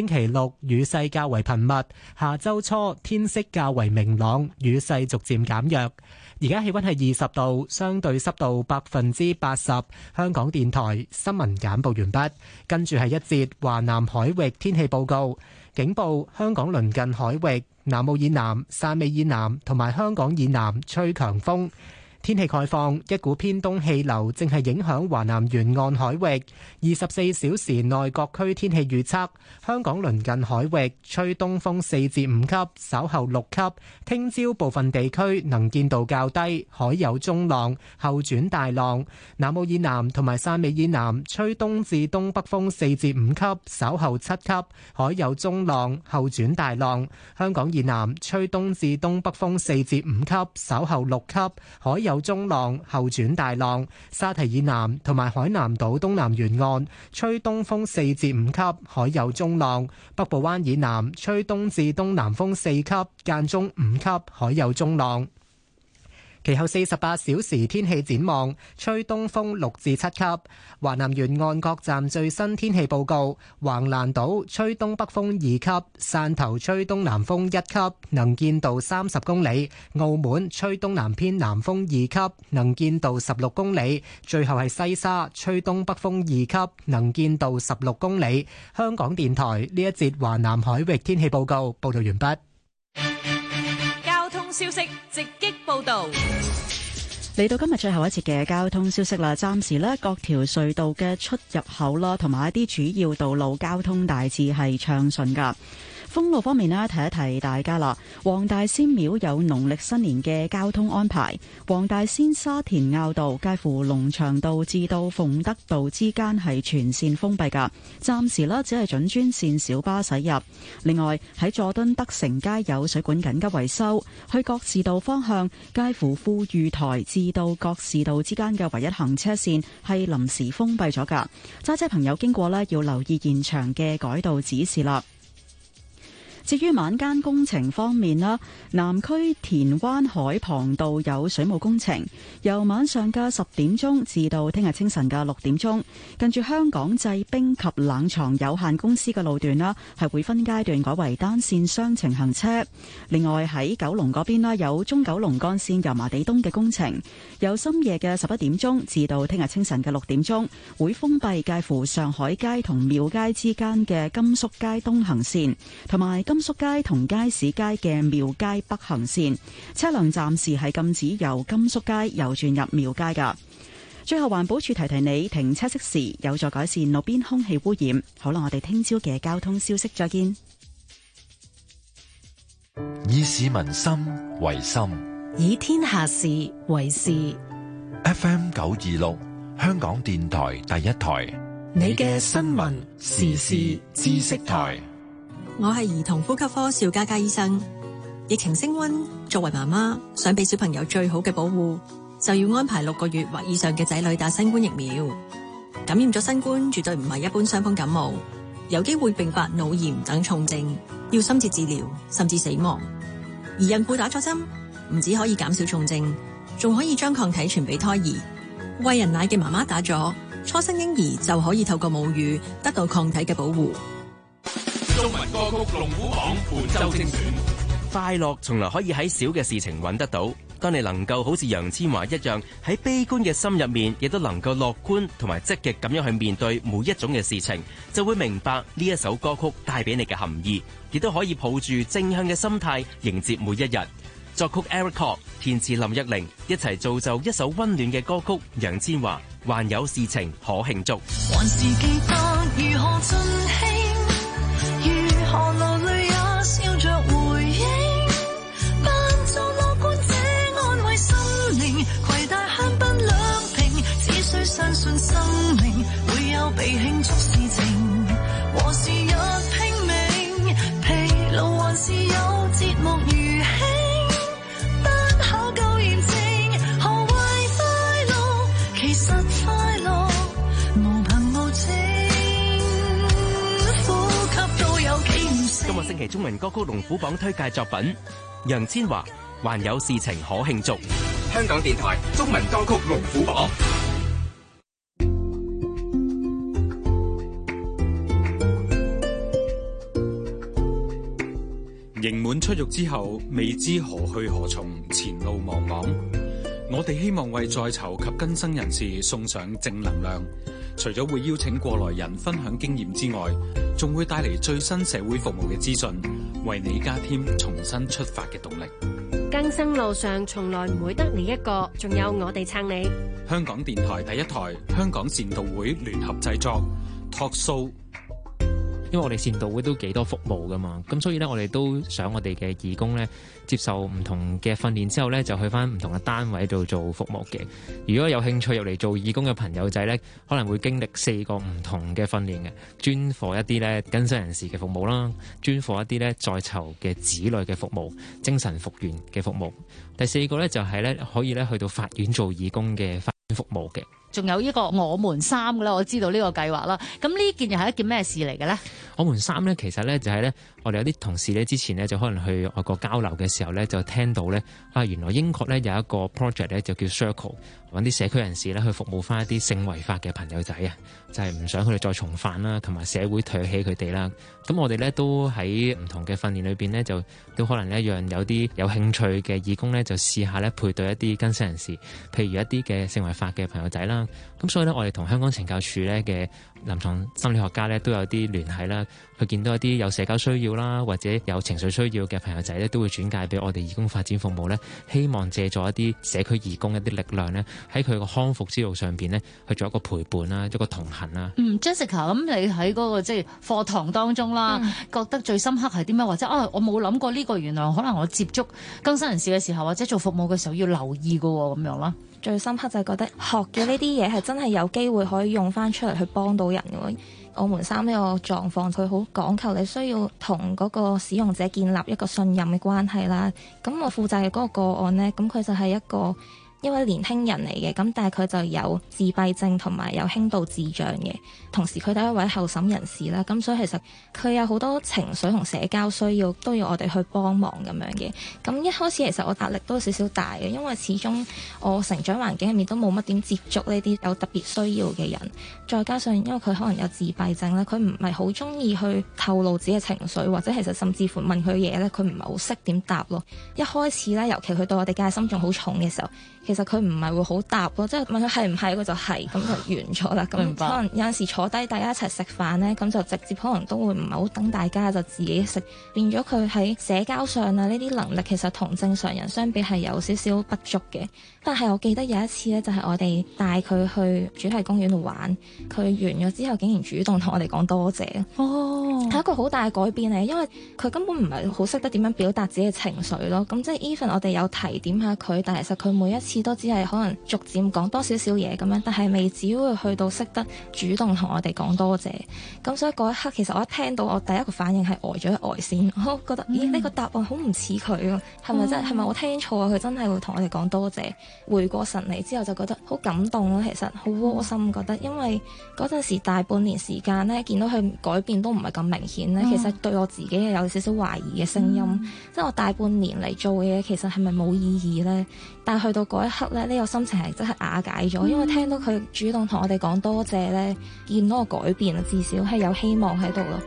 期六雨勢較為頻密，下周初天色較為明朗，雨勢逐漸減弱。而家氣溫係20度，相對濕度80%。香港電台新聞簡報完畢，跟住係一節華南海域天氣報告。警報：香港鄰近海域、南澳以南、汕尾以南同埋香港以南吹強風。天氣概況：一股偏東氣流正係影響華南沿岸海域。24小時內各區天氣預測：香港鄰近海域吹東風4至5級，稍後6級。聽朝部分地區能見度較低，海有中浪，後轉大浪。南澳以南同埋汕尾以南吹東至東北風4至5級，稍後7級，海有中浪，後轉大浪。香港以南吹東至東北風4至5級，稍後6級，海有中浪，後轉大浪。沙堤以南同埋海南島東南沿岸吹東風4至5級，海有中浪。北部灣以南吹東至東南風4級，間中5級，海有中浪。其後48小時天氣展望，吹東風6至7級。華南沿岸各站最新天氣報告：橫瀾島吹東北風2級，汕頭吹東南風1級，能見度30公里；澳門吹東南偏南風2級，能見度16公里。最後係西沙吹東北風2級，能見度16公里。香港電台呢一節華南海域天氣報告報道完畢。 消息直擊報道， 嚟到今日最後一節嘅交通消息啦。暫時呢，各條隧道嘅出入口啦，同埋一啲主要道路交通大致係暢順噶。封路方面呢，提一提大家啦。黃大仙廟有農曆新年嘅交通安排，黃大仙沙田坳道介乎龍翔道至到鳳德道之間係全線封閉噶，暫時呢只係准專線小巴駛入。另外喺佐敦德成街有水管緊急維修，去各市道方向介乎富裕台至到各市道之間嘅唯一行車線係臨時封閉咗噶，揸車朋友經過呢要留意現場嘅改道指示啦。至於晚間工程方面啦，南區田灣海傍道有水務工程，由晚上嘅10點鐘至到聽日清晨嘅6點鐘，近住香港製冰及冷藏有限公司嘅路段啦，係會分階段改為單線雙程行車。另外喺九龍嗰邊啦，有中九龍幹線油麻地東嘅工程，由深夜嘅11點鐘至到聽日清晨嘅6點鐘，會封閉介乎上海街同廟街之間嘅甘肅街東行線，同埋甘肅街同街市街嘅廟街北行線，車輛暫時係禁止由甘肅街右轉入廟街噶。最後環保署提提你，停車熄匙有助改善路邊空氣污染。好啦，我哋聽朝嘅交通消息再見。 以市民心為心， 以天下事為事。 FM 926香港電台第一台， 你嘅新聞時事知識台。 我係兒童呼吸科邵嘉嘉醫生。疫情升溫，作為媽媽想俾小朋友最好嘅保護，就要安排6個月或以上嘅仔女打新冠疫苗。感染咗新冠絕對唔係一般傷風感冒，有機會併發腦炎等重症，要深切治療甚至死亡。而孕婦打咗針，唔止可以減少重症，仲可以將抗體傳俾胎兒。餵人奶嘅媽媽打咗，初生嬰兒就可以透過母乳得到抗體嘅保護。 中文歌曲龍虎榜本周精選。 快樂從來可以喺小嘅事情揾得到。當你能夠好似楊千嬅一樣，喺悲觀嘅心入面，亦都能夠樂觀同埋積極咁樣去面對每一種嘅事情，就會明白呢一首歌曲帶俾你嘅含義，亦都可以抱住正向嘅心態迎接每一日。作曲 Eric Kwok， 填詞林憶玲，一齊造就一首溫暖嘅歌曲。楊千嬅，還有事情可慶祝。 還是記得如何盡興，如何流淚也笑着回應，扮作樂觀這安慰心靈，攜帶香檳兩瓶，只需相信生命會有被慶祝事情。和時日拼命，疲勞還是有節目如輕，單考夠驗證，何謂快樂？其實快樂無憑無證，呼吸都有幾唔成。 今個星期中文歌曲龍虎榜推介作品，楊千嬅，還有事情可慶祝。 香港電台中文歌曲龍虎榜。 刑滿出獄之後，未知何去何從，前路茫茫。我哋希望為在囚及更生人士送上正能量，除咗會邀請過來人分享經驗之外，仲會帶嚟最新社會服務嘅資訊，為你加添重新出發嘅動力。 更生路上從來唔會得你一個，仲有我哋撐你。 香港電台第一台，香港善導會聯合製作 Talk Show。 因為我哋善導會都幾多服務噶嘛，咁所以咧我哋都想我哋嘅義工咧接受唔同嘅訓練之後咧，就去翻唔同嘅單位度做服務嘅。如果有興趣入嚟做義工嘅朋友仔咧，可能會經歷4個唔同嘅訓練嘅，專課一啲咧更生人士嘅服務啦，專課一啲咧在囚嘅子女嘅服務，精神復原嘅服務。第4個咧就係咧可以咧去到法院做義工嘅法院服務嘅。 仲有呢個我們3嘅啦，我知道呢個計劃啦。咁呢件又係一件咩事嚟嘅咧？ 我們3咧，其實咧就係咧，我哋有啲同事咧之前咧就可能去外國交流嘅時候咧，就聽到咧原來英國咧有一個 project 咧就叫 Circle， 揾啲社區人士咧去服務翻一啲性違法嘅朋友仔啊，就係唔想佢哋再重犯啦，同埋社會唾棄佢哋啦。咁我哋咧都喺唔同嘅訓練裏邊咧，就都可能一樣有啲有興趣嘅義工咧，就試下咧配對一啲更生人士，譬如一啲嘅性違法嘅朋友仔啦。咁所以咧，我哋同香港懲教署咧嘅臨床心理學家咧都有啲聯繫啦。佢見到一啲有社交需要啦，或者有情緒需要嘅朋友仔咧，都會轉介俾我哋義工發展服務咧，希望借助一啲社區義工一啲力量咧，喺佢個康復之路上邊咧，去做一個陪伴啦，一個同行啦。 Jessica， 咁你喺嗰個即係課堂當中啦，覺得最深刻係啲咩？或者我冇諗過呢個原來可能我接觸更生人士嘅時候，或者做服務嘅時候要留意㗎喎，咁樣啦。 最深刻就係覺得學嘅呢啲嘢係真係有機會可以用翻出嚟去幫到人嘅喎。我們3呢個狀況，佢好講求你需要同嗰個使用者建立一個信任嘅關係啦。咁我負責嘅嗰個個案呢，咁佢就係一個一位年輕人嚟嘅，咁但係佢就有自閉症同埋有輕度智障嘅，同時佢都係一位候審人士啦，咁所以其實佢有好多情緒同社交需要都要我哋去幫忙咁樣嘅。咁一開始其實我壓力都少少大嘅，因為始終我成長環境入面都冇乜點接觸呢啲有特別需要嘅人，再加上因為佢可能有自閉症咧，佢唔係好中意去透露自己嘅情緒，或者其實甚至乎問佢嘢咧，佢唔係好識點答咯。一開始咧，尤其佢對我哋戒心仲好重嘅時候，其實佢唔係會好答咯，即係問佢係唔係，佢就係咁就完咗啦。咁可能有陣時坐低大家一齊食飯呢，咁就直接可能都會唔係好等大家就自己食，變咗佢喺社交上啊呢啲能力其實同正常人相比係有少少不足嘅。但係我記得有一次呢，就係我哋帶佢去主題公園度玩，佢完咗之後竟然主動同我哋講多謝。係一個好大嘅改變嚟，因為佢根本唔係好識得點樣表達自己嘅情緒咯。咁即係 even 我哋有提點下佢，但係其實佢每一次都只係可能逐漸講多少少嘢咁樣，但係未至於會去到識得主動同我哋講多謝。咁所以嗰一刻其實我一聽到，我第一個反應係呆咗一呆先，我覺得咦呢個答案好唔似佢喎，係咪真係咪我聽錯啊？佢真係會同我哋講多謝。回過神嚟之後就覺得好感動咯，其實好窩心覺得，因為嗰陣時大半年時間呢，見到佢改變都唔係咁明顯呢，其實對我自己有少少懷疑嘅聲音，即係我大半年嚟做嘅嘢其實係咪冇意義呢？但係去到嗰一刻呢，呢個心情係真係瓦解咗，因為聽到佢主動同我哋講多謝呢，見到個改變啊，至少係有希望喺度咯。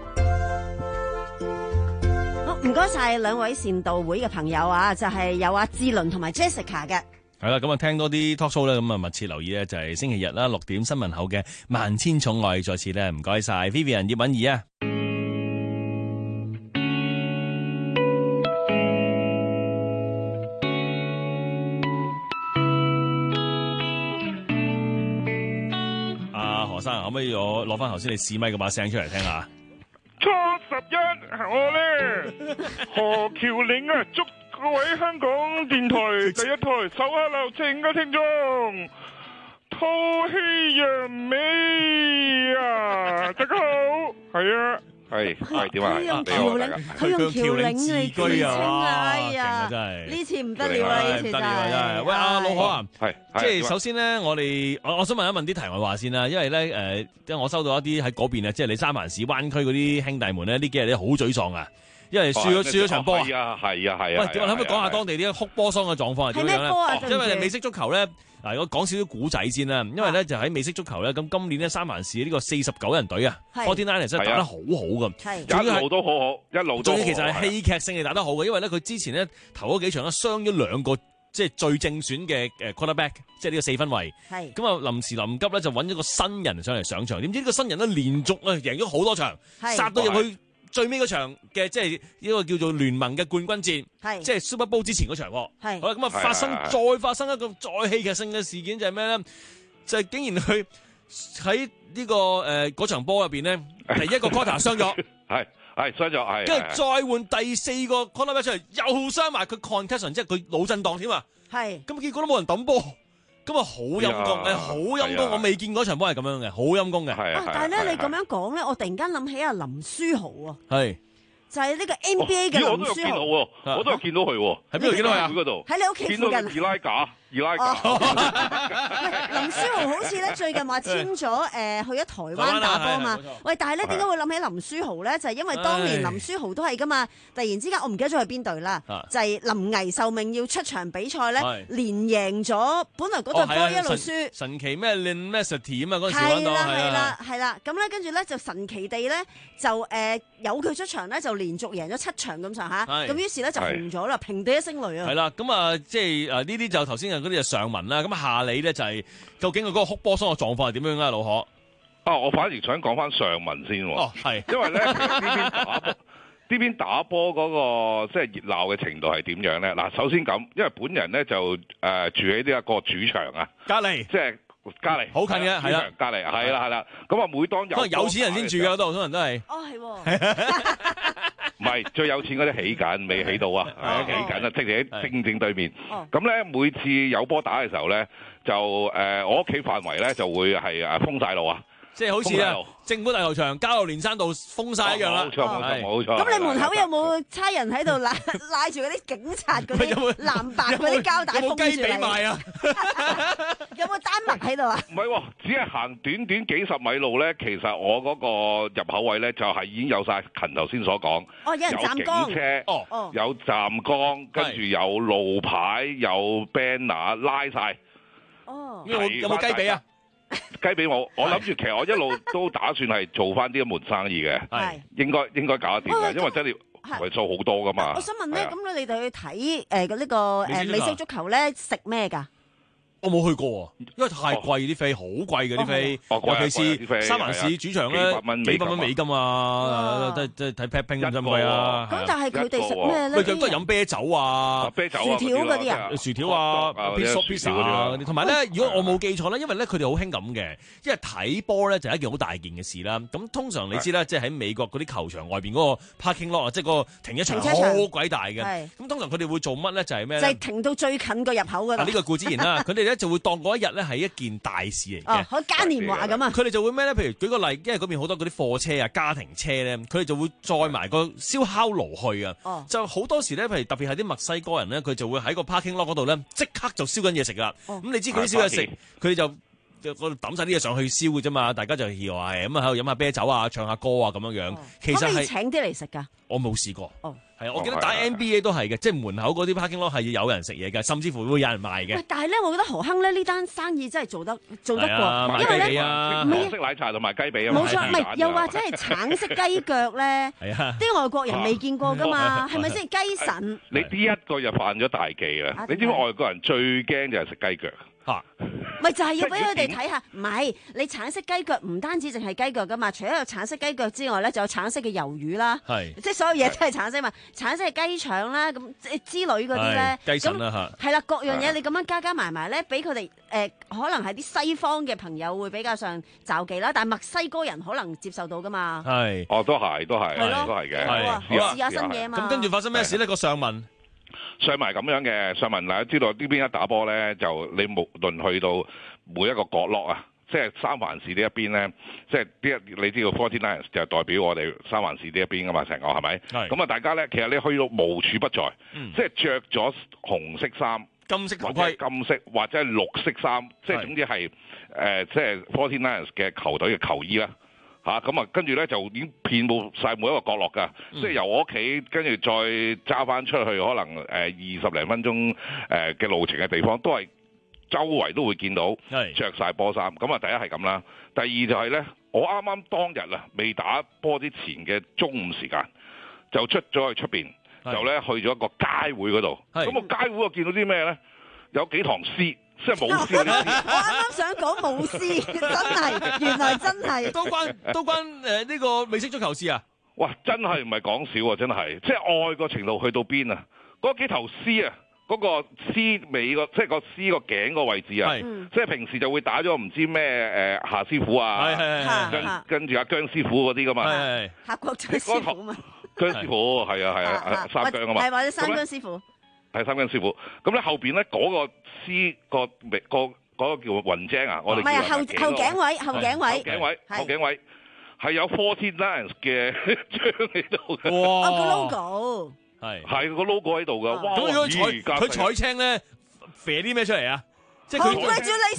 好，唔該晒兩位善導會嘅朋友啊，就係有阿志倫同埋 Jessica 嘅。 係啦，咁啊聽多啲 talk show 咧，咁啊密切留意咧，就係星期日啦6點新聞後嘅萬千寵愛，再次咧唔該晒 Vivian 葉韻儀啊。阿何生，可唔可以我攞翻頭先你試咪嗰把聲出嚟聽下？ 初11係我咧，何橋嶺啊，祝各位香港電台第一台手下留情嘅聽眾，吐氣揚眉啊！大家好，係啊，係點啊？ 佢用橋嶺嚟自稱啊！哎呀， 真係呢次唔得了啦！呢次真係。 喂，阿老可啊， 係即係首先咧，我想問一問啲題外話先啦，因為咧即係我收到一啲喺嗰邊啊，即係你三藩市灣區嗰啲兄弟們咧，呢幾日咧好沮喪啊！ 因為輸咗場波啊。 係啊。喂， 我可唔可以講下當地啲哭波桑嘅狀況係點樣咧？因為美式足球咧。嗱，我講少少古仔先啦，因為咧就喺美式足球咧，咁今年咧三藩市呢個49人隊啊 ，49ers 真係打得好好㗎， 一路都好好，一路都好好。 其實係戲劇性地打得好嘅，因為咧佢之前咧頭嗰幾場咧傷咗2個即係最正選嘅quarterback， 即係呢個4分衛。咁啊臨時臨急咧就揾咗個新人上場，點知呢個新人咧連續贏咗好多場，殺到入去。最尾嗰場嘅即係呢個叫做聯盟嘅冠軍戰，即係 Super Bowl 之前嗰場。好啦，咁啊再發生一個再戲劇性嘅事件就係咩咧？就係竟然佢喺呢個嗰場波入邊咧，第一個 quarter 傷咗， 係傷咗， 跟住再換第4個 quarter 出嚟又傷埋佢 concussion， 即係佢腦震盪添啊！咁結果都冇人抌波。咁啊，好陰公，好陰公！我未見過場波係咁樣嘅，好陰公嘅。 但係咧，你咁樣講咧，我突然間諗起阿林書豪啊， 係就係呢個 NBA 嘅林書豪。 我都有見到佢喎， 喺邊度見到佢啊？ 嗰度喺你屋企附近。 見到二拉架。 林書豪好似咧最近話簽咗去咗台灣打波嘛？喂，但係咧點解會諗起林書豪咧？就係因為當年林書豪都係噶嘛，突然之間我唔記得咗係邊隊啦，就係臨危受命要出場比賽咧，連贏咗，本來嗰隊波一路輸， 神奇咩 City 啊嘛，嗰陣時揾到係啦，咁咧跟住咧就神奇地咧就有佢出場咧就連續贏咗7場咁上下，咁於是咧就紅咗啦，平地一聲雷啊！ 係啦，咁啊即係呢啲就頭先嗰啲就上文啦，咁下理咧就係究竟佢嗰個哭波桑嘅狀況係點樣啊？老何我反而想講翻上文先喎。 係， 因為咧呢邊打波嗰個即係熱鬧嘅程度係點樣咧？嗱，首先咁，因為本人咧就住喺呢一個主場啊， 隔離， 即係隔離， 好近嘅，係啦， 隔離，係啦。咁啊，每當有錢人先住嘅，好多人都係。 唔係最有錢嗰啲起緊，未起到啊！起緊啊，即係喺正對面。咁咧，每次有波打嘅時候咧，就我屋企範圍咧就會係封晒路啊！ 即係好似啊，政府大球場、交流連山道封晒一樣啦。 冇錯。 咁你門口有冇差人喺度拉住嗰啲警察嗰啲藍白嗰啲膠帶封住你？有冇雞髀賣啊？有冇丹麥喺度啊？ 唔係喎，只係行短幾十米路咧，其實我嗰個入口位咧就係已經有晒勤頭先所講。有警車，有站崗，跟住有路牌，有 banner 拉晒。 有冇雞髀啊？ 雞髀我諗住，其實我一路都打算係做翻啲門生意嘅，應該搞得掂嘅，因為真係為數好多噶嘛。 我想問咧，咁你哋去睇呢個美式足球咧，食咩㗎？ 我冇去過，因為太貴啲飛，好貴嘅啲飛，尤其是三藩市主場咧，幾百蚊美金啊，即係睇 pat 拼咁貴啊。 咁但係佢哋食咩咧？ 佢都係飲啤酒啊， 薯條嗰啲啊， 薯條啊，pizza 嗰啲。同埋咧，如果我冇記錯咧，因為咧佢哋好興咁嘅，因為睇波咧就係一件好大件嘅事啦。咁通常你知啦，即係喺美國嗰啲球場外邊嗰個 parking lot 啊，即係個停車場好鬼大嘅。咁通常佢哋會做乜咧？就係咩咧？就係停到最近個入口嗰度。 呢個固之然啦，佢哋就會當嗰一日咧係一件大事嚟嘅， 好嘉年華咁啊！ 佢哋就會咩咧？譬如舉個例，因為嗰邊好多嗰啲貨車啊、家庭車咧，佢哋就會載埋個燒烤爐去啊。就好多時咧，譬如特別係啲墨西哥人咧，佢就會喺個 parking lot 嗰度咧，即刻就燒緊嘢食噶。咁你知佢啲燒嘢食，佢哋就抌晒啲嘢上去燒嘅啫嘛。大家就係話咁啊，喺度飲下啤酒啊、唱下歌啊咁樣樣。其實係請啲嚟食㗎。 我冇試過。係啊，我記得打 NBA 都係嘅，即係門口嗰啲 parking lot 係有人食嘢嘅，甚至乎會有人賣嘅。 但係咧，我覺得何亨咧呢單生意真係做得過， 因為咧黃色奶茶同埋雞髀啊， 冇錯，唔係又或者係橙色雞腳咧，啲外國人未見過㗎嘛，係咪先雞腎？ 你呢一個就犯咗大忌啦！你知唔知外國人最驚就係食雞腳？ 咪就係要俾佢哋睇下，唔係你橙色雞腳唔單止淨係雞腳噶嘛，除咗有橙色雞腳之外咧，就有橙色嘅魷魚啦，即係所有嘢都係橙色嘛，橙色嘅雞腸啦，咁之類嗰啲咧， 雞腎啦係啦，各樣嘢你咁樣加埋埋咧，俾佢哋可能係啲西方嘅朋友會比較上罩忌啦，但係墨西哥人可能接受到噶嘛， 都係嘅， 試下新嘢嘛。 咁跟住發生咩事呢？個上文咁樣嘅，上文大家知道呢邊一打波咧，就你無論去到每一個角落啊，即係三藩市呢一邊咧，即係你知道 49ers 就代表我哋三藩市呢一邊噶嘛，成個係咪？咁啊，大家咧其實你去到無處不在，即係着咗紅色衫、 金色頭盔、 金色或者係綠色衫，即係總之係即係 49ers 嘅球隊嘅球衣啦。 咁啊，跟住咧就已經遍佈晒每一個角落㗎，即係由我屋企跟住再揸翻出去，可能20零分鐘嘅路程嘅地方，都係周圍都會見到着晒波衫。咁啊，第一係咁啦，第二就係咧，我啱啱當日啊未打波之前嘅中午時間，就出咗去出邊，就咧去咗一個街會嗰度。咁個街會我見到啲咩咧？有幾堂詩。即係舞獅嗰啲詩， 我啱啱想講舞獅，真係原來真係都關呢個美式足球事啊！ 哇，真係唔係講笑啊！真係，即係愛個程度去到邊啊！嗰幾頭獅啊，嗰個獅尾個即係個獅個頸個位置啊，即係平時就會打咗唔知咩夏師傅啊，跟住阿姜師傅嗰啲噶嘛， 夏國璋師傅啊嘛， 姜師傅係啊三姜啊嘛， 係或者三姜師傅。 係三根師傅，咁咧後邊咧嗰個獅嗰個叫雲精啊，我哋唔係後頸位係有14 Lions 嘅章喺度嘅， 哇！個 logo 係個 logo 喺度嘅，哇！ 咁佢彩青咧，射啲咩出嚟啊？即係佢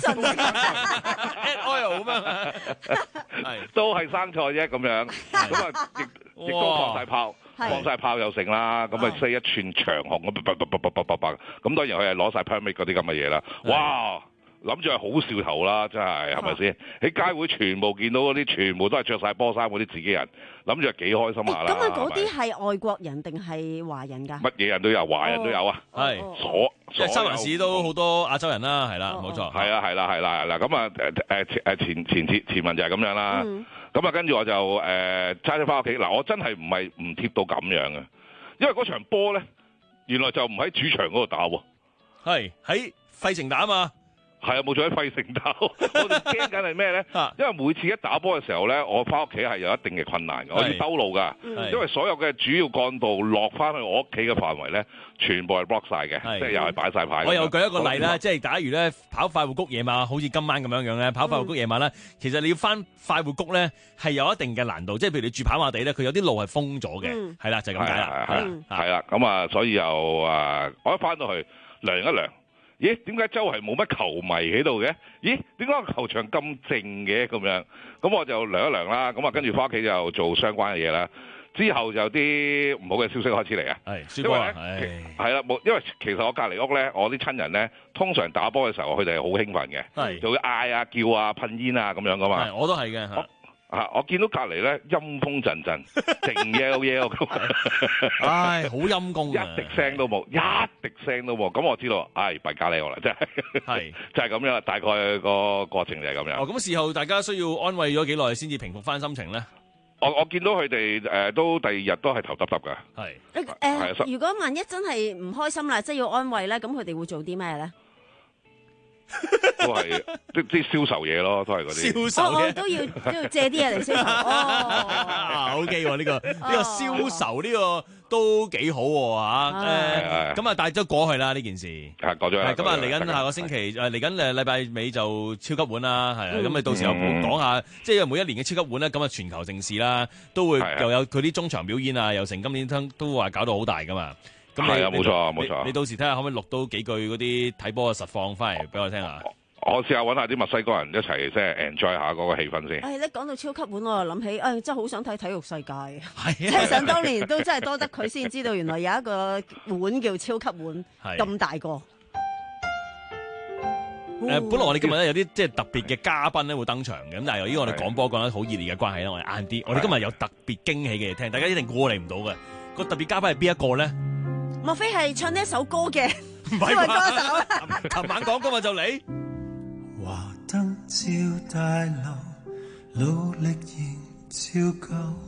Congratulations oil 咁樣， 都係生菜啫咁樣，咁啊亦都放晒炮。放晒炮又成啦，咁啊一串長紅咁當然佢係攞晒 permit 嗰啲咁嘅嘢啦。哇！諗住係好兆頭啦，真係係咪先？喺街會全部見到嗰啲，全部都係着晒波衫嗰啲自己人，諗住係幾開心下啦。 咁啊，嗰啲係外國人定係華人㗎？ 乜嘢人都有，華人都有啊。 係即係三藩市都好多亞洲人啦，係啦，冇錯。係啦，咁啊前文就係咁樣啦。咁啊，跟住我就揸咗翻屋企。嗱，我真係唔係唔貼到咁樣嘅，因為嗰場波咧，原來就唔喺主場嗰度打喎，係喺費城打啊嘛。 係啊，冇錯喺費城打。我哋驚緊係咩咧？因為每次一打波嘅時候咧，我翻屋企係有一定嘅困難嘅，我要兜路㗎。因為所有嘅主要幹道落翻去我屋企嘅範圍咧，全部係 block 晒嘅，即係又係擺晒牌。 我又舉一個例啦，即係假如咧跑快活谷夜馬，好似今晚咁樣咧，跑快活谷夜馬咧，其實你要翻快活谷咧係有一定嘅難度，即係譬如你住跑馬地咧，佢有啲路係封咗嘅，係啦，就係咁解啦， 係啦，咁啊，所以又我一翻到去量一量。咦？點解周圍冇乜球迷喺度嘅？咦？點解個球場咁靜嘅咁樣？咁我就量一量啦。咁啊，跟住翻屋企就做相關嘅嘢啦。之後就有啲唔好嘅消息開始嚟啊。因為咧，係啦，因為其實我隔離屋咧，我啲親人咧，通常打波嘅時候，佢哋係好興奮嘅，就會嗌啊、叫啊、噴煙啊咁樣噶嘛。 我都係嘅。 我見到隔離咧陰風陣陣，靜嘢咁， 唉，好陰公， 一滴聲都冇，咁我知道，弊咖喱我啦，真係，就係咁樣，大概個過程就係咁樣。 咁事後大家需要安慰咗幾耐先至平復翻心情咧？ 我見到佢哋都第二日都係頭耷耷㗎。 係如果萬一真係唔開心啦，即係要安慰咧，咁佢哋會做啲咩咧？ 都係啲銷售嘢咯，都係嗰啲銷售嘅， 都要借啲嘢嚟銷售。 OK 喎，呢個銷售呢個都幾好喎咁啊，但係都過去啦呢件事。 過咗啦。 咁啊，嚟緊下個星期嚟緊禮拜尾就超級碗啦，係啊。咁啊，到時候講下，即係每一年嘅超級碗咧，咁啊全球盛事啦，都會又有佢啲中場表演啊，又成今年都話搞到好大噶嘛。 係啊，冇錯。 你到時睇下可唔可以錄到幾句嗰啲睇波嘅實況翻嚟俾我聽下。 我試下揾下啲墨西哥人一齊即係 enjoy 下嗰個氣氛先。 你講到超級碗，我又諗起，真係好想睇體育世界。即係想當年都真係多得佢先知道，原來有一個碗叫超級碗，咁大個。 本來我哋今日咧有啲即係特別嘅嘉賓咧會登場嘅，咁但係由於我哋講波講得好熱烈嘅關係咧，我哋晏啲。我哋今日有特別驚喜嘅嘢聽，大家一定過嚟唔到嘅。個特別嘉賓係邊一個咧？ 莫非係唱呢一首歌嘅呢位歌手啊？琴晚講今日就嚟。 華燈照大樓，努力仍照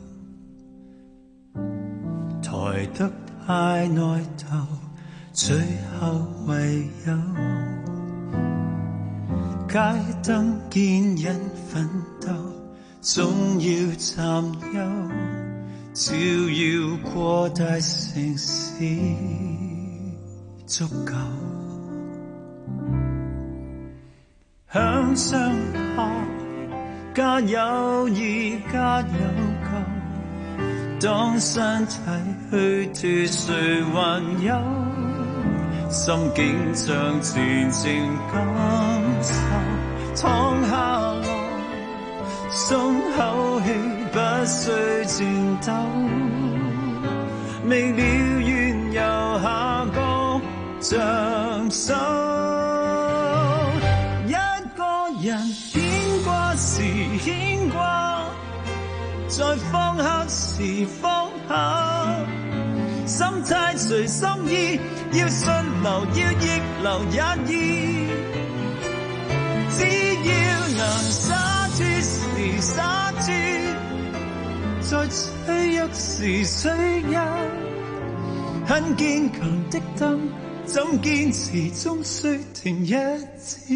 舊，抬得派內頭，最後唯有街燈見人奮鬥，總要暫休，照耀過大城市足夠。向上爬，加友誼，加有舊。當身體虛脫，誰還有心境像前程感受？躺下來， 鬆口氣不需戰鬥，未了緣由下個着手，一個人牽掛時牽掛，在放下時放下，心態隨心意，要順流要逆流也易，只要能灑脱時灑脱，在脆弱時脆弱，很堅強的燈怎堅持終須停一次。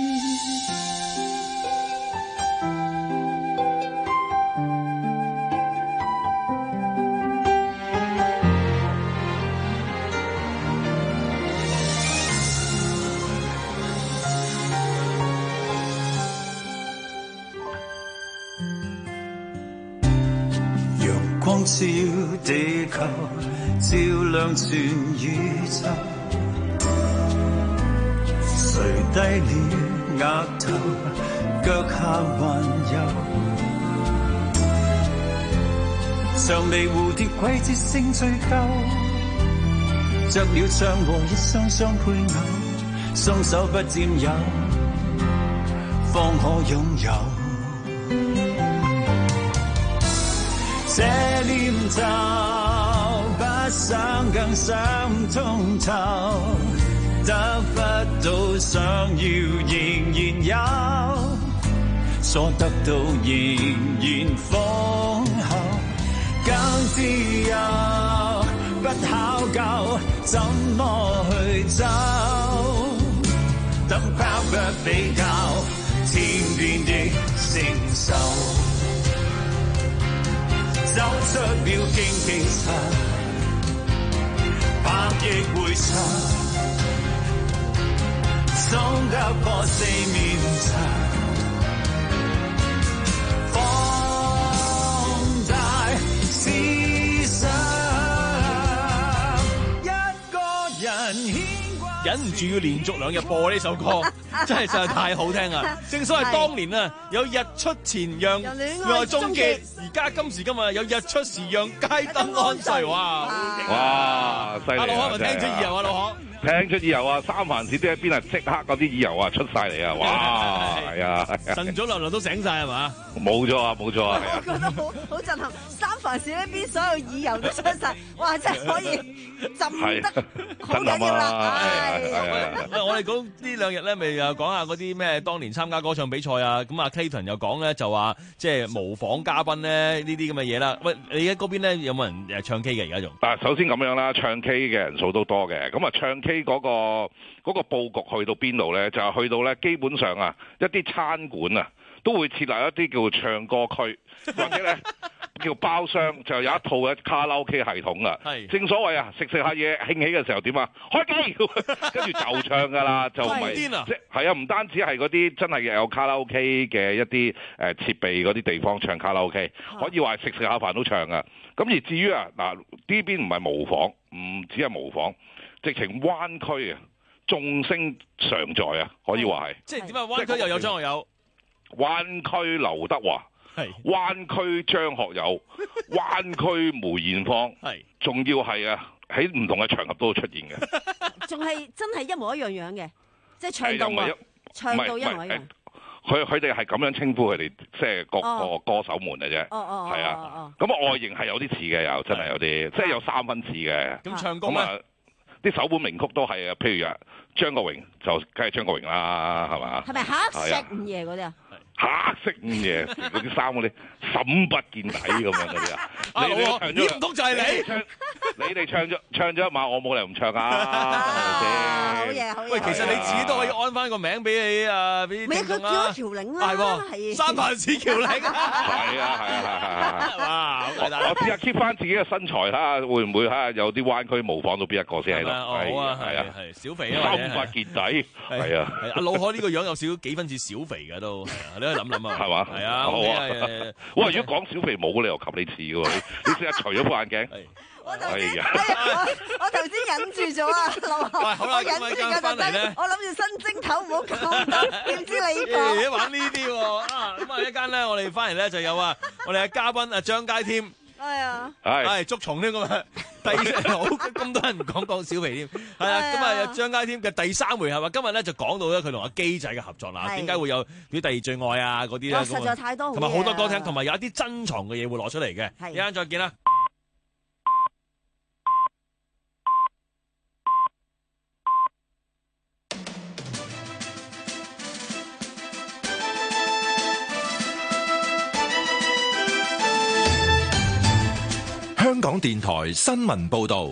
光照地球，照亮全宇宙。誰低了額頭，腳下還有常離蝴蝶季節性追究，着了唱和一雙雙配偶，雙手不佔有，方可擁有。這念頭不想更想通透，得不到想要仍然有，所得到仍然豐厚，更自由不考究怎麼去走，等拋不比較天邊的承受，走出了荊棘山，百億回腸，鬆得破四面牆，放大思想，一個人牽掛， 忍唔住要連續2日播呢首歌，真係實在太好聽啊！正所謂當年啊，有日出前讓戀愛終結，而家今時今日有日出時讓街燈安睡，哇！ 哇，犀利！ 阿老可咪聽出意由啊，老可。 聽出意由啊！三藩市啲一邊啊，即刻嗰啲意由啊出晒嚟啊！哇，係啊！ 晨早流流都醒晒係嘛？ 冇錯啊，冇錯啊！ 我覺得好震撼，三藩市呢邊所有意由都出晒，哇！真係可以浸得好緊要啦！ 喂，我哋講呢2日咧，咪又講下嗰啲咩當年參加歌唱比賽啊？咁啊 Clayton 又講咧，就話即係模仿嘉賓咧呢啲咁嘅嘢啦。喂，你喺嗰邊咧有冇人唱 K 嘅而家仲？ 嗱，首先咁樣啦，唱 K 嘅人數都多嘅，咁啊唱 K嗰個佈局去到邊度咧？就係去到咧，基本上啊，一啲餐館啊，都會設立一啲叫唱歌區，或者咧叫包廂，就有一套嘅卡拉 OK 系統噶。係正所謂啊，食下嘢興起嘅時候點啊？開機，跟住就唱噶啦，就唔係即係啊，唔單止係嗰啲真係有卡拉 OK 嘅一啲設備嗰啲地方唱卡拉 OK，可以話食下飯都唱噶。咁而至於啊，嗱呢邊唔係模仿，唔只係模仿。直情灣區啊，眾星常在啊，可以話係。即係點啊？灣區又有張學友，灣區劉德華，係灣區張學友，灣區梅艷芳，係仲要係啊，喺唔同嘅場合都會出現嘅。仲係真係一模一樣樣嘅，即係唱到唱到一模一樣。佢哋係咁樣稱呼佢哋，即係各個歌手們嘅啫。係啊。咁啊外形係有啲似嘅，又真係有啲，即係有3分似嘅。咁唱歌咧？啲首本名曲都係啊，譬如啊張國榮就梗係張國榮啦，係嘛？係咪黑色午夜嗰啲啊？黑色午夜嗰啲衫嗰啲深不見底咁樣嗰啲啊！你哋唱咗，唔通就係你哋唱咗一晚，我冇理由唔唱啊！好嘢好嘢！喂，其實你自己都可以安翻個名俾你啊，俾聽眾啦。咪佢叫咗條領啦，係喎，三藩市橋領。係啊！哇！我試下 keep 翻自己嘅身材啦，會唔會嚇有啲灣區模仿到邊一個先喺度？好啊，係啊，係小肥啊，深不見底。係啊，阿老海呢個樣有少幾分似小肥嘅都。 你去諗諗啊， 係嘛？ 係啊， 好啊。哇！如果講小肥冇理由及你似嘅喎，你試下除咗副眼鏡。 我頭先忍住咗啊， 好啦， 我忍住咗特登，我諗住新蒸頭唔好講得，點知你講？ 玩呢啲喎咁啊一間咧，我哋翻嚟咧就有我哋嘅嘉賓張佳添。 係啊， 係捉蟲添咁啊！好咁多人講小肥添，係啊，咁啊張佳添嘅第3回合啊，今日咧就講到咧佢同阿基仔嘅合作啦，點解會有啲第二最愛啊嗰啲咧？ 實在太多， 同埋好多歌聽，同埋有一啲珍藏嘅嘢會攞出嚟嘅。一陣再見啦。 香港電台新聞報道，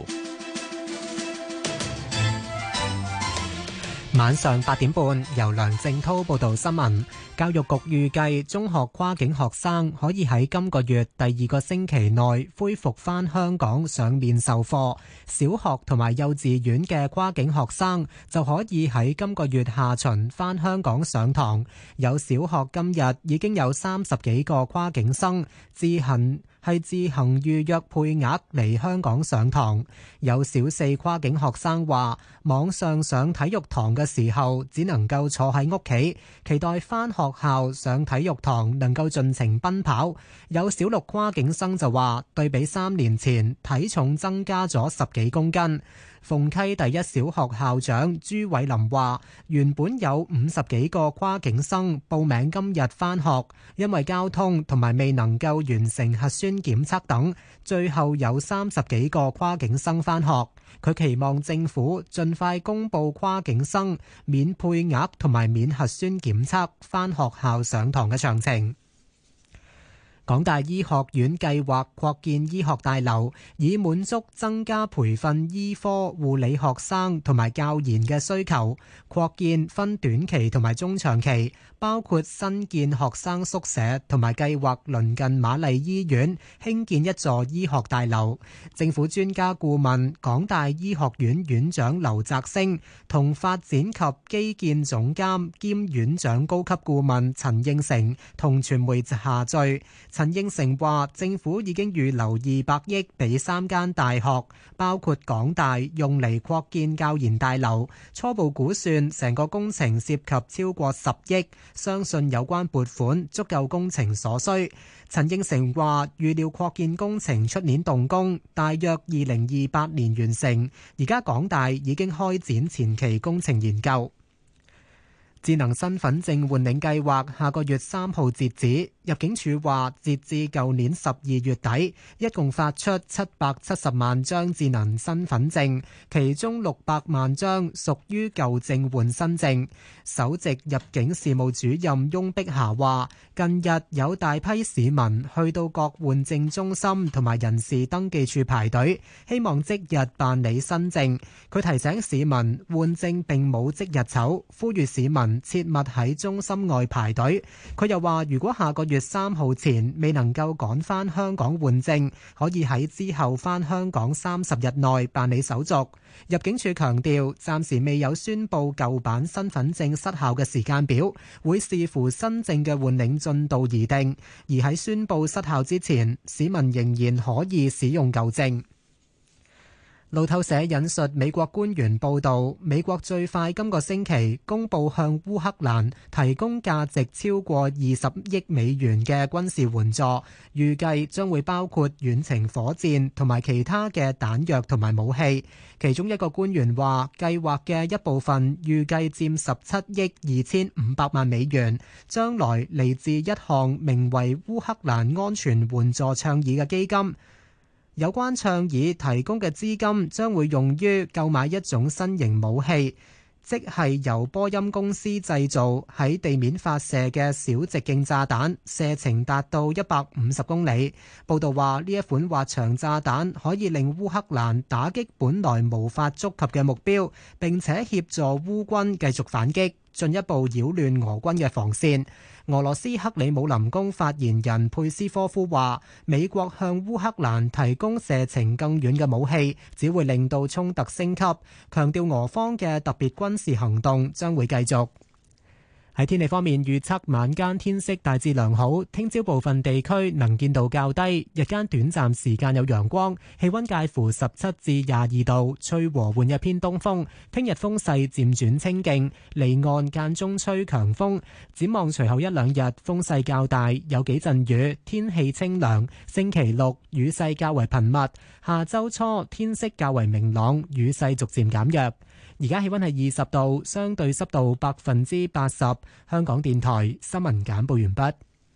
晚上8點半，由梁正濤報道新聞。教育局預計中學跨境學生可以喺今個月第2個星期內恢復返香港上面授課，小學同埋幼稚園嘅跨境學生就可以喺今個月下旬返香港上堂。有小學今日已經有30幾個跨境生自行預約配額嚟香港上堂。有小4跨境學生話，網上上體育堂嘅時候只能夠坐喺屋企，期待返學校上體育堂能夠盡情奔跑。有小6跨境生就話，對比3年前體重增加咗10幾公斤。鳳溪第一小學校長朱偉林話，原本有50幾個跨境生報名今日返學，因為交通同埋未能夠完成核酸檢測等，最後有30幾個跨境生返學。佢期望政府盡快公布跨境生免配額同埋免核酸檢測返學校上堂嘅詳情。港大醫學院計劃擴建醫學大樓，以滿足增加培訓醫科護理學生同埋教研嘅需求。擴建分短期同埋中長期，包括新建學生宿舍同埋計劃鄰近瑪麗醫院興建一座醫學大樓。政府專家顧問港大醫學院院長劉澤星同發展及基建總監兼院長高級顧問陳應成同傳媒下聚。陳應成話，政府已經預留200億俾3間大學，包括港大，用嚟擴建教研大樓。初步估算，成個工程涉及超過10億，相信有關撥款足夠工程所需。陳應成話，預料擴建工程出年動工，大約2028年完成。而家港大已經開展前期工程研究。智能身份證換領計劃下個月3號截止。入境處話，截至舊年12月底，一共發出770萬張智能身份證，其中600萬張屬於舊證換新證。首席入境事務主任翁碧霞話，近日有大批市民去到各換證中心同埋人事登記處排隊，希望即日辦理新證。佢提醒市民換證並冇即日籌，呼籲市民切勿喺中心外排隊。佢又話，如果下個月3號前未能夠趕返香港換證，可以喺之後返香港30日內辦理手續。入境處強調，暫時未有宣布舊版身份證失效嘅時間表，會視乎新證嘅換領進度而定。而喺宣布失效之前，市民仍然可以使用舊證。路透社引述美國官員報道，美國最快今個星期公布向烏克蘭提供價值超過20億美元嘅軍事援助，預計將會包括遠程火箭同埋其他嘅彈藥同埋武器。其中一個官員話，計劃嘅一部分預計佔17億2500萬美元，將來嚟自一項名為烏克蘭安全援助倡議嘅基金。有關倡議提供嘅資金將會用於購買一種新型武器，即係由波音公司製造喺地面發射嘅小直徑炸彈，射程達到150公里。報道話，呢一款滑翔炸彈可以令烏克蘭打擊本來無法觸及嘅目標，並且協助烏軍繼續反擊，進一步擾亂俄軍嘅防線。俄羅斯克里姆林宮發言人佩斯科夫話，美國向烏克蘭提供射程更遠嘅武器，只會令到衝突升級，強調俄方嘅特別軍事行動將會繼續。 喺天氣方面，預測晚間天色大致良好，聽朝部分地區能見度較低，日間短暫時間有陽光，氣溫介乎17至22度，吹和緩一偏東風。聽日風勢漸轉清勁，離岸間中吹強風。展望隨後一兩日風勢較大，有幾陣雨，天氣清涼。星期六雨勢較為頻密，下周初天色較為明朗，雨勢逐漸減弱。而家氣溫係20度，相對濕度80%。香港電台新聞簡報完畢。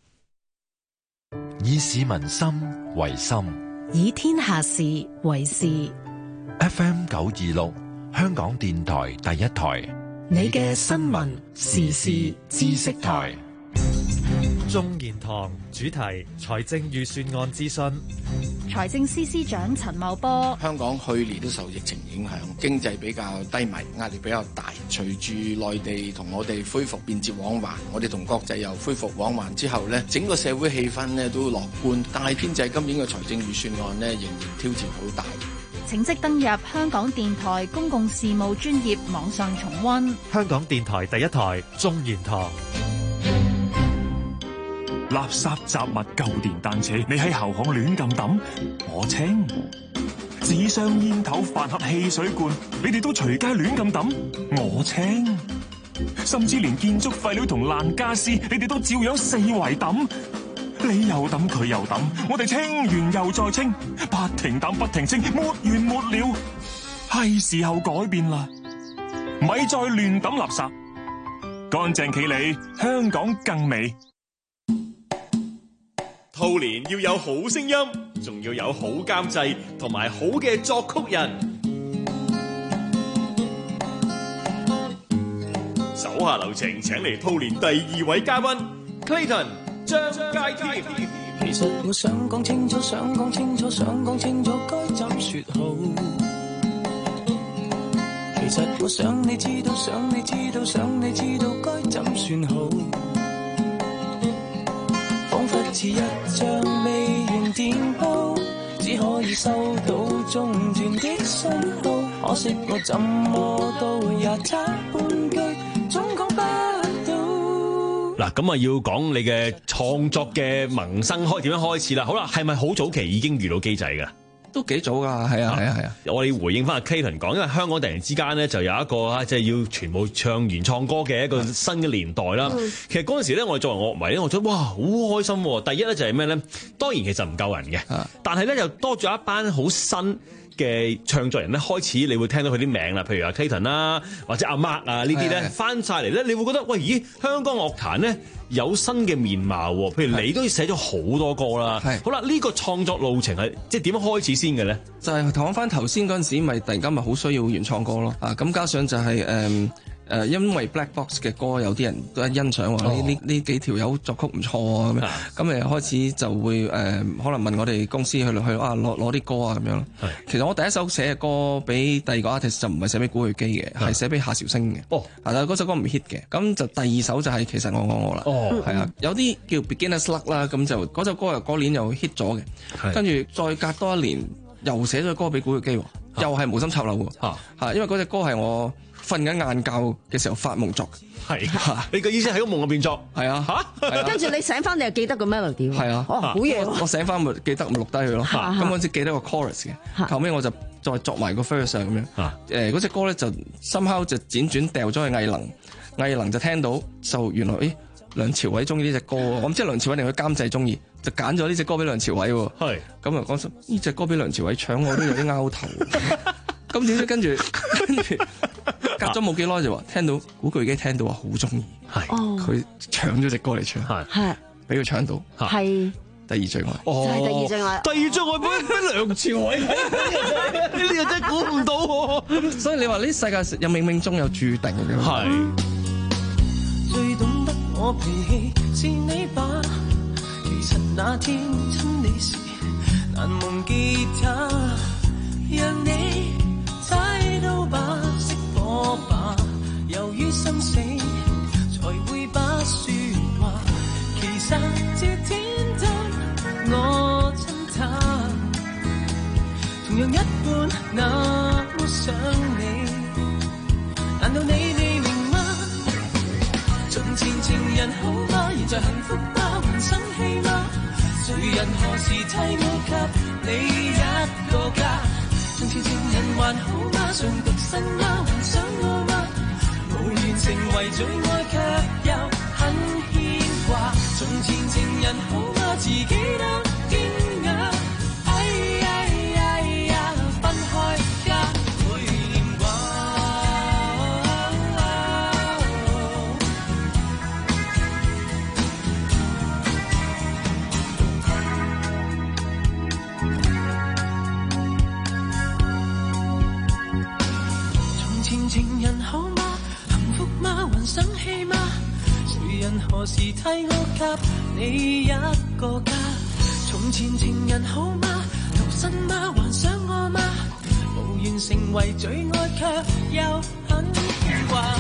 以市民心為心， 以天下事為事。 FM 926，香港電台第一台， 你嘅新聞時事知識台。 眾言堂主題財政預算案諮詢。 財政司司長陳茂波： 香港去年都受疫情影響，經濟比較低迷，壓力比較大。隨住內地同我哋恢復便捷往還，我哋同國際又恢復往還之後呢，整個社會氣氛呢都樂觀。但係編製今年嘅財政預算案呢，仍然挑戰好大。 請即登入香港電台公共事務專頁網上重溫。 香港電台第一台眾言堂。 垃圾雜物舊電單車，你喺後巷亂咁抌，我清；紙箱煙頭飯盒汽水罐，你哋都隨街亂咁抌，我清；甚至連建築廢料同爛家私，你哋都照樣四圍抌，你又抌佢又抌，我哋清完又再清，不停抌不停清，沒完沒了。係時候改變啦，咪再亂抌垃圾，乾淨企理，香港更美。 兔年要有好聲音，仲要有好監製同埋好嘅作曲人。手下留情，請嚟兔年第2位嘉賓 Clayton 張佳添。 其實我想講清楚，想講清楚，想講清楚，該怎說好？其實我想你知道，想你知道，想你知道，該怎算好？彷彿似一張未完電報，只可以收到中斷的信號。可惜我怎麼都也差半句，總講不到。 嗱，咁啊要講你嘅創作嘅萌生點樣開始啦？好啦，係咪好早期已經遇到機制㗎？ 都幾早㗎，係啊。 我哋回應翻阿 Clayton 講，因為香港突然之間咧就有一個即係要全部唱原創歌嘅一個新嘅年代啦。其實嗰陣時咧，我哋作為樂迷咧，我覺得哇好開心喎！第一咧就係咩咧？當然其實唔夠人嘅，但係咧又多咗一班好新嘅唱作人咧，開始你會聽到佢啲名啦，譬如阿 Clayton 啦，或者阿 Mark 啊呢啲咧翻晒嚟咧，你會覺得喂咦，香港樂壇咧有新嘅面貌喎。譬如你都寫咗好多歌啦，好啦，呢個創作路程係即係點樣開始先嘅咧？ 就係講翻頭先嗰陣時，咪突然間咪好需要原創歌咯。咁加上就係因為 Black Box 嘅歌有啲人都欣賞話呢幾條友作曲唔錯啊咁誒開始就會可能問我哋公司去攞啲歌啊咁樣咯。其實我第一首寫嘅歌俾第二個 artist 就唔係寫俾古巨基嘅，係寫俾夏韶聲嘅。但係嗰首歌唔 hit 嘅，咁就第二首就係其實我啦。係啊，有啲叫 Beginner's Luck 啦，咁就嗰首歌又嗰年又 hit 咗嘅，跟住再隔多一年又寫咗歌俾古巨基，又係無心插柳喎。因為嗰隻歌係我瞓緊晏覺嘅時候發夢作嘅， 你嘅意思喺個夢入邊作？係啊，跟住你醒翻你又記得個 melody，係啊， 好嘢喎！ 我醒翻咪記得咪錄低佢咯，咁嗰陣記得個 chorus 嘅，後尾我就再作埋個 verse 咁樣，嗰隻歌咧就somehow就輾轉掉咗去藝能就聽到，就原來梁朝偉中意呢隻歌，我唔知梁朝偉定佢監製中意，就揀咗呢隻歌俾梁朝偉喎，咁啊講呢隻歌俾梁朝偉唱我都有啲拗頭。咁點知跟住隔咗冇幾耐就話聽到古巨基聽到話好中意，佢搶咗隻歌嚟唱，俾佢搶到， 係第二最愛， 就係第二最愛， 第二最愛俾梁朝偉，呢個真係估唔到。 所以你話呢世界有冥冥中有注定嘅， 係。最懂得我脾氣是你吧？其實那天親你時難忘記他，讓你猜到吧，熄火吧，由於心死才會把說話。其實這天真我親他，同樣一般那麼想你，難道你未明嗎？從前情人好嗎？現在幸福嗎？還生氣嗎？誰人何時替我給你一個家？從前情人還好嗎？尚獨身嗎？還想我嗎？無緣成為最愛，卻又很牽掛。從前情人好嗎？自己都驚訝。哎呀，分開家會念掛。從前情人好嗎？幸福嗎？還生氣嗎？誰人何時替我給你一個家？從前情人好嗎？獨身嗎？還想我嗎？無緣成為最愛，卻又很牽掛。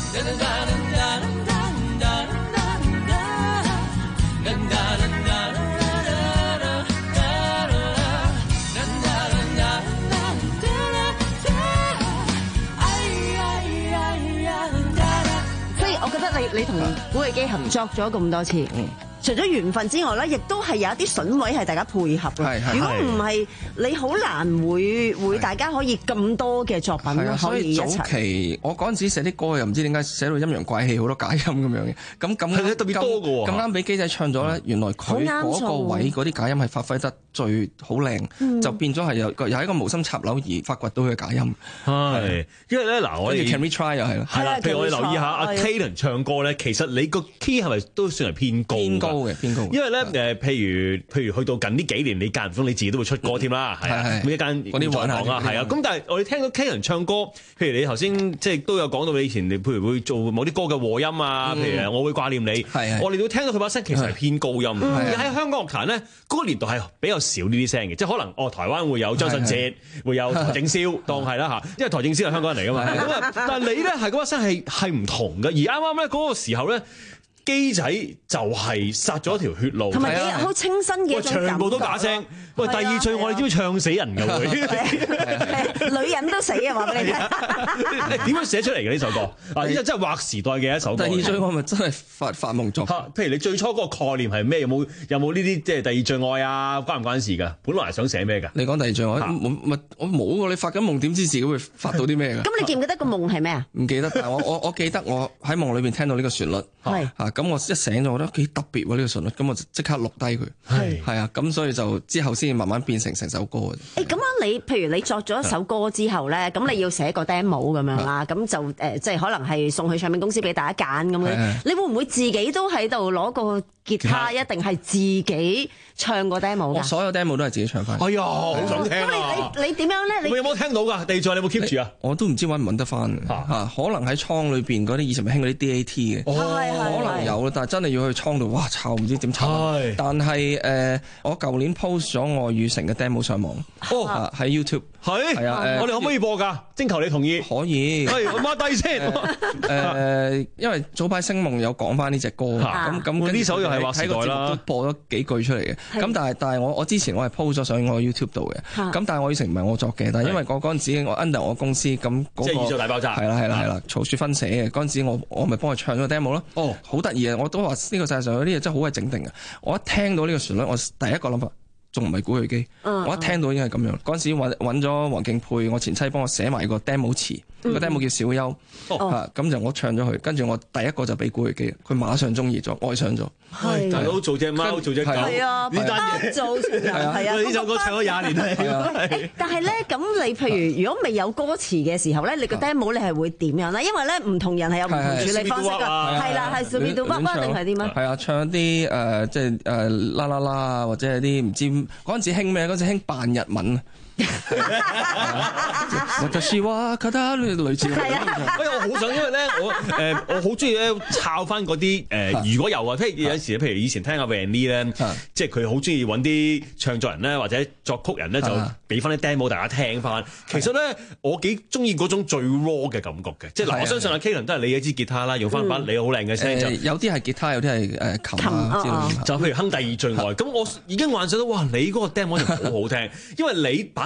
我覺得你同古巨基合作咗咁多次，除咗緣分之外咧，亦都係有一啲筍位係大家配合嘅。如果唔係，你好難會大家可以咁多嘅作品可以一齊。 所以早期我嗰陣時寫啲歌又唔知點解寫到陰陽怪氣，好多假音咁樣嘅。咁係特別多嘅喎。 咁啱俾基仔唱咗咧，原來佢嗰個位嗰啲假音係發揮得最好靚，就變咗係有一個無心插柳而發掘到佢嘅假音。 係，因為咧嗱，我哋 Can We Try 又係啦。 係啦，譬如我哋留意下阿 Clayton 唱歌咧，其實你個 key 係咪都算係偏高？ 偏高。 因為咧譬如去到近呢幾年，你間唔中你自己都會出歌添啦，係啊，每一間嗰啲玩啊，係啊。咁但係我哋聽到 Clayton 唱歌，譬如你頭先即係都有講到你以前，你譬如會做某啲歌嘅和音啊，譬如我會掛念你，我哋都聽到佢把聲其實係偏高音。而喺香港樂壇咧，嗰個年代係比較少呢啲聲嘅，即係可能台灣會有張信哲，會有邰正宵，當係啦嚇，因為邰正宵係香港人嚟㗎嘛。咁啊，但係你咧係嗰把聲係唔同嘅，而啱啱咧嗰個時候咧。基仔就係殺咗一條血路， 同埋你好清新嘅一種感覺， 全部都假聲。喂，第二最我哋知唔知唱死人㗎會？ 女人都死啊！話俾你聽。 你點樣寫出嚟嘅呢首歌？啊，呢個真係劃時代嘅一首歌。 第二最愛咪真係發夢作。 譬如你最初嗰個概念係咩？有冇呢啲即係第二最愛啊？關唔關事㗎？本來係想寫咩㗎？ 你講第二最愛，我冇喎。你發緊夢點知自己會發到啲咩㗎？ 咁你記唔記得個夢係咩啊？ 唔記得，但係我記得我喺夢裏邊聽到呢個旋律。 係啊，咁我一醒咗，我覺得幾特別喎呢個旋律，咁我就即刻錄低佢。係啊，咁所以就之後先慢慢變成首歌嘅。 咁樣譬如你作咗一首歌之後咧，咁你要寫個 demo 咁樣啦，咁就即係可能係送去唱片公司俾大家揀咁樣。你會唔會自己都喺度攞個吉他，一定係自己唱個 demo 㗎？ 我所有 demo 都係自己唱翻。 哎呀，好想聽啊！ 咁你點樣咧？ 你有冇聽到㗎？第二再你有冇 keep 住啊？ 我都唔知揾唔揾得翻可能喺倉裏邊嗰啲以前咪興嗰啲 DAT 嘅，可能有，但係真係要去倉度，哇！抄唔知點抄。但係我舊年 post 咗我與成嘅 demo 上網，喺 YouTube。係啊， 我哋可唔可以播㗎？徵求你同意。 可以。 係，我抹低先。 因為早排星夢有講翻呢隻歌，咁呢首又係劃時代啦， 都播咗幾句出嚟嘅。咁但係我之前我係 post 咗上我 YouTube 度嘅。咁但係我與成唔係我作嘅，但係因為嗰陣時我 under 我公司咁嗰個即係宇宙大爆炸。 係啦，曹雪芬寫嘅嗰陣時，我咪幫佢唱咗個 demo 咯。哦，好得意啊！我都話呢個世界上有啲嘢真係好係整定嘅。我一聽到呢個旋律，我第一個諗法。仲唔係古巨基？我一聽到已經係咁樣。嗰陣時揾咗黃敬佩，我前妻幫我寫埋個 demo 詞，個 demo 叫小優，咁就我唱咗佢，跟住我第一個就俾古巨基，佢馬上中意咗，愛上咗。 係大佬做隻貓做隻狗，呢單嘢做係啊！ 呢首歌唱咗20年係。但係咧，咁你譬如如果未有歌詞嘅時候咧，你個 demo 你係會點樣咧？因為咧唔同人係有唔同處理方式㗎。係啦，係隨便到筆筆定係點啊？ 係啊，唱一啲即係啦啦啦啊，或者係啲唔知嗰陣時興咩？嗰陣時興扮日文啊！我就是話覺得類似係啊！ 我好想，因為咧我好中意咧抄翻嗰啲如果有啊，譬如有時譬如以前聽阿 Van Lee 咧，即係佢好中意揾啲唱作人咧或者作曲人咧，就俾翻啲 demo 大家聽翻。其實咧我幾中意嗰種最 raw 嘅感覺嘅，即係嗱，我相信阿 Kalen 都係你一支吉他啦，用翻把你好靚嘅聲， 有啲係吉他，有啲係琴啊， 就譬如哼第二最愛，咁我已經幻想到哇，你嗰個 demo 就好好聽，因為你把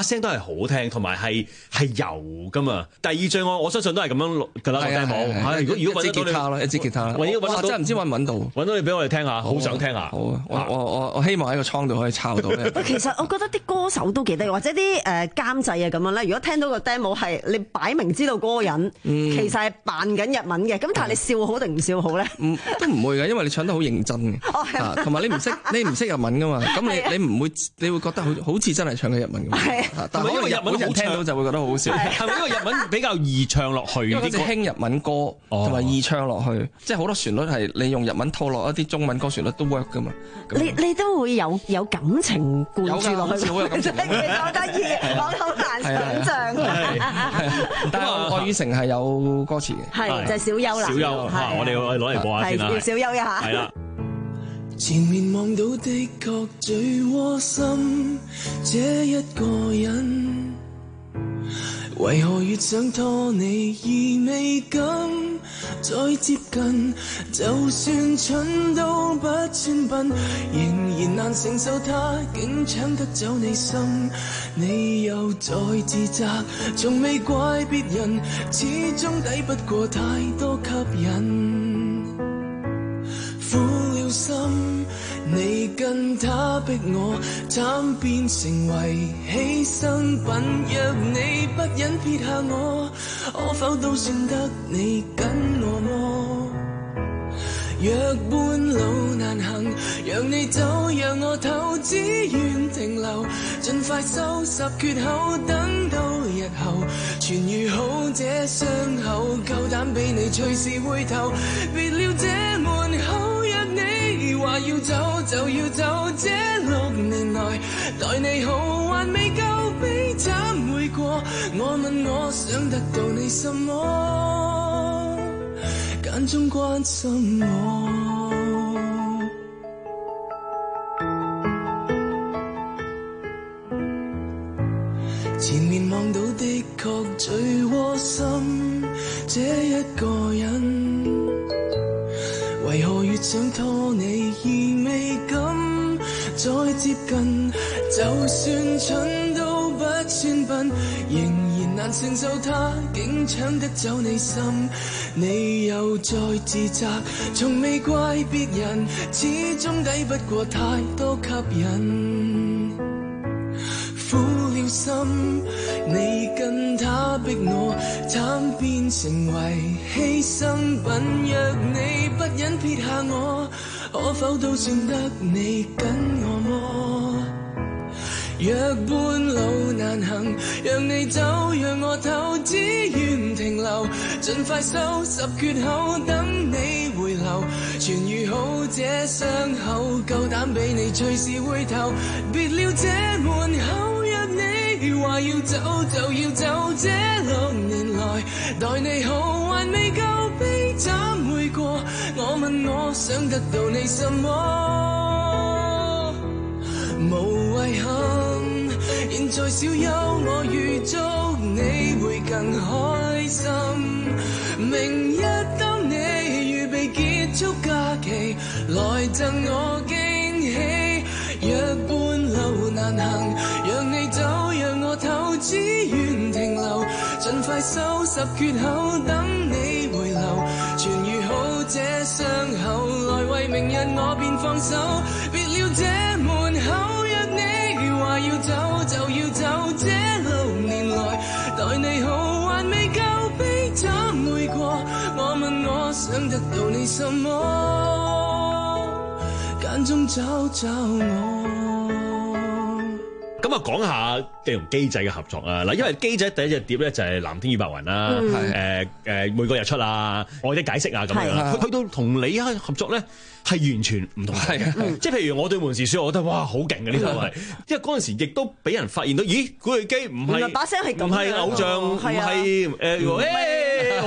聲都係好聽，同埋係柔噶嘛。第二最我相信都係咁樣錄㗎啦，個 demo。如果揾得到你一支吉他啦，真係唔知揾唔揾到。 揾到你俾我哋聽下，好想聽下。 好啊，我希望喺個倉度可以抄到咧。 其實我覺得啲歌手都幾得意，或者啲監製啊咁樣咧。如果聽到個 demo 係你擺明知道嗰個人其實係扮緊日文嘅，咁但係你笑好定唔笑好咧？ 都唔會嘅，因為你唱得好認真嘅，同埋你唔識日文噶嘛，咁你唔會，你會覺得好似真係唱緊日文咁。但係因為日本人聽到就會覺得好好笑。 係咪因為日文比較易唱落去？ 因為啲輕日文歌同埋易唱落去，即係好多旋律係你用日文套落一啲中文歌旋律都 work 噶嘛。 你都會有感情灌注落去， 好有感情。 好得意，我好難想像。 但係愛與誠係有歌詞嘅， 係就係小優啦。 小優，我哋攞嚟播下先啦。 係小優一下。 係啦。 前面望到的確最窩心，這一個人，為何越想拖你而未敢再接近？就算蠢都不算笨，仍然難承受他竟搶得走你心。你又在自責，從未怪別人，始終抵不過太多吸引。苦了心，你跟他逼我，慘變成為犧牲品。若你不忍撇下我，可否都算得你跟我麼？若半路難行，讓你走，讓我透，只願停留，盡快收拾缺口，等到日後痊癒好這傷口，夠膽俾你隨時回頭。別了這門口，若你話要走就要走，這6年來待你好還未夠悲慘會過。我問我想得到你什麼，間中關心我。前面望到的確最窩心，這一個人，為何越想拖你而未敢再接近？就算蠢都不算笨，仍然難承受他竟搶得走你心。你又在自責，從未怪別人，始終抵不過太多吸引。苦了心，你跟他逼我，慘變成為犧牲品。若你不忍撇下我，可否都算得你跟我麼？若半路難行，讓你走，讓我透，只願停留，盡快收拾缺口，等你回流，痊癒好這傷口，夠膽俾你隨時回頭。別了這門口，若你話要走就要走，這6年來待你好還未夠悲慘會過。我問我想得到你什麼，無遺憾，現在小憂我預祝你會更開心。明日當你預備結束假期，來贈我驚喜。若半路難行，讓你走，讓我透，只願停留，盡快收拾缺口，等你回流，痊癒好這傷口，來為明日我便放手。別了這門口，若你話要走就要走，這6年來待你好還未夠悲慘會過。我問我想得到你什麼，間中找我。 咁啊，講下你同機仔嘅合作啊！嗱，因為機仔第一隻碟咧就係《藍天與白雲》啦，每個日出啊，愛的解釋啊咁樣。去到同你合作咧，係完全唔同嘅。即係譬如我對門時說，我覺得哇好勁嘅呢首係，因為嗰陣時亦都俾人發現到，咦古巨基唔係把聲係咁，唔係偶像，唔係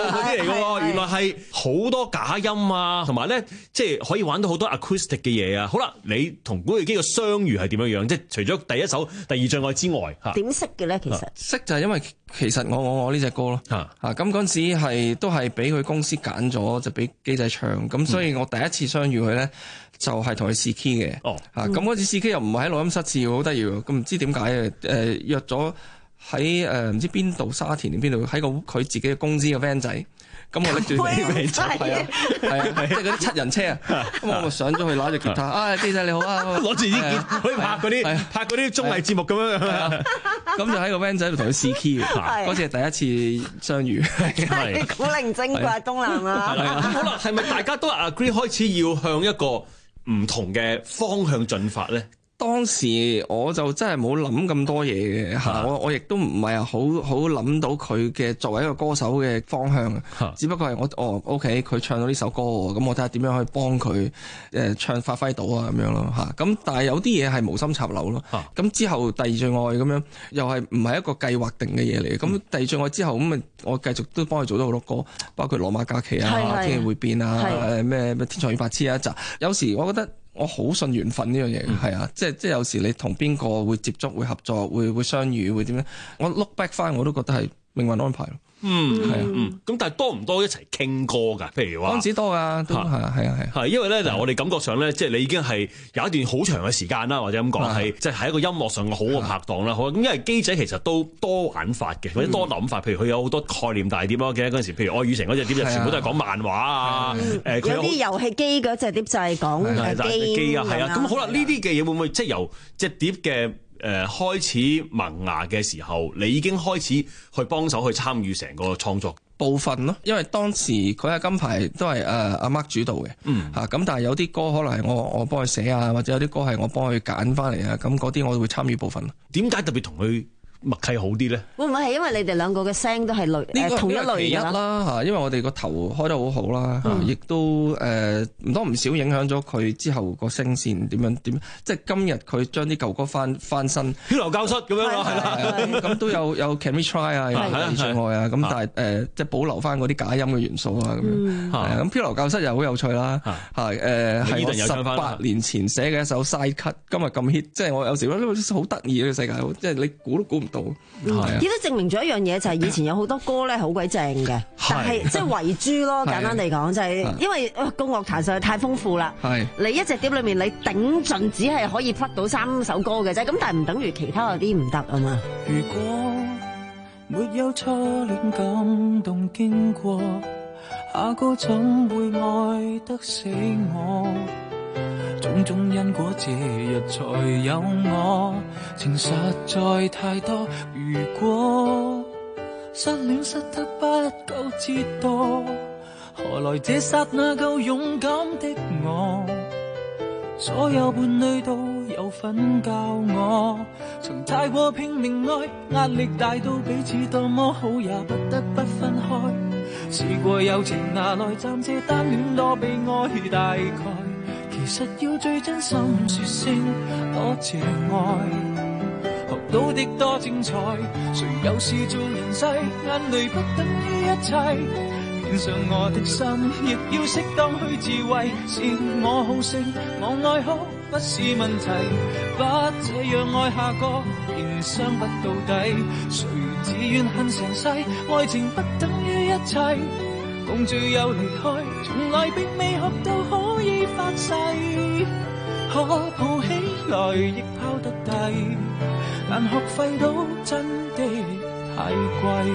嗰啲嚟嘅喎，原來係好多假音啊，同埋咧即係可以玩到好多 acoustic 嘅嘢啊。好啦，你同古巨基嘅相遇係點樣樣？即係除咗第一首《第二最愛》之外， 點識嘅咧？其實識就係因為其實我呢隻歌咯，咁嗰陣時都係俾佢公司揀咗，就俾基仔唱。咁所以我第一次相遇佢咧，就係同佢試 key 嘅。咁嗰次試 key 又唔係喺錄音室試，好得意喎。咁唔知點解嘅？約咗喺唔知邊度沙田定邊度，喺佢自己嘅公司嘅 van 仔。咁我拎住你係啊，即係嗰啲七人車啊。咁我咪上咗去攞住吉他，基仔你好啊， 攞住啲吉他可以拍嗰啲綜藝節目咁樣。 咁就喺個 van 仔度同佢試 key 嗰次係第一次相遇， 係古靈精怪東南啊。 好啦，係咪大家都 agree 開始要向一個唔同嘅方向進發咧？ 當時我就真係冇諗咁多嘢嘅嚇，我亦都唔係好諗到佢嘅作為一個歌手嘅方向，只不過係OK 佢唱到呢首歌喎，咁我睇下點樣可以幫佢唱發揮到啊咁樣咯嚇。咁但係有啲嘢係無心插柳咯。咁之後第二最愛咁樣又係唔係一個計劃定嘅嘢嚟嘅。咁第二最愛之後咁我繼續都幫佢做咗好多歌，包括羅馬假期啊、天氣會變啊、咩天才與白痴啊一集。有時我覺得我好信緣分呢樣嘢，係啊，即係有時你同邊個會接觸、會合作、會相遇、會點樣？我 look back 翻我都覺得係命運安排咯。係啊， 咁但係多唔多一齊傾歌㗎？譬如話， 當時多㗎，都係因為咧嗱，我哋感覺上咧，即係你已經係有一段好長嘅時間啦，或者咁講係，即係喺一個音樂上嘅好嘅拍檔啦。好，咁因為基仔其實都多玩法嘅，或者多諗法。譬如佢有好多概念大碟咯，記得嗰陣時，譬如愛與誠嗰隻碟就全部都係講漫畫啊。 有啲遊戲機嗰隻碟就係講機啊，係啊。咁好啦，呢啲嘅嘢會唔會即係由隻碟嘅？開始萌芽嘅時候，你已經開始去幫手去參與成個創作部分咯，因為當時佢喺金牌都係阿 Mark 主導嘅，咁但係有啲歌可能係我幫佢寫啊，或者有啲歌係我幫佢揀翻嚟啊，咁嗰啲我會參與部分。點解特別同佢默契好啲咧？ 會唔會係因為你哋兩個嘅聲都係同一類嘅啦嚇？因為我哋個頭開得好好啦，亦都唔多唔少影響咗佢之後個聲線點，即係今日佢將啲舊歌翻新， 漂流教室咁樣咯，係啦， 咁都有 Can We Try 啊，有第二最愛啊，咁但係即係保留翻嗰啲假音嘅元素啊咁樣。咁漂流教室又好有趣啦，係我18年前寫嘅一首 side cut， 今日咁 hit， 即係我有時覺得好得意嘅世界，即係你估都估唔到。 亦都證明咗一樣嘢，就係以前有好多歌咧好鬼正嘅，但係即係遺珠咯。簡單嚟講，就係因為個樂壇實在太豐富啦。你一隻碟裏面你頂盡只係可以pluck到3首歌嘅啫，咁但係唔等於其他嗰啲唔得啊嘛。 如果沒有初戀感動經過，下個怎會愛得死我？種種因果，這日才有我，情實在太多。如果失戀失得不夠折墮，何來這剎那夠勇敢的我？所有伴侶都有份教我，曾太過拼命愛，壓力大到彼此多麼好也不得不分開。試過友情拿來暫借單戀，多悲哀大概。其實要最真心說聲多謝愛，學到的多精彩。誰有事做人世，眼淚不等於一切。獻上我的心，亦要適當去自慰。是我好勝，我愛好不是問題。不這樣愛下個，便傷不到底。誰自願恨成世，愛情不等於一切。共聚又離開，從來並未學到可以發誓，可抱起來亦拋得低，但學費都真的太貴。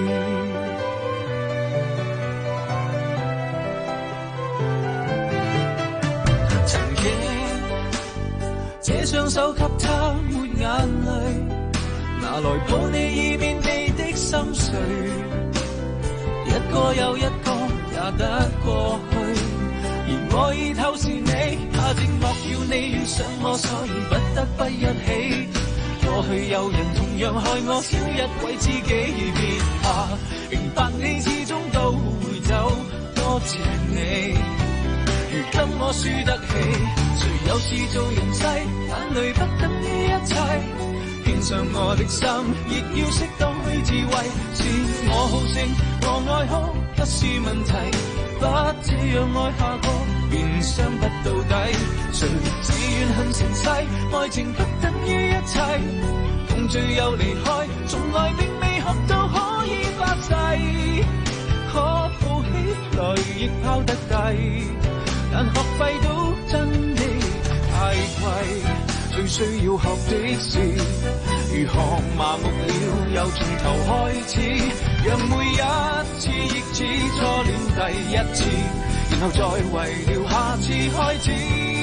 曾經這雙手給他抹眼淚，拿來抱你已變氣的心碎，一個又一個也得過去，而我已透視你，怕寂寞要你遇上我，所以不得不一起。過去有人同樣害我，少一位知己別怕，明白你始終都會走，多謝你。如今我輸得起，誰有事做人世，眼淚不等於一切。獻上我的心，亦要適當去自慰。是我好勝，我愛哭不是問題，不這樣愛下去便傷不到底。誰自怨恨成世，愛情不等於一切，共聚又離開，從來並未學到可以發誓，可抱起來亦拋得低，但學費都真的太貴，最需要學的是如何麻木了又從頭開始，讓每一次亦似初戀第一次，然後再為了下次開始。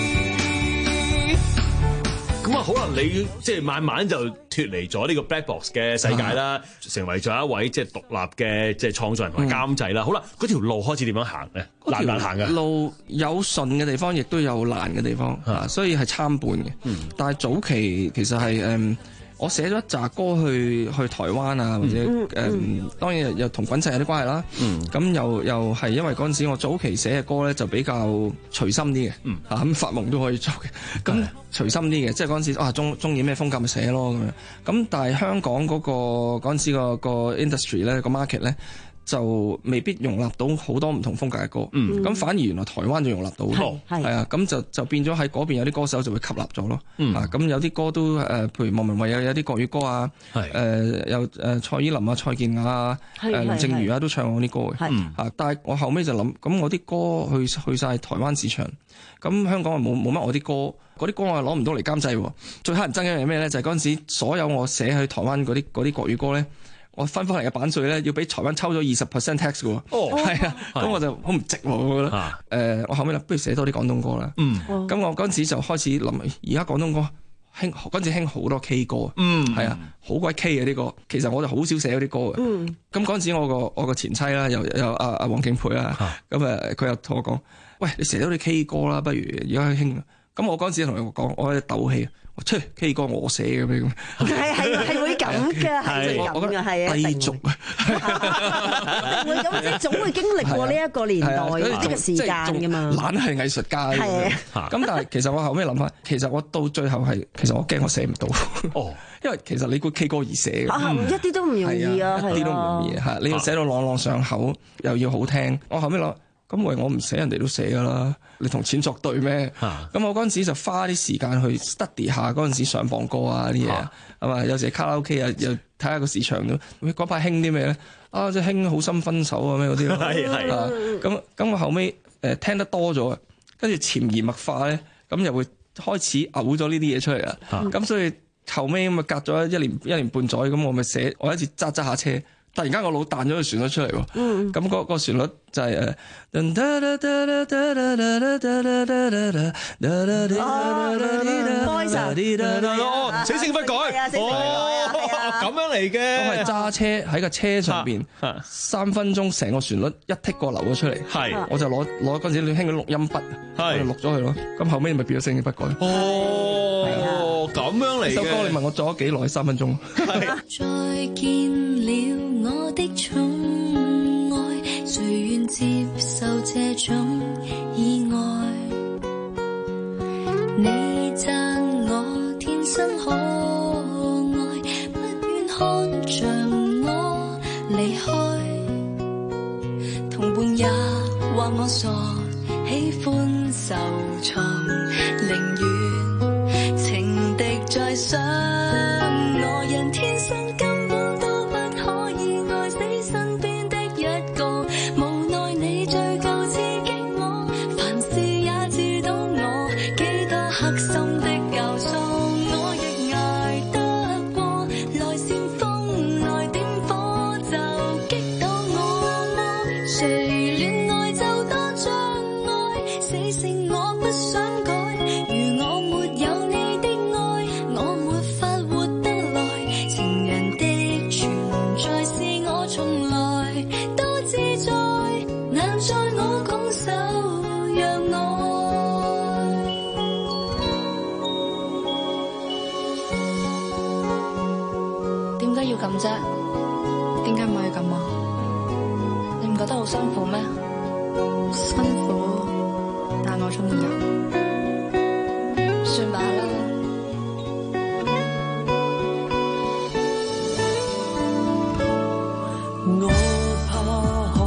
咁啊，可能你即係慢慢就脫離咗呢個 Black Box 嘅世界啦，成為咗一位即係獨立嘅即係創作人同埋監製啦。好啦，嗰條路開始點樣行咧？難唔難行嘅？ 路有順嘅地方，亦都有難嘅地方，所以係參半嘅。但係早期其實係我寫咗一紮歌去台灣啊，或者當然又同滾石有啲關係啦。咁又係因為嗰陣時我早期寫嘅歌咧就比較隨心啲嘅，咁發夢都可以做嘅。咁隨心啲嘅，即係嗰陣時中意咩風格咪寫咯咁樣。咁但係香港嗰陣時個 industry 咧，個 market 咧，就未必容納到好多唔同風格嘅歌，咁反而原來台灣就容納到，係啊，咁就變咗喺嗰邊有啲歌手就會吸納咗咯，咁有啲歌都譬如莫文蔚有啲國語歌啊，有蔡依林啊、蔡健雅啊、林靜茹啊都唱我啲歌嘅，但係我後尾就諗，咁我啲歌去晒台灣市場，咁香港冇乜我啲歌，嗰啲歌我又攞唔到嚟監製喎，最乞人憎嘅係咩咧？就係嗰陣時所有我寫去台灣嗰啲國語歌咧。我分翻嚟嘅版稅咧，要俾台灣抽咗20% tax 嘅喎，係啊，咁我就好唔值喎，我覺得。我後尾諗，不如寫多啲廣東歌啦。咁我嗰陣時就開始諗，而家廣東歌興，嗰陣時興好多 K 歌，係啊，好鬼 K 嘅呢個。其實我就好少寫嗰啲歌嘅。咁嗰陣時我個前妻啦，有阿黃敬培啦，咁佢又同我講，喂，你寫多啲 K 歌啦，不如而家興。咁我嗰陣時同佢講，我喺度鬥氣。K 歌我寫嘅咩咁？ 係會咁嘅，係會咁嘅，係啊， 低俗啊， 會咁，即係總會經歷過呢一個年代呢個時間㗎嘛。懶係藝術家嘅，咁但係其實我後尾諗翻，其實我到最後係，其實我驚我寫唔到，因為其實你估 K 歌易寫嘅， 一啲都唔容易啊， 一啲都唔容易嚇，你要寫到朗朗上口，又要好聽。我後尾諗。咁我唔寫人哋都寫噶啦，你同錢作對咩？咁我嗰陣時就花啲時間去 study 下嗰陣時上榜歌啊啲嘢，係嘛？有時卡拉 OK 啊，又睇下個市場都嗰排興啲咩咧？即係興好心分手啊咩嗰啲咯。咁我後尾聽得多咗，跟住潛移默化咧，咁又會開始嘔咗呢啲嘢出嚟啦。咁所以後尾咁啊隔咗一年半載，咁我咪寫，我一次揸下車。突然間個腦彈咗個旋律出嚟喎，咁嗰個旋律就係死性不改，咁樣嚟嘅。 我係揸車喺個車上邊3分鐘，成個旋律一剔過流咗出嚟，我就攞嗰陣時你興嗰錄音筆，我就錄咗佢咯。咁後尾咪變咗死性不改。 咁樣嚟嘅。 首歌你問我做咗幾耐？3分鐘。 再見了。我的寵愛，誰願接受這種意外？你讚我天生可愛，不願看着我離開。同伴也話我傻，喜歡受創，寧願情敵在想我，人天生根本。 點解唔可以咁啊？你唔覺得好辛苦咩？辛苦，但我中意啊。算吧啦。 我怕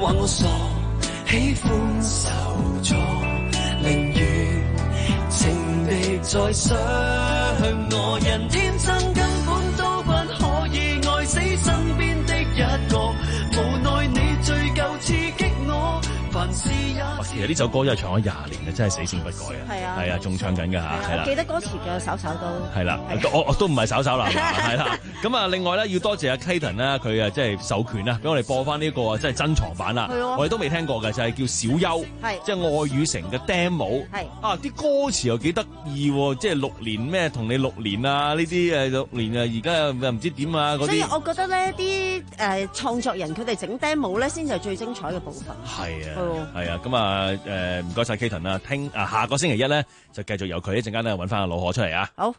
話我傻，喜歡受挫，寧願情敵在傷我。人天生根本都不可以愛死身邊的一個，無奈你最舊刺激我。 其實呢首歌真係唱咗20年嘅，真係死性不改啊！係啊，仲唱緊㗎嚇，係啦。 我記得歌詞嘅首首都係啦，我都唔係首首啦，係啦。咁啊，另外咧要多謝阿 Clayton 啦，佢啊即係授權啦，俾我哋播翻呢個即係珍藏版啦。我哋都未聽過嘅，就係叫小優，即係愛與誠嘅 demo。啊，啲歌詞又幾得意喎，即係6年咩同你6年啊，呢啲6年啊，而家又唔知點啊嗰啲。所以我覺得咧啲創作人佢哋整 demo 咧先至係最精彩嘅部分。係啊。係啊，咁啊，唔該晒 Clayton 啦，下個星期一咧就繼續由佢一陣間咧揾翻阿老何出嚟啊。 好，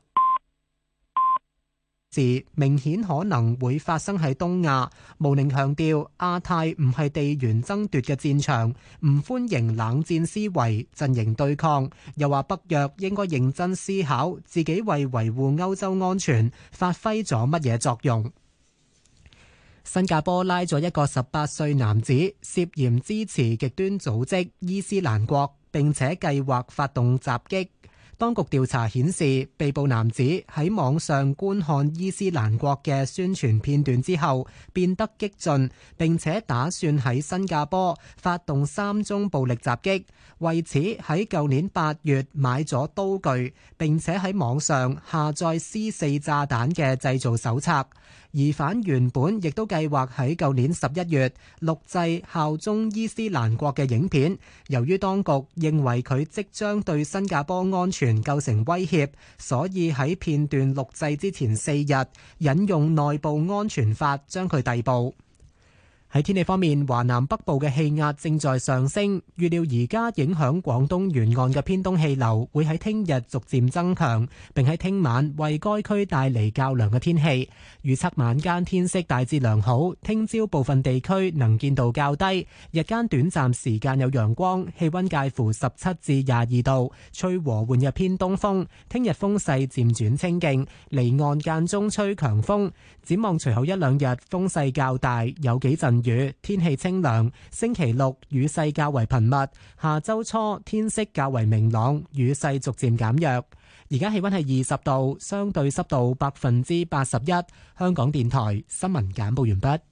明顯可能會發生喺東亞。毛寧強調亞太唔係地緣爭奪嘅戰場，唔歡迎冷戰思維、陣營對抗。又話北約應該認真思考自己為維護歐洲安全發揮咗乜嘢作用。新加坡拉咗一個18歲男子，涉嫌支持極端組織伊斯蘭國，並且計劃發動襲擊。當局調查顯示，被捕男子喺網上觀看伊斯蘭國嘅宣傳片段之後，變得激進，並且打算喺新加坡發動3宗暴力襲擊。為此，喺舊年8月買咗刀具，並且喺網上下載 C4 炸彈嘅製造手冊。疑犯原本亦都計劃喺舊年11月錄製效忠伊斯蘭國嘅影片，由於當局認為佢即將對新加坡安全構成威脅，所以喺片段錄製之前4日引用內部安全法將佢逮捕。喺天氣方面，華南北部嘅氣壓正在上升，預料而家影響廣東沿岸嘅偏東氣流會喺聽日逐漸增強，並喺聽晚為該區帶嚟較涼嘅天氣。預測晚間天色大致良好，聽朝部分地區能見度較低，日間短暫時間有陽光，氣溫介乎17至22度，吹和緩嘅偏東風。聽日風勢漸轉清勁，離岸間中吹強風。展望隨後一兩日風勢較大，有幾陣雨，天氣清涼。星期六雨勢較為頻密，下周初天色較為明朗，雨勢逐漸減弱。而家氣溫係20度，相對濕度81%。香港電台新聞簡報完畢。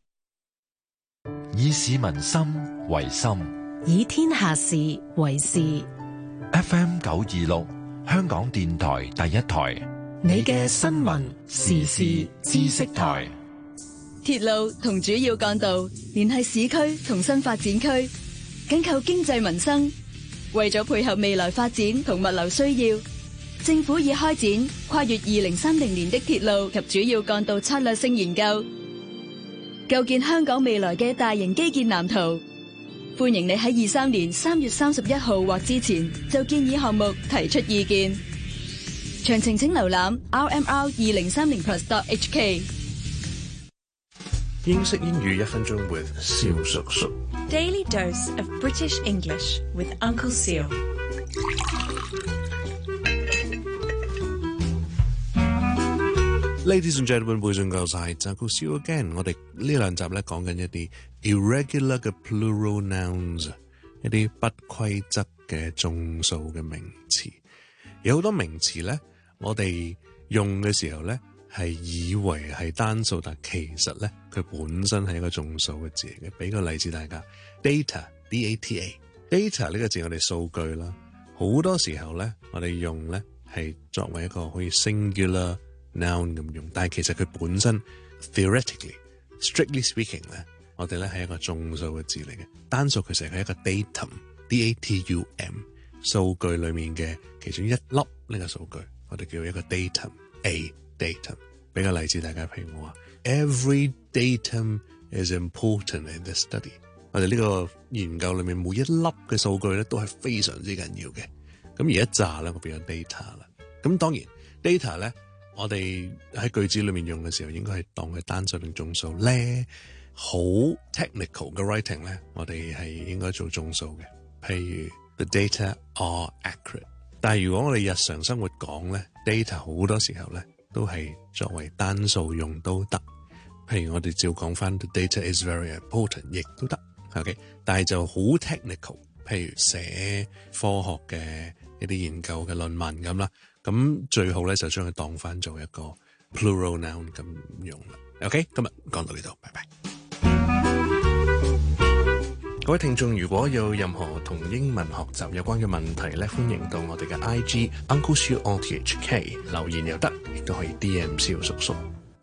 以市民心為心， 以天下事為事。 FM 926，香港電台第一台， 你嘅新聞時事知識台。 鐵路同主要幹道聯繫市區同新發展區，緊扣經濟民生。為咗配合未來發展同物流需要，政府已開展跨越2030年的鐵路及主要幹道策略性研究，構建香港未來嘅大型基建藍圖。歡迎你喺23年3月31號或之前就建議項目提出意見。詳情請瀏覽 rmr2030plus.hk。 英式英語1分鐘 with 蕭叔叔。 Daily dose of British English with Uncle Seal。 Ladies and gentlemen, boys and girls, it's Uncle Seal again。我哋呢兩集咧講緊一啲 irregular 嘅 plural nouns， 一啲不規則嘅眾數嘅名詞。有好多名詞咧，我哋用嘅時候咧係以為係單數，但其實咧佢本身係一個眾數嘅字嚟嘅。俾個例子大家 ，data D-A-T-A，data 呢個字我哋數據啦，好多時候咧我哋用咧係作為一個可以 singular noun 咁用，但係其實佢本身 theoretically、strictly speaking 咧，我哋咧係一個眾數嘅字嚟嘅。單數其實係一個 datum，D-A-T-U-M， 數據裏面嘅其中一粒呢個數據，我哋叫一個 datum，A datum。俾個例子大家，譬如我話 every datum is important in this study。我哋呢個研究裏面每一粒嘅數據咧都係非常之緊要嘅。咁而一紮咧我變咗 data 啦。咁當然 data 咧。我哋喺句子裏面用嘅時候，應該係當佢單數定眾數咧。好 technical 嘅 writing 咧，我哋係應該做眾數嘅。譬如 the data are accurate。但係如果我哋日常生活講咧 ，data 好多時候咧都係作為單數用都得。譬如我哋照講翻 the data is very important， 亦都得。 OK， 但係就好 technical， 譬如寫科學嘅一啲研究嘅論文咁啦，咁最好咧就將佢當翻做一個 plural noun 咁用啦。OK， 今日講到呢度，拜拜。各位聽眾，如果有任何同英文學習有關嘅問題咧，歡迎到我哋嘅 IG Uncle Siu RTHK 留言又得，亦都可以 DM 蕭叔叔。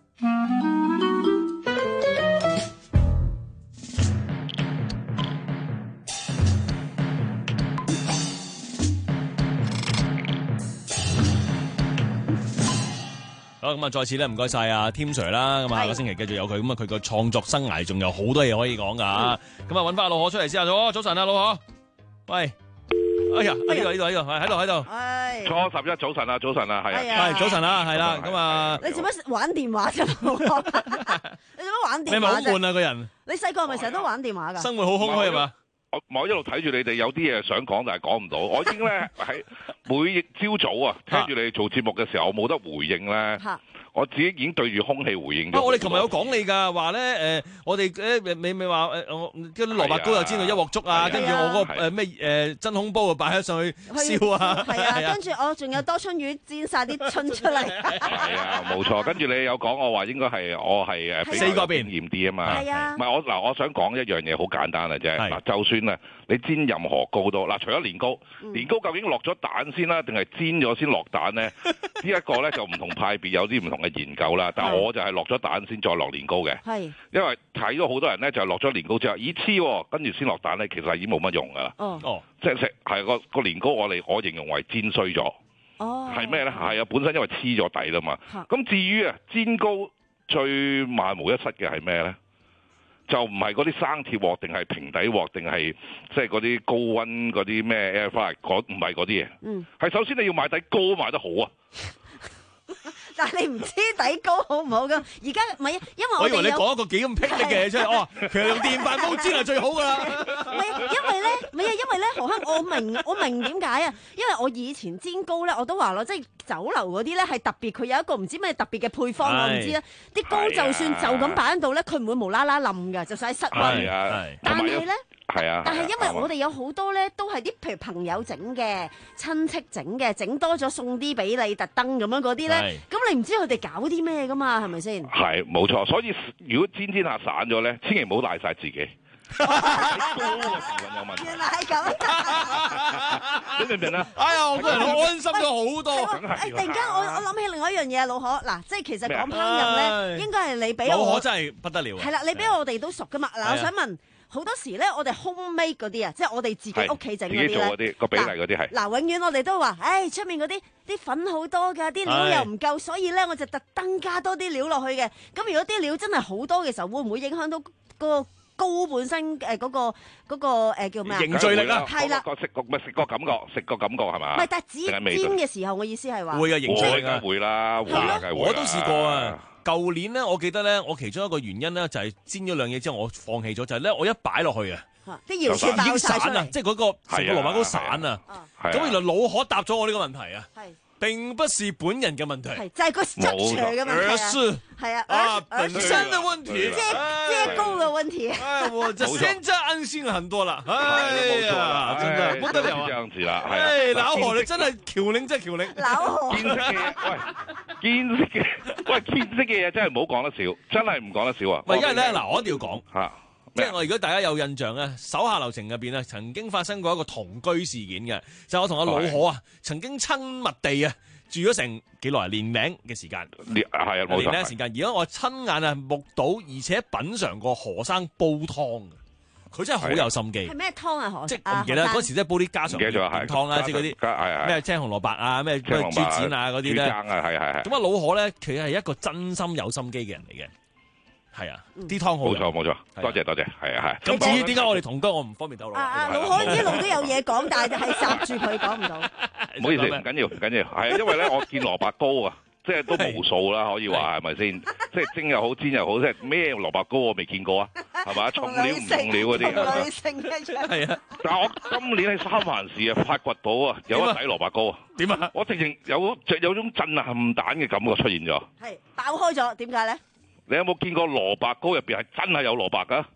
好，咁啊，再次咧唔該晒阿 Tim Sir 啦，咁啊下個星期繼續有佢，咁啊佢個創作生涯仲有好多嘢可以講噶，咁啊揾翻阿老可出嚟先啊，早晨啊，老可，喂，哎呀，呢度，喺度， 初11早晨啊，係啊， 係早晨啊，係啦，咁啊， 你做乜玩電話啫？你做乜玩電話啫？ 你咪好悶啊個人？ 你細個係咪成日都玩電話㗎？ 生活好空虛係嘛？ 我一路睇住你哋有啲嘢想講，但係講唔到。我已經咧喺每朝早啊，聽住你哋做節目嘅時候，我冇得回應咧。我自己已經對住空氣回應咗。 我哋琴日有講你㗎，話咧我哋你咪話我啲蘿蔔糕又煎到一鑊粥啊，跟住我嗰個咩真空煲啊擺咗上去燒啊， 係啊，跟住我仲有多春魚煎晒啲春出嚟。 係啊，冇錯。跟住你有講我話應該係我係比較經驗啲啊嘛。係啊。唔係我想講一樣嘢好簡單嘅啫。嗱，就算啊你煎任何糕都嗱，除咗年糕，年糕究竟落咗蛋先啦，定係煎咗先落蛋咧？呢一個咧就唔同派別有啲唔同嘅研究啦，但係我就係落咗蛋先再落年糕嘅，因為睇到好多人咧就係落咗年糕之後，咦黐喎，跟住先落蛋咧，其實已經冇乜用噶啦。即係係個年糕我形容為煎衰咗。係咩咧？係啊，本身因為黐咗底啦嘛。咁至於啊煎糕最萬無一失嘅係咩咧？就唔係嗰啲生鐵鑊，定係平底鑊，定係即係嗰啲高溫嗰啲咩 air fryer，唔係嗰啲嘢。係首先你要買底糕買得好啊。 但係你唔知底糕好唔好噶？而家唔係，因為我以為你講一個幾咁霹靂嘅嘢出嚟，哦，其實用電飯煲煎係最好噶啦。 唔係，因為咧，何亨，我明點解啊？因為我以前煎糕咧，我都話咯，即係酒樓嗰啲咧係特別，佢有一個唔知咩特別嘅配方，我唔知啦。啲糕就算就咁擺喺度咧，佢唔會無啦啦冧㗎，就算喺室溫。但係咧。 係啊， 但係因為我哋有好多咧，都係啲譬如朋友整嘅、親戚整嘅，整多咗送啲俾你，特登咁樣嗰啲咧，咁你唔知佢哋搞啲咩噶嘛，係咪先？係冇錯，所以如果煎下散咗咧，千祈唔好賴晒自己。原來係咁， 你明唔明啊？ 哎呀，我個人安心咗好多。 突然間我諗起另外一樣嘢，老可嗱，即係其實講烹飪咧，應該係你俾我。 老可真係不得了。係啦，你俾我哋都熟噶嘛？嗱，我想問。好多時咧，我哋 homemade 嗰啲啊，即係我哋自己屋企整嗰啲咧， 自己做嗰啲個比例嗰啲係。 嗱，永遠我哋都話，出面嗰啲粉好多㗎，啲料又唔夠，所以咧我就特登加多啲料落去嘅。咁如果啲料真係好多嘅時候，會唔會影響到個糕本身嗰個叫咩啊？ 凝聚力啦， 係啦， 食個感覺係嘛？ 唔係，但係煎嘅時候，我意思係話會嘅凝聚力啊， 會啦， 我都試過啊。舊年咧，我記得咧，我其中一個原因咧就係煎咗兩嘢之後，我放棄咗，就係咧我一擺落去啊， 啲瑤柱爆晒出嚟， 即係嗰個成個蘿蔔糕散啊。咁原來老可答咗我呢個問題啊，並不是本人嘅問題， 就係個 structure 嘅問題，係啊， 本身的問題， 遮糕嘅問題。 我這現在安心很多啦，哎呀，真的不得了啊！ 這樣子啦， 係老何，你真係橋領，真係橋領。 老何， 見識嘅嘢真係唔好講得少，真係唔講得少啊！ 喂，因為咧嗱，我一定要講嚇。即係我如果大家有印象咧，手下留情入邊咧，曾經發生過一個同居事件嘅，就係我同阿老可啊，曾經親密地啊住咗成幾耐年零嘅時間， 係啊冇錯， 年零嘅時間。而家我親眼啊目睹，而且品嚐過何生煲湯嘅，佢真係好有心機。 係咩湯啊？何即係我唔記得嗰時即係煲啲家常便湯啦，即係嗰啲咩青紅蘿蔔啊，咩豬展啊嗰啲咧。 係。 咁啊老可咧，佢係一個真心有心機嘅人嚟嘅。係啊，啲湯好。 冇錯，多謝，係啊。 咁至於點解我哋同居，我唔方便透露。 老可一路都有嘢講，但係霎住佢講唔到。 唔好意思，唔緊要，係啊，因為咧我見蘿蔔糕啊，即係都無數啦，可以話係咪先？即係蒸又好，煎又好，即係咩蘿蔔糕我未見過啊，係嘛？重料唔重料嗰啲。 女性一樣。 係啊， 但係我今年喺三藩市啊發掘到啊，有一底蘿蔔糕啊。 點啊？ 我直情有種震撼彈嘅感覺出現咗。 係爆開咗，點解咧？ 你有冇見過蘿蔔糕入邊係真係有蘿蔔噶？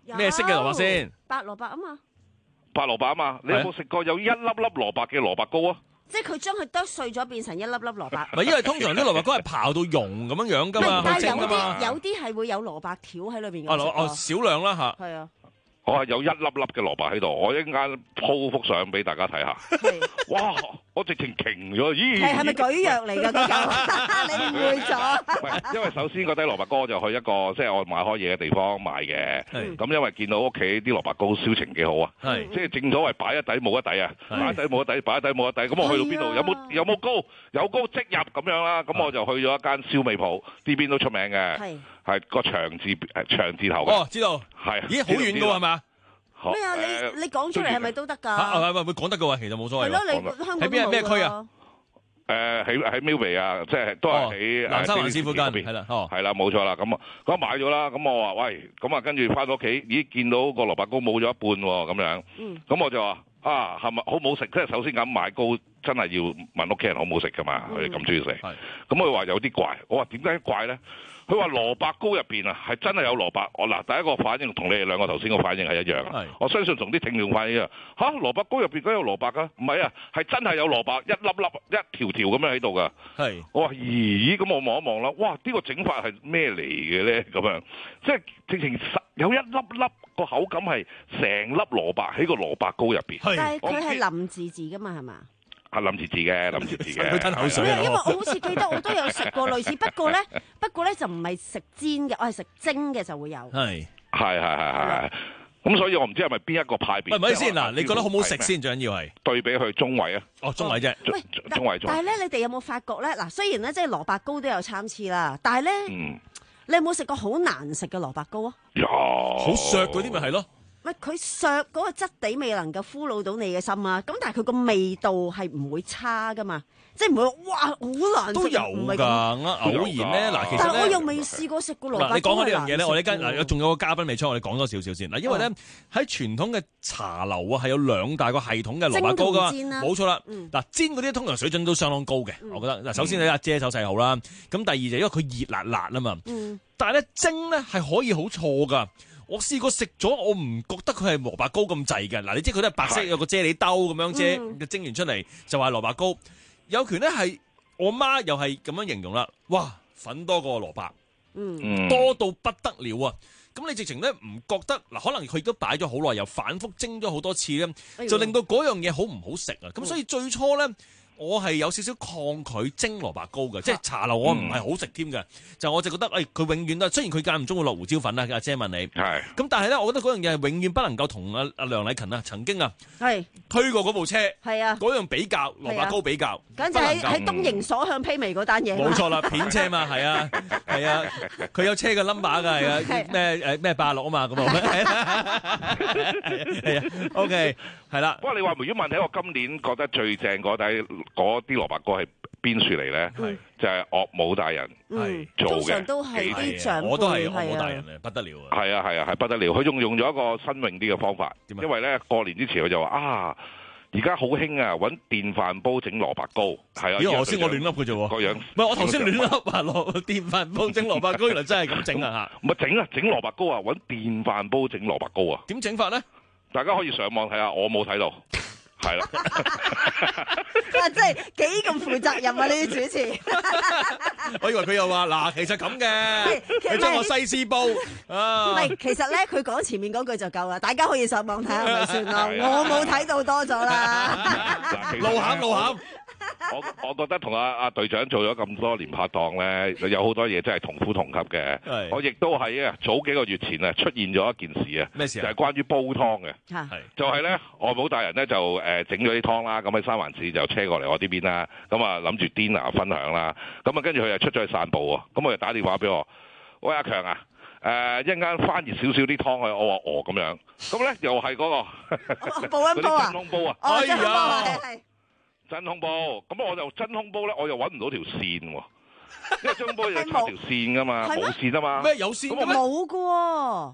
咩色嘅蘿蔔先？ 白蘿蔔啊嘛。 白蘿蔔啊嘛，你有冇食過有一粒粒蘿蔔嘅蘿蔔糕啊？ 即係佢將佢剁碎咗變成一粒粒蘿蔔。 唔係，因為通常啲蘿蔔糕係刨到溶咁樣噶嘛， 但係去蒸噶嘛。 有啲係會有蘿蔔條喺裏邊嘅。 少量啦嚇。 係啊。 我係有一粒粒嘅蘿蔔喺度，我一陣間鋪幅相俾大家睇下。哇！我直情瓊咗，咦？ 係咪舉藥嚟㗎？嗰嚿你誤會咗。 唔係，因為首先個低蘿蔔糕就去一個即係我買開嘢嘅地方買嘅。咁因為見到屋企啲蘿蔔糕銷情幾好啊。即係正所謂擺一底冇一底啊，擺一底冇一底，擺一底冇一底。咁我去到邊度有冇糕？有糕即入咁樣啦。咁我就去咗一間燒味鋪，呢邊都出名嘅。係個長字頭嘅。 哦，知道。係。咦，好遠㗎喎，係咪啊？ 咩啊？你講出嚟係咪都得㗎？ 會講得㗎喎，其實冇所謂。 係咯，你香港喺咩區啊？ 喺 Millby 啊，即係都係喺南三環師附近邊。 係啦， 係啦，冇錯啦。咁我買咗啦。咁我話喂，咁啊跟住翻到屋企，咦見到個蘿蔔糕冇咗一半喎，咁樣。咁我就話係咪好唔好食？即係首先咁買糕真係要問屋企人好唔好食㗎嘛？佢哋咁中意食。咁佢話有啲怪。我話點解怪咧？佢話蘿蔔糕入邊啊，係真係有蘿蔔。我嗱第一個反應同你哋兩個頭先個反應係一樣。我相信同啲聽眾反應一樣。嚇，蘿蔔糕入邊梗有蘿蔔㗎？唔係啊，係真係有蘿蔔，一粒粒、一條條咁樣喺度㗎。我話咦，咁我望一望啦，哇！呢個整法係咩嚟嘅咧？咁樣即係直情有一粒粒個口感係成粒蘿蔔喺個蘿蔔糕入邊。 但係佢係淋字㗎嘛，係嘛？ 係淋字嘅，淋字嘅。 佢吞口水啊！ 因為我好似記得我都有食過類似，不過咧就唔係食煎嘅，我係食蒸嘅就會有。係。 咁所以我唔知係咪邊一個派別。 唔係先嗱，你覺得好唔好食先？最緊要係對比佢中位啊。 哦，中位啫。 中位。 但係咧，你哋有冇發覺咧？嗱，雖然咧即係蘿蔔糕都有參差啦，但係咧，你有冇食過好難食嘅蘿蔔糕啊？ 有。 好削嗰啲咪係咯。 唔係佢削嗰個質地未能夠俘虜到你嘅心啊！咁但係佢個味道係唔會差噶嘛，即係唔會哇好難食。 都有㗎，偶然咧嗱，其實但係我又未試過食過蘿蔔糕。 你講開呢樣嘢咧，我哋跟仲有個嘉賓未出，我哋講多少少先嗱，因為咧喺傳統嘅茶樓啊，係有兩大個系統嘅蘿蔔糕㗎，冇錯啦。嗱，煎嗰啲通常水準都相當高嘅，我覺得嗱，首先你阿姐手勢好啦，咁第二就因為佢熱辣辣啊嘛，但係咧蒸咧係可以好錯㗎。我試過食咗，我唔覺得佢係蘿蔔糕咁滯嘅。嗱，你知佢都係白色有個啫喱兜咁樣蒸完出嚟就話蘿蔔糕。有權咧係我媽又係咁樣形容啦，哇，粉多過蘿蔔，多到不得了啊！咁你直情咧唔覺得嗱？可能佢都擺咗好耐，又反覆蒸咗好多次咧，就令到嗰樣嘢好唔好食啊！咁所以最初咧，我係有少少抗拒蒸蘿蔔糕嘅，即係茶樓我唔係好食添嘅，我就覺得佢永遠都雖然佢間唔中會落胡椒粉啦，阿姐問你，咁但係咧，我覺得嗰樣嘢係永遠不能夠同阿梁禮勤曾經推過嗰部車，嗰樣比較蘿蔔糕比較， 簡直喺東營所向披靡嗰單嘢， 冇錯啦，片車嘛，係啊，佢有車嘅 number 㗎，係啊，咩86啊嘛，咁啊，係啊 ，OK， 係啦。 不過你話如果問起我今年覺得最正嗰啲蘿蔔糕係邊樹嚟咧？就係岳母大人做嘅， 通常都係啲長輩， 我都係岳母大人不得了啊！ 係不得了。佢仲用咗一個新穎啲嘅方法，因為咧過年之前佢就話而家好興啊，揾電飯煲整蘿蔔糕，係啊。 因為頭先我亂笠嘅啫喎， 個樣唔係我頭先亂笠話電飯煲整蘿蔔糕，原來真係咁整啊嚇！ 唔係整蘿蔔糕啊，揾電飯煲整蘿蔔糕啊！ 點整法咧？ 大家可以上網睇下，我冇睇到。係啦， 真係幾咁負責任啊！呢啲主持， 我以為佢又話嗱，其實咁嘅，你將我西施煲啊， 唔係，其實咧佢講前面嗰句就夠啦，大家可以上網睇下咪算咯，我冇睇到多咗啦， 路餡。 我覺得同阿隊長做咗咁多年拍檔咧，有好多嘢真係同夫同級嘅。我亦都係早幾個月前出現咗一件事啊， 咩事啊？ 就係關於煲湯嘅，就係咧外母大人咧就整咗啲湯啦，咁喺三環市就車過嚟我呢邊啦，咁啊諗住 dinner 分享啦，咁啊跟住佢又出咗去散步喎，咁我就打電話俾我，喂阿強啊！一陣間翻熱少少啲湯去，我話咁樣，咁咧又係嗰個保溫煲啊， 真空煲啊， 哎呀！ 真空煲，咁我就真空煲咧，我又揾唔到條線喎，因為真空煲有插條線噶嘛，冇線啊嘛。 咩有線嘅咩？ 冇嘅喎，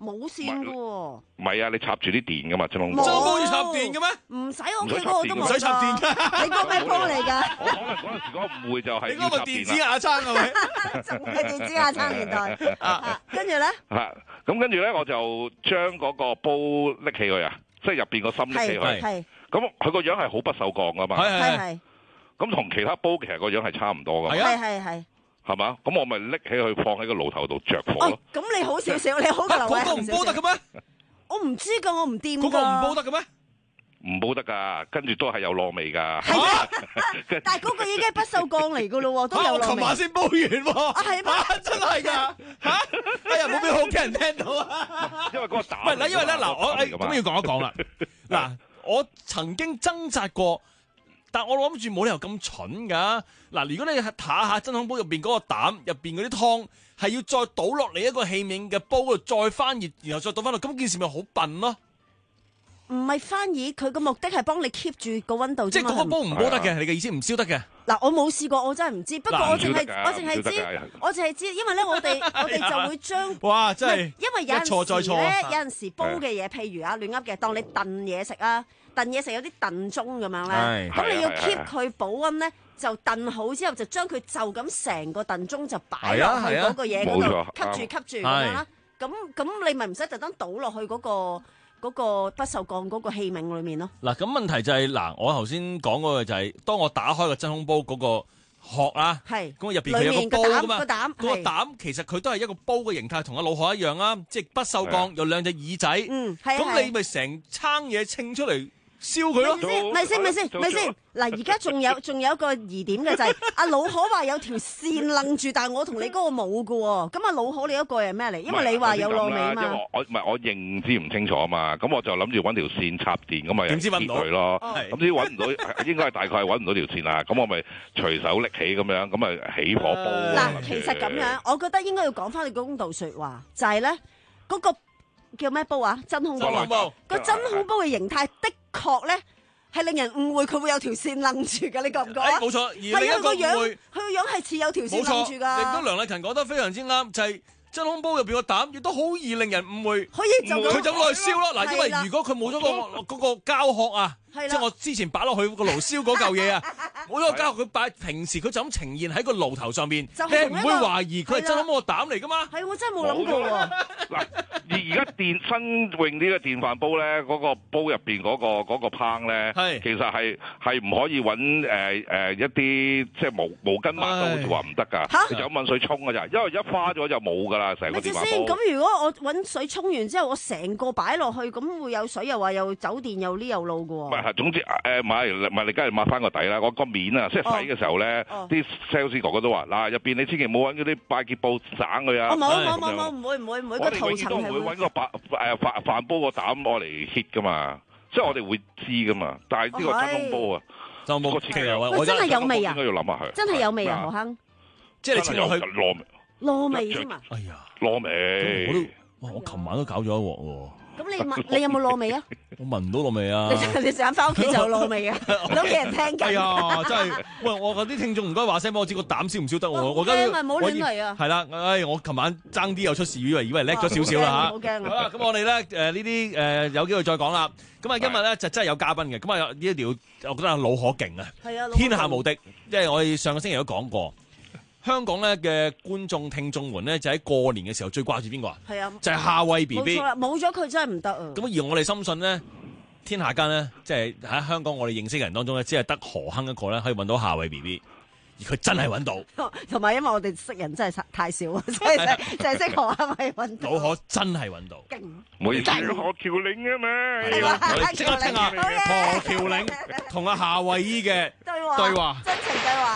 冇線嘅喎。 唔係啊，你插住啲電噶嘛，真空煲。 真空煲要插電嘅咩？ 唔使，我屋企嗰個都冇。 唔使插電㗎。 你嗰咩煲嚟㗎？ 我可能嗰陣時嗰個誤會就係你嗰個電子瓦罉係咪？ 仲係電子瓦罉年代。跟住咧？ 咁跟住咧，我就將嗰個煲拎起佢啊，即係入邊個心拎起佢。 係。 咁佢個樣係好不鏽鋼噶嘛。 係。咁同其他煲其實個樣係差唔多噶嘛。 係。係嘛？咁我咪拎起佢放喺個爐頭度着火咯。 咁你好少少，你好過劉偉。 嗰個唔煲得嘅咩？ 我唔知㗎，我唔掂㗎。 嗰個唔煲得嘅咩？ 唔煲得㗎，跟住都係有糯味㗎。 係啊，但係嗰個已經係不鏽鋼嚟㗎咯喎，都有糯味。 我琴晚先煲完喎。 係咩？ 真係㗎嚇！哎呀，冇俾好驚人聽到啊！ 因為嗰個膽。 唔係嗱，因為咧嗱，我咁要講一講啦。嗱，我曾經掙扎過。但我諗住冇理由咁蠢㗎。嗱，如果你睇下真空煲入邊嗰個膽入邊嗰啲湯係要再倒落嚟一個器皿嘅煲度再翻熱，然後再倒翻落，咁件事咪好笨咯？ 唔係翻熱，佢個目的係幫你 keep 住個溫度啫嘛。 即係嗰個煲唔煲得嘅，你嘅意思唔燒得嘅？ 嗱，我冇試過，我真係唔知。不過我淨係知，因為咧我哋就會將哇，真係因為有陣時咧，有陣時煲嘅嘢，譬如亂噏嘅，當你燉嘢食啊。燉嘢食有啲燉盅咁樣咧，咁你要 keep 佢保溫咧，就燉好之後就將佢就咁成個燉盅就擺落去嗰個嘢嗰度，吸住咁樣啦。咁你咪唔使特登倒落去嗰個不鏽鋼嗰個器皿裏面咯。 嗱，咁問題就係嗱，我頭先講嗰個就係當我打開個真空煲嗰個殼啦，咁入邊佢有個煲噶嘛，嗰個膽其實佢都係一個煲嘅形態，同阿老殼一樣啊，即係不鏽鋼，有兩隻耳仔，咁你咪成餐嘢稱出嚟。燒佢咯， 咪先。嗱，而家仲有一個疑點嘅就係阿老可話有條線楞住，但係我同你嗰個冇㗎喎。咁阿老可你嗰個係咩嚟？因為你話有糯味嘛。 因為我認知唔清楚啊嘛，咁我就諗住揾條線插電咁咪點知揾唔到佢咯。咁知揾唔到，應該係大概係揾唔到條線啦。咁我咪隨手拎起咁樣，咁咪起火煲。 嗱，其實咁樣，我覺得應該要講翻你公道説話，就係咧嗰個叫咩煲啊？真空煲。個真空煲嘅形態的確咧係令人誤會佢會有條線楞住㗎，你覺唔覺啊？ 冇錯，而另一個誤會， 佢個樣係似有條線楞住㗎。 亦都梁麗勤講得非常之啱，就係真空煲入邊個膽亦都好易令人誤會，佢就攞去燒咯。嗱，因為如果佢冇咗嗰個膠殼啊。即係我之前擺落去個爐燒嗰嚿嘢啊，冇咗個膠殼，佢擺平時佢就咁呈現喺個爐頭上邊，你唔會懷疑佢係真空煲個膽嚟噶嘛？ 係，我真係冇諗過喎。 嗱，而家新穎啲嘅電飯煲咧，嗰個煲入邊嗰個烹咧，其實係唔可以揾一啲即係毛巾抹都好似話唔得㗎，你就咁揾水沖㗎咋，因為一花咗就冇㗎啦，成個電飯煲。 咁如果我揾水沖完之後，我成個擺落去，咁會有水又話又走電又呢又路㗎喎。 總之唔係你梗係抹翻個底啦，個面啊，即係洗嘅時候咧，啲 sales 哥哥都話嗱，入邊你千祈唔好揾嗰啲拜潔布省佢啊。 冇，唔會，個塗層係會。 我哋永遠都唔會揾個飯煲個膽攞嚟 hit 噶嘛，即係我哋會知噶嘛。但係呢個真空煲啊， 就冇設計啊， 真係有味啊！ 應該要諗下佢。 真係有味啊，何亨。 即係你切落去糯味添嘛？ 哎呀， 糯味！ 我琴晚都搞咗一鑊喎。 咁你有冇糯味啊？ 我聞唔到糯味啊！ 你成日翻屋企就有糯味啊！你屋企人聽緊。 哎呀，真係喂！我嗰啲聽眾唔該話聲，幫我知個膽燒唔燒得我。 我驚啊！唔好亂嚟啊！ 係啦，我琴晚爭啲又出事，以為叻咗少少啦嚇。 好驚！ 好啦，咁我哋咧呢啲有機會再講啦。咁啊，今日咧就真係有嘉賓嘅。咁啊呢一條，我覺得老可勁啊！ 係啊， 天下無敵。因為我哋上個星期都講過。香港咧嘅觀眾聽眾們咧，就喺過年嘅時候最掛住邊個啊？係啊，就係夏威 BB。冇錯啦， 冇咗佢真係唔得啊！ 咁而我哋深信咧，天下間咧，即係喺香港我哋認識嘅人當中咧，只係得何亨一個咧可以揾到夏威 BB， 而佢真係揾到。 同埋因為我哋識人真係太少啊，所以就係識何亨咪揾到。 老可真係揾到。 勁！唔好意思，何橋嶺啊嘛。 係啊，我哋即刻聽下何橋嶺同阿夏威夷嘅對話。 真情對話。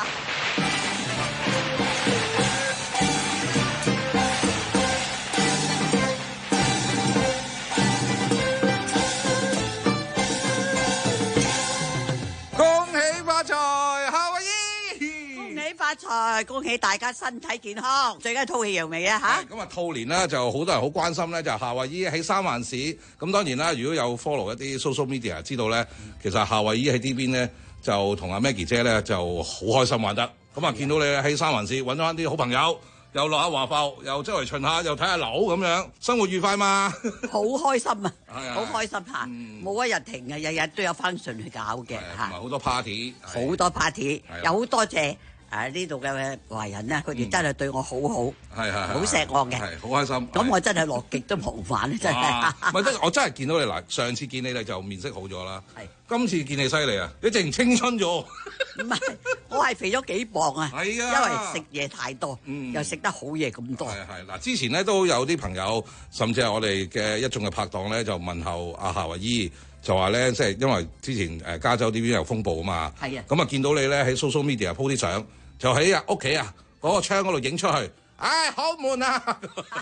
發財，恭喜大家身體健康，最緊係吐氣揚眉啊嚇！ 咁啊，兔年咧就好多人好關心咧，就夏威夷喺三藩市。咁當然啦，如果有 follow 一啲 social media，知道咧，其實夏威夷喺呢邊咧就同阿 Maggie 姐咧就好開心玩得。咁啊，見到你喺三藩市揾咗啲好朋友， 又落下華埠，又周圍巡下，又睇下樓咁樣，生活愉快嘛？ 好開心啊！好開心嚇，冇一日停嘅，日日都有 function 去搞嘅嚇， 好多 party， 好多 party，有好多謝呢度嘅華人咧，佢哋真係對我好好，好錫我嘅， 好開心。 咁我真係樂極都忘返，真係。 唔係我真係見到你嗱，上次見你咧就面色好咗啦，今次見你犀利啊，你淨青春咗。 唔係，我係肥咗幾磅啊！ 係啊， 因為食嘢太多，又食得好嘢咁多。 係嗱，之前咧都有啲朋友，甚至係我哋嘅一眾嘅拍檔咧，就問候阿夏慧姨，就話咧，即係因為之前加州呢邊有風暴啊嘛，咁啊見到你咧喺 social media 鋪啲相，就喺屋企啊嗰個窗嗰度影出去，唉好悶啊！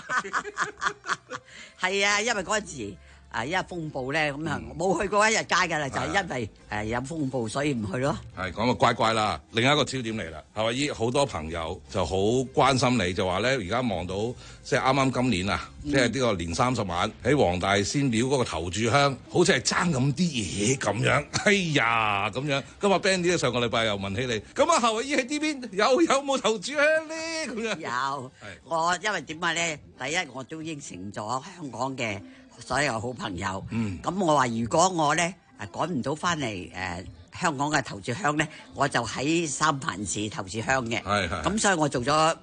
係啊，因為嗰陣時。因為風暴咧，咁啊冇去過一日街㗎啦，就係因為有風暴，所以唔去咯。 係講個乖乖啦，另一個焦點嚟啦，夏慧姨好多朋友就好關心你，就話咧而家望到即係啱啱今年啊，即係呢個年30晚喺黃大仙廟嗰個頭炷香，好似係爭咁啲嘢咁樣。哎呀咁樣，今日 Bandy 上個禮拜又問起你，咁啊夏慧姨喺呢邊有冇頭炷香咧？咁樣有，我因為點解咧？第一我都應承咗香港嘅所有好朋友，咁我話如果我咧趕唔到翻嚟香港嘅頭炷香咧，我就喺三藩市頭炷香嘅。咁所以我去咗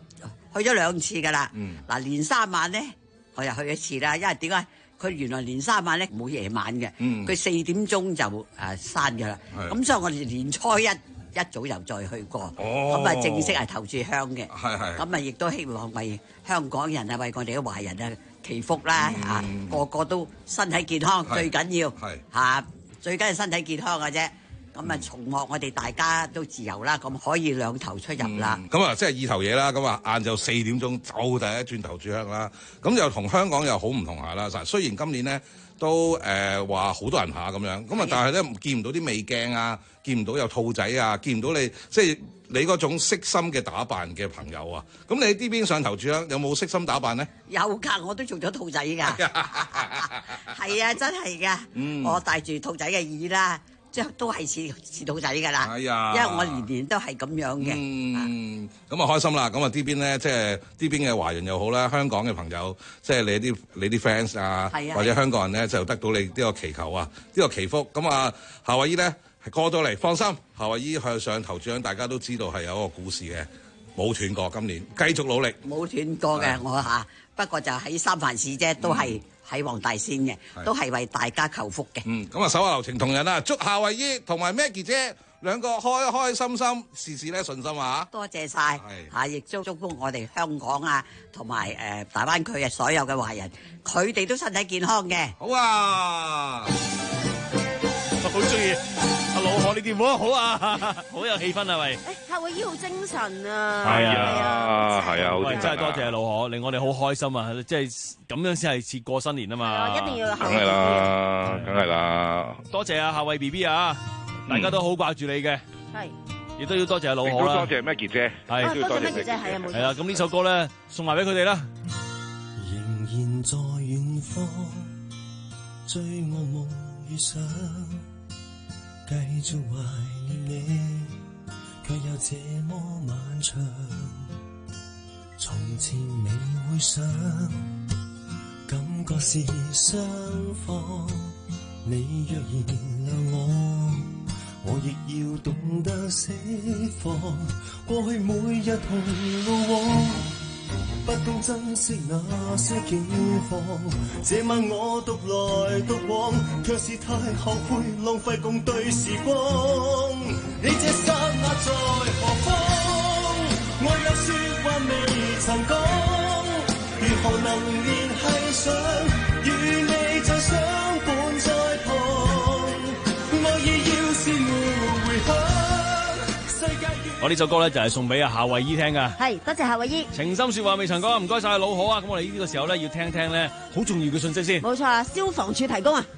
2次㗎啦。嗱年3晚咧，我又去1次啦，因為點解？佢原來年3晚咧冇夜晚嘅，佢4點鐘就閂㗎啦。咁所以我哋年初一早又再去過，咁啊正式係頭炷香嘅。咁啊亦都希望為香港人啊，為我哋啲華人啊祈福啦嚇，個個都身體健康最緊要嚇，最緊要身體健康嘅啫。咁啊，從學我哋大家都自由啦，咁可以兩頭出入啦。 咁啊，即係意頭嘢啦。咁啊，晏晝4點鐘就第一轉頭炷香啦。咁又同香港又好唔同下啦。雖然今年咧都話好多人下咁樣，咁啊，但係咧見唔到啲味鏡啊，見唔到有兔仔啊，見唔到你即係你嗰種悉心嘅打扮嘅朋友啊。咁你喺呢邊上頭炷香有冇悉心打扮咧？ 有㗎，我都做咗兔仔㗎。係啊，真係㗎。我戴住兔仔嘅耳啦。即係都係似兔仔㗎啦，因為我年年都係咁樣嘅。 咁啊開心啦！咁啊呢邊咧，即係呢邊嘅華人又好啦，香港嘅朋友，即係你啲 fans 啊，或者香港人咧就得到你呢個祈求啊，呢個祈福。咁啊夏慧姨咧係過到嚟，放心，夏慧姨向上頭炷香，大家都知道係有一個故事嘅，冇斷過。今年繼續努力， 冇斷過嘅我嚇，不過就喺三藩市啫，都係。喺黃大仙嘅，都係為大家求福嘅。 咁啊手下留情同仁啦，祝夏慧姨同埋 Maggie 姐兩個開開心心，事事咧順心啊！ 多謝晒嚇，亦祝福我哋香港啊，同埋大灣區嘅所有嘅華人，佢哋都身體健康嘅。 好啊！ 我好中意阿老何，你電話好啊，好有氣氛啊，喂！ 夏慧姨好精神啊！ 係啊， 真係多謝老何，令我哋好開心啊！即係咁樣先係似過新年啊嘛！ 一定要梗係啦，梗係啦！ 多謝啊夏慧 BB 啊，大家都好掛住你嘅， 係， 亦都要多謝阿老何啦， 多謝 Maggie 姐， 係， 多謝 Maggie 姐，係啊，冇錯。 係啦，咁呢首歌咧送埋俾佢哋啦。 仍然在遠方，追我夢遇上。繼續懷念你，卻又這麼漫長。從前未會想，感覺是雙方。你若原諒我亦要懂得釋放。過去每日同路往，不懂珍惜那些景況，這晚我獨來獨往，卻是太後悔浪費共對時光。你這剎那在何方？我有說話未曾講，如何能聯繫上？與你再相伴在旁，愛意要是沒回響。 我呢首歌咧就係送俾阿夏慧姨聽噶， 係多謝夏慧姨。 情深說話未曾講，唔該晒老何啊！咁我哋呢個時候咧要聽聽咧好重要嘅信息先。 冇錯啦，消防處提供啊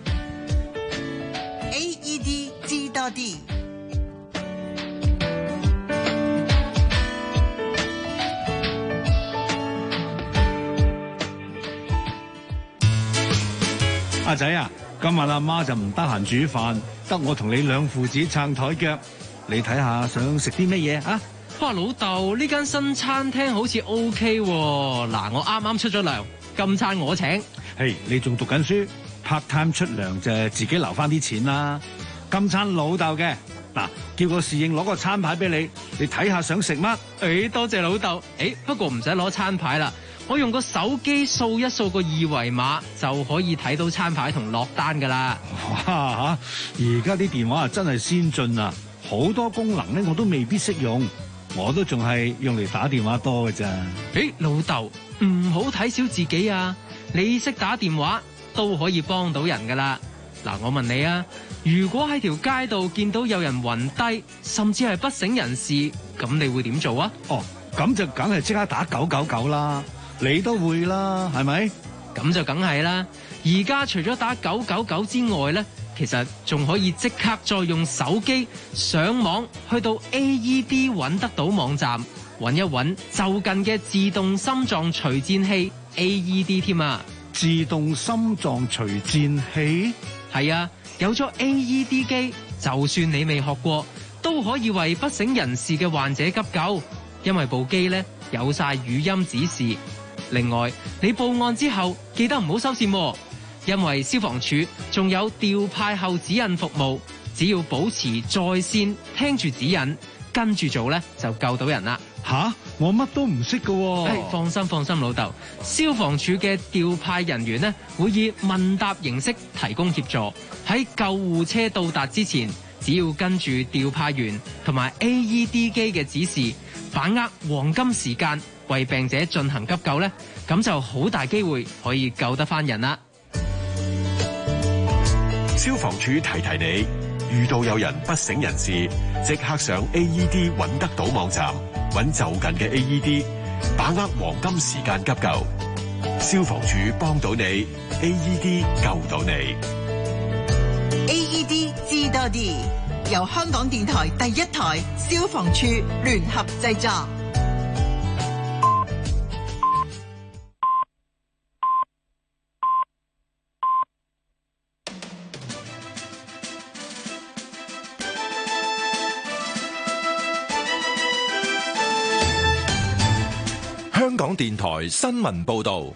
AED 知多啲。 阿仔啊，今日阿媽就唔得閒煮飯，得我同你兩父子撐台腳。你睇下想食啲乜嘢啊？ 哇，老豆，呢間新餐廳好似 OK 喎。嗱，我啱啱出咗糧，今餐我請。 嘿，你仲讀緊書 ，part time 出糧就自己留翻啲錢啦。今餐老豆嘅，嗱，叫個侍應攞個餐牌俾你，你睇下想食乜？ 誒，多謝老豆。誒，不過唔使攞餐牌啦，我用個手機掃一掃個二維碼就可以睇到餐牌同落單噶啦。 哇，而家啲電話啊真係先進啊，好多功能咧我都未必識用。我都仲係用嚟打電話多嘅咋。 誒，老豆唔好睇小自己啊！你識打電話都可以幫到人噶啦。嗱，我問你啊，如果喺條街度見到有人暈低，甚至係不省人事，咁你會點做啊？ 哦，咁就梗係即刻打999啦。你都會啦，係咪？ 咁就梗係啦。而家除咗打999之外咧，其實仲可以即刻再用手機上網去到 AED 揾得到網站，揾一揾就近嘅自動心臟除顫器 AED 添啊！ 自動心臟除顫器？ 係啊，有咗 AED 機，就算你未學過，都可以為不省人事嘅患者急救，因為部機咧有晒語音指示。另外，你報案之後記得唔好收線喎，因為消防處仲有調派後指引服務，只要保持在線，聽住指引，跟住做咧就救到人啦。 吓，我乜都唔識㗎喎。 放心，老豆，消防處嘅調派人員呢會以問答形式提供協助，喺救護車到達之前，只要跟住調派員同埋 AED 機嘅指示，把握黃金時間為病者進行急救呢，咁就好大機會可以救得返人啦。 消防處提提你，遇到有人不省人事，即刻上 AED 揾得到網站，揾就近嘅 AED， 把握黃金時間急救。消防處幫到你 ，AED 救到你。 AED 知多啲，由香港電台第一台消防處聯合製作。 香港電台新聞報道。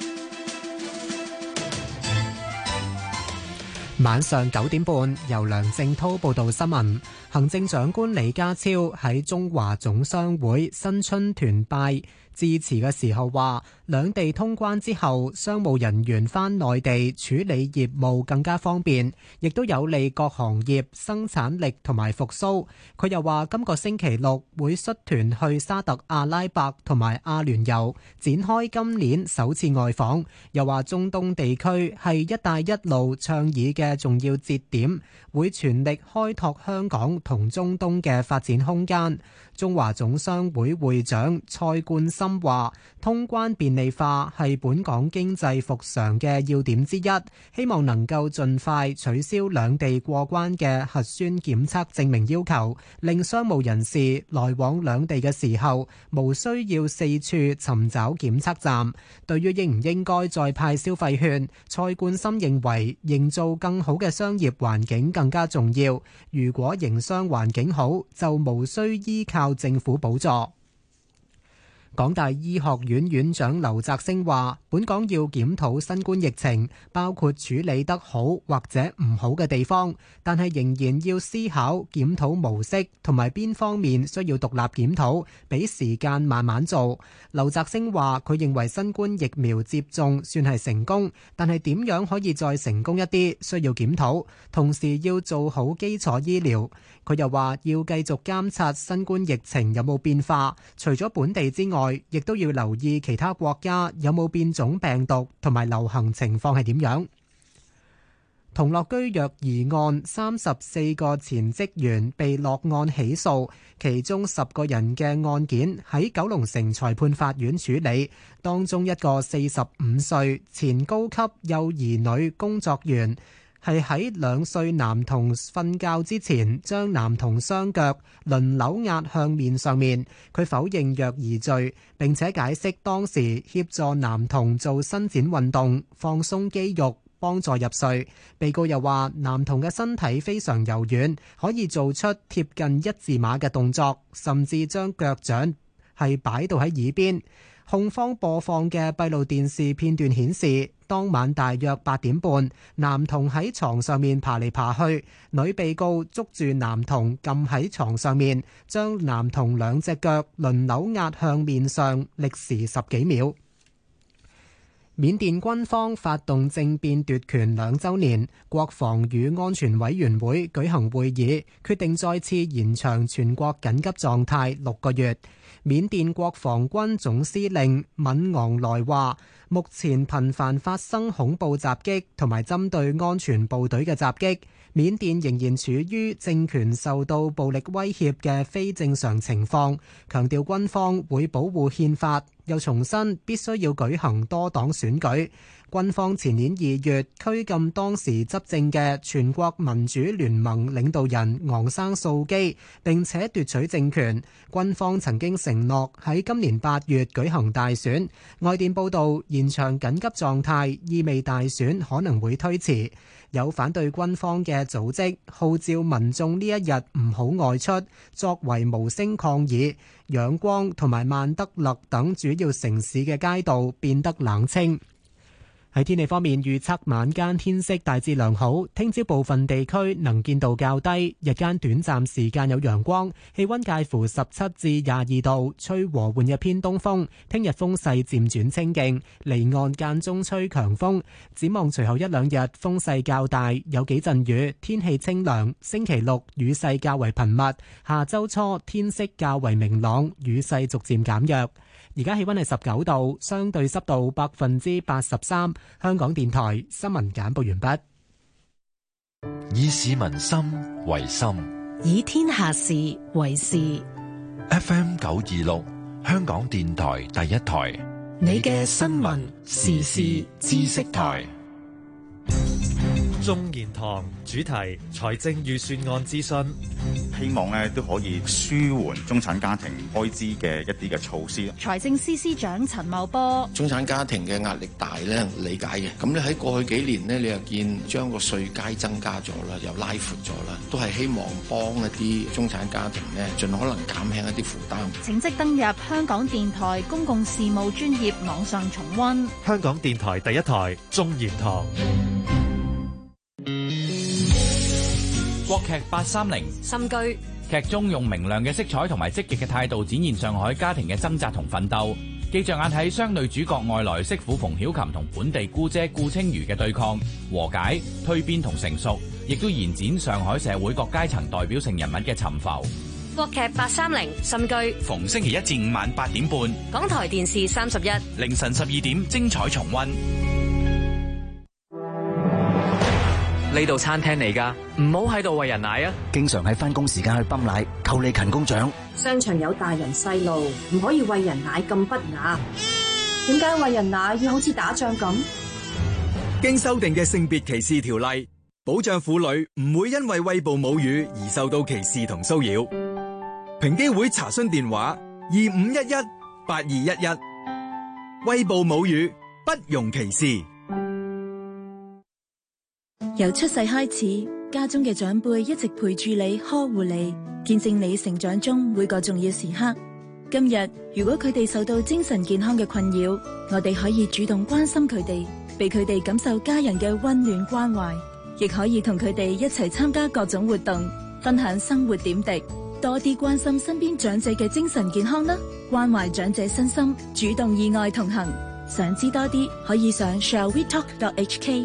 晚上9點半，由梁正濤報道新聞。行政長官李家超喺中華總商會新春團拜致辭嘅時候話，兩地通關之後，商務人員返內地處理業務更加方便，亦都有利各行業生產力同埋復甦。佢又話，今個星期六會率團去沙特阿拉伯同埋阿聯酋，展開今年首次外訪。又話中東地區係一帶一路倡議嘅重要節點，會全力開拓香港同中東嘅發展空間。中華總商會會長蔡冠深話，通關便利化係本港經濟復常嘅要點之一，希望能夠盡快取消兩地過關嘅核酸檢測證明要求，令商務人士來往兩地嘅時候無需要四處尋找檢測站。對於應唔應該再派消費券，蔡冠深認為營造更好嘅商業環境更加重要。如果營商環境好，就無需依靠政府補助。港大醫學院院長劉澤星話，本港要檢討新冠疫情，包括處理得好或者唔好嘅地方，但係仍然要思考檢討模式同埋邊方面需要獨立檢討，俾時間慢慢做。劉澤星話，佢認為新冠疫苗接種算係成功，但係點樣可以再成功一啲，需要檢討，同時要做好基礎醫療。佢又話要繼續監察新冠疫情有冇變化，除咗本地之外，亦都要留意其他國家有冇變種病毒同埋流行情況係點樣。同樂居虐兒案34個前職員被落案起訴，其中10個人嘅案件喺九龍城裁判法院處理，當中一個45歲前高級幼兒女工作員係喺2歲男童瞓覺之前，將男童雙腳輪流壓向面上面。佢否認虐兒罪，並且解釋當時協助男童做伸展運動、放鬆肌肉， 幫助入睡。被告又話，男童嘅身體非常柔軟，可以做出貼近一字馬嘅動作，甚至將腳掌係擺到喺耳邊。控方播放嘅閉路電視片段顯示，當晚大約8點半，男童喺床上面爬嚟爬去，女被告捉住男童撳喺床上面，將男童兩隻腳輪流壓向面上，歷時10幾秒。緬甸軍方發動政變奪權2週年，國防與安全委員會舉行會議，決定再次延長全國緊急狀態6個月。緬甸國防軍總司令敏昂萊話，目前頻繁發生恐怖襲擊同埋針對安全部隊嘅襲擊，緬甸仍然處於政權受到暴力威脅嘅非正常情況，強調軍方會保護憲法，又重申必須要舉行多黨選舉。軍方前年2月拘禁當時執政嘅全國民主聯盟領導人昂山素基，並且奪取政權。軍方曾經承諾喺今年8月舉行大選。外電報道，延長緊急狀態意味大選可能會推遲。有反對軍方嘅組織號召民眾呢一日唔好外出，作為無聲抗議。仰光同埋曼德勒等主要城市嘅街道變得冷清。喺天氣方面，預測晚間天色大致良好，聽朝部分地區能見度較低，日間短暫時間有陽光，氣溫介乎17至22度，吹和緩嘅偏東風。聽日風勢漸轉清勁，離岸間中吹強風。展望隨後1、2日風勢較大，有幾陣雨，天氣清涼。星期6雨勢較為頻密，下周初天色較為明朗，雨勢逐漸減弱。而家氣溫係19度，相對濕度83%。香港電台新聞簡報完畢。 以市民心為心， 以天下事為事。 FM 926，香港電台第一台， 你嘅新聞時事知識台。 眾言堂主題財政預算案諮詢， 希望咧都可以舒緩中產家庭開支嘅一啲嘅措施。 財政司司長陳茂波， 中產家庭嘅壓力大咧，理解嘅。咁你喺過去幾年呢，你又見將個稅階增加咗啦，又拉闊咗啦，都係希望幫一啲中產家庭呢，盡可能減輕一啲負擔。 請即登入香港電台公共事務專頁網上重溫。 香港電台第一台眾言堂。 國劇830 心居， 劇中用明亮嘅色彩同埋積極嘅態度展現上海家庭嘅掙扎同奮鬥，既着眼喺雙女主角外來媳婦馮曉琴同本地姑姐顧清瑜嘅對抗、和解、蛻變同成熟，亦都延展上海社會各階層代表性人物嘅沉浮。 國劇830心居， 逢星期1至5晚8點半， 港台電視31， 凌晨12點精彩重溫。 呢度餐廳嚟㗎，唔好喺度餵人奶啊！ 經常喺返工時間去泵奶，扣你勤工獎。 商場有大人細路，唔可以餵人奶咁不雅。點解餵人奶要好似打仗咁？ 經修訂嘅性別歧視條例，保障婦女唔會因為餵哺母乳而受到歧視同騷擾。平機會查詢電話25118211，餵哺母乳不容歧視。 由出世開始，家中嘅長輩一直陪住你，呵護你，見證你成長中每個重要時刻。今日如果佢哋受到精神健康嘅困擾，我哋可以主動關心佢哋，俾佢哋感受家人嘅溫暖關懷，亦可以同佢哋一齊參加各種活動，分享生活點滴，多啲關心身邊長者嘅精神健康啦，關懷長者身心，主動意外同行。想知多啲，可以上 shallwetalk.hk。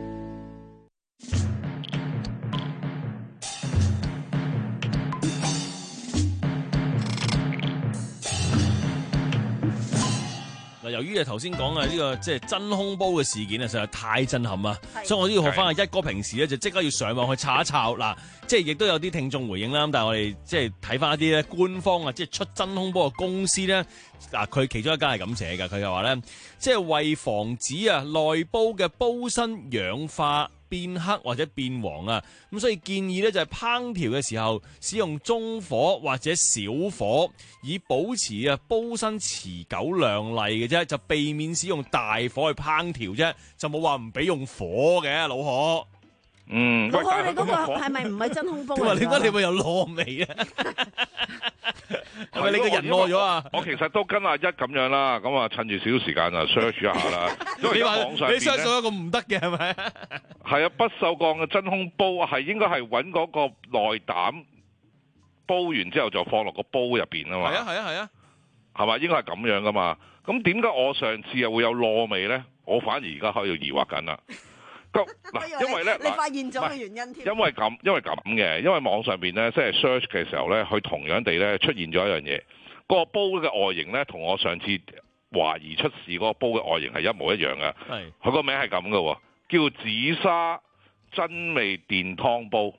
由於頭先講嘅呢個即係真空煲嘅事件啊，實在太震撼啊！所以我都要學翻阿一哥平時咧就即刻要上網去查一查嗱，即係亦都有啲聽眾回應啦。但係我哋即係睇翻一啲咧官方啊，即係出真空煲嘅公司咧，嗱佢其中一間係咁寫㗎，佢就話咧，即係為防止啊內煲嘅煲身氧化變黑或者變黃啊。咁所以建議咧就係烹調嘅時候使用中火或者小火，以保持啊煲身持久亮麗嘅啫，就避免使用大火去烹調啫，就冇話唔俾用火嘅，老何。 老何，你嗰個係咪唔係真空煲啊？ 點解你會有糯味啊？係咪你個人餓咗啊？ 我其實都跟阿一咁樣啦，咁啊趁住少少時間啊 search 一下啦。因為網上你 search 咗一個唔得嘅係咪？ 係啊，不鏽鋼嘅真空煲係應該係揾嗰個內膽煲完之後就放落個煲入邊啊嘛。 係啊， 係嘛？應該係咁樣噶嘛。咁點解我上次又會有糯味咧？我反而而家喺度疑惑緊啦。嗱，因為咧， 你發現咗個原因添。 因為咁嘅，因為網上邊咧，即係 search 嘅時候咧，佢同樣地咧出現咗一樣嘢，個煲嘅外形咧，同我上次懷疑出事嗰個煲嘅外形係一模一樣嘅。係，佢個名係咁嘅喎，叫紫砂真味電湯煲。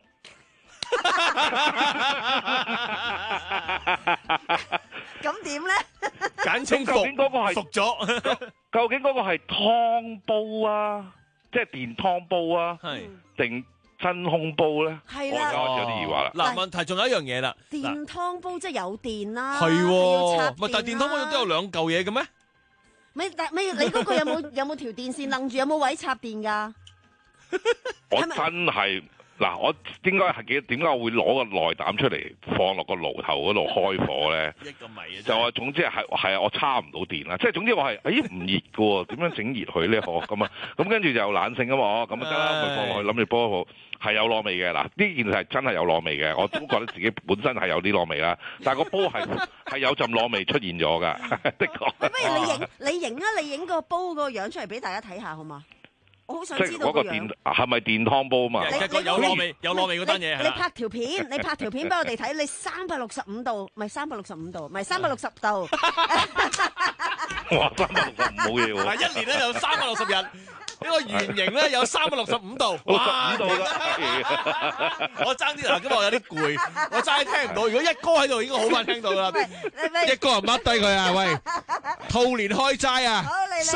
咁點咧？ 簡稱究竟嗰個係熟咗？ 究竟嗰個係湯煲啊？即係電湯煲啊，定真空煲咧？ 係啦， 我有啲疑惑啦。 嗱，問題仲有一樣嘢啦。 電湯煲即係有電啦， 係要插電啦。 但係電湯煲都有兩嚿嘢嘅咩？ 咪你嗰個有冇條電線楞住？有冇位插電㗎？ 我真係。嗱，我應該係點解我會攞個內膽出嚟放落個爐頭嗰度開火咧？就話總之係我叉唔到電啦，即係總之我係唔熱嘅喎，點樣整熱佢咧？咁啊，咁跟住就懶性啊嘛，咁啊得啦，咪放落去諗住煲好，係有糯味嘅。嗱，呢件事係真係有糯味嘅，我都覺得自己本身係有啲糯味啦，但係個煲係有陣糯味出現咗㗎，的確。 不如你影個煲個樣出嚟俾大家睇下好嘛？我好想知道個樣係咪電湯煲嘛？ 有糯味嗰單嘢。 你拍條片俾我哋睇，你365度，唔係365度，唔係360度。 哇，365冇嘢喎！ 一年咧有360日，呢個圓形咧有365度。 哇！ 我爭啲嗱，今日我有啲攰，我爭啲聽唔到。如果一哥喺度，應該好快聽到啦。一哥唔甩低佢啊！喂，兔年開齋啊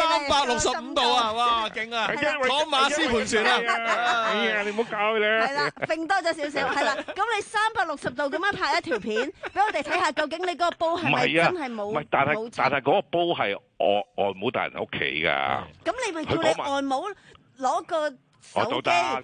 ，365度啊！哇，勁啊！講馬斯盤旋啊！ 哎呀，你唔好搞佢咧。 係啦，揈多咗少少，係啦。咁你360度咁樣拍一條片，俾我哋睇下，究竟你嗰個煲係咪真係冇？ 唔係，但係嗰個煲係外母大人屋企㗎。 咁你咪叫你外母攞個手機拍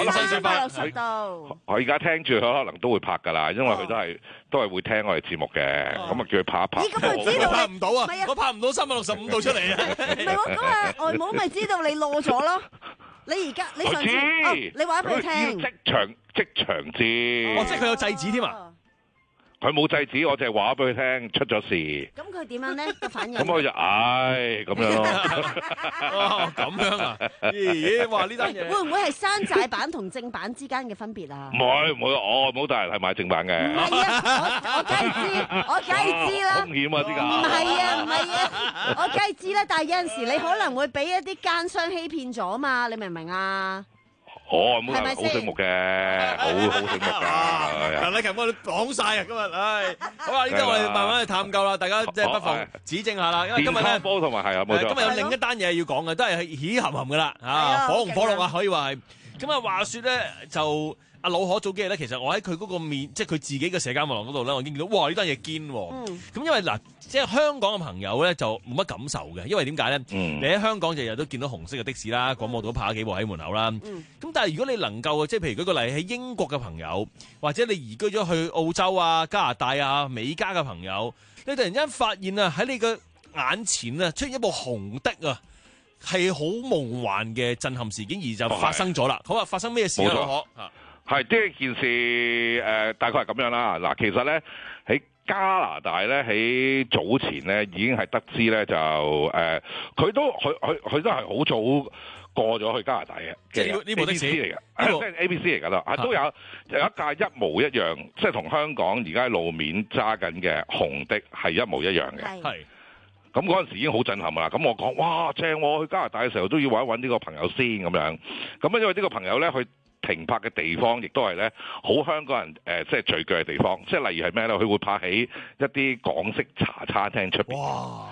360度。 我而家聽住佢可能都會拍㗎啦，因為佢都係會聽我哋節目嘅。咁啊叫佢拍一拍。 咦？咁佢知道拍唔到啊！我拍唔到365度出嚟啊！ 唔係喎，咁啊外母咪知道你攞咗咯。你上次你話俾佢聽。 即場知。 即係佢有制止添啊！ 佢冇制止，我淨係話俾佢聽出咗事。 咁佢點樣咧個反應？ 咁佢就咁樣咯。 咁樣啊？咦？哇！呢單嘢會唔會係山寨版同正版之間嘅分別啊？ 唔會，我冇大人係買正版嘅。 唔係啊，我梗係知啦。 風險啊，啲㗎。 唔係啊，我梗係知啦。但係有陣時你可能會俾一啲奸商欺騙咗嘛？你明唔明啊？ 冇大人好醒目嘅，好醒目㗎。 陳禮勤幫你講晒啊！今日，好啦，呢啲我哋慢慢去探究啦。大家即係不妨指正下啦。因為今日咧， 煲同埋係啊，冇錯。 今日有另一單嘢要講嘅，都係喜含含㗎啦。火唔火綠啊？可以話係。咁啊，話説咧就。阿老可早幾日咧，其實我喺佢嗰個面，即係佢自己嘅社交網絡嗰度咧，我已經見到，哇！呢單嘢堅喎。咁因為嗱，即係香港嘅朋友咧就冇乜感受嘅，因為點解咧？你喺香港日日都見到紅色嘅的士啦，廣播道泊幾部喺門口啦。咁但係如果你能夠即係譬如舉個例喺英國嘅朋友，或者你移居咗去澳洲啊、加拿大啊、美加嘅朋友，你突然間發現啊喺你嘅眼前啊出現一部紅的啊，係好夢幻嘅震撼事件，而就發生咗啦。好啊，發生咩事啊？老可係呢件事大概係咁樣啦。嗱，其實咧喺加拿大咧喺早前咧已經係得知咧就佢都係好早過咗去加拿大嘅。 即係呢部的士嚟嘅，即係 ABC 嚟㗎啦。都有一架一模一樣，即係同香港而家喺路面揸緊嘅紅的係一模一樣嘅。係。咁嗰陣時已經好震撼啦。咁我講哇正喎，去加拿大嘅時候都要揾呢個朋友先咁樣。咁因為呢個朋友咧去停泊嘅地方，亦都係咧好香港人即係聚居嘅地方。即係例如係咩咧？佢會泊喺一啲港式茶餐廳出邊。哇！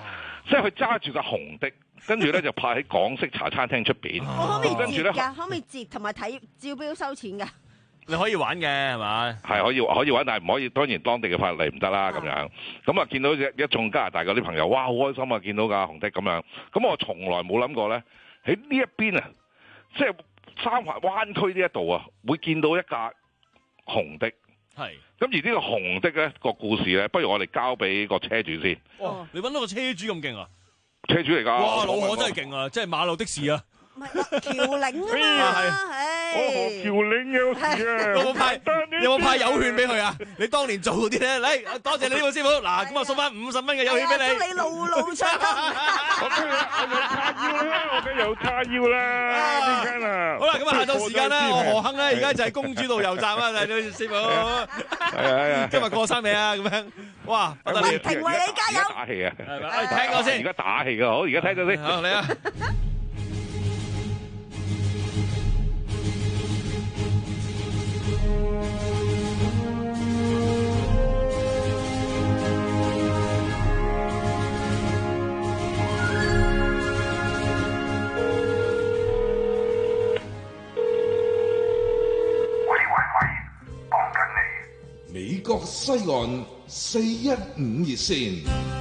即係佢揸住個紅的，跟住咧就泊喺港式茶餐廳出邊。 我可唔可以跟住咧截㗎？可唔可以截同埋睇照標收錢㗎？ 你可以玩嘅係嘛？ 係可以玩，但係唔可以。當然當地嘅法例唔得啦咁樣。咁啊見到一眾加拿大嗰啲朋友，哇好開心啊！見到架紅的咁樣。咁我從來冇諗過咧，喺呢一邊啊，即係三環灣區呢一度啊，會見到一架紅的。 係。 咁而呢個紅的咧個故事咧，不如我哋交俾個車主先。 哇！你揾到個車主咁勁啊？ 車主嚟㗎。 哇！老何真係勁啊！即係馬路的士啊！ 唔係橋嶺啊嘛， 係橋嶺有事啊！ 有冇派有券俾佢啊？你當年做嗰啲咧，嚟多謝你呢個師傅。嗱，咁啊送翻50蚊嘅有券俾你。 祝你路路暢通。 我有叉腰啦，點解啊？ 好啦，咁啊下晝時間啦，我何亨咧而家就係公主道油站啊，你師傅。係啊，今日過生未啊？咁樣，哇，不得了！ 評為你加油。 打氣啊！ 係咪？聽過先。 而家打氣㗎，好，而家聽咗先。 好，嚟啊！ 美國西岸415熱線，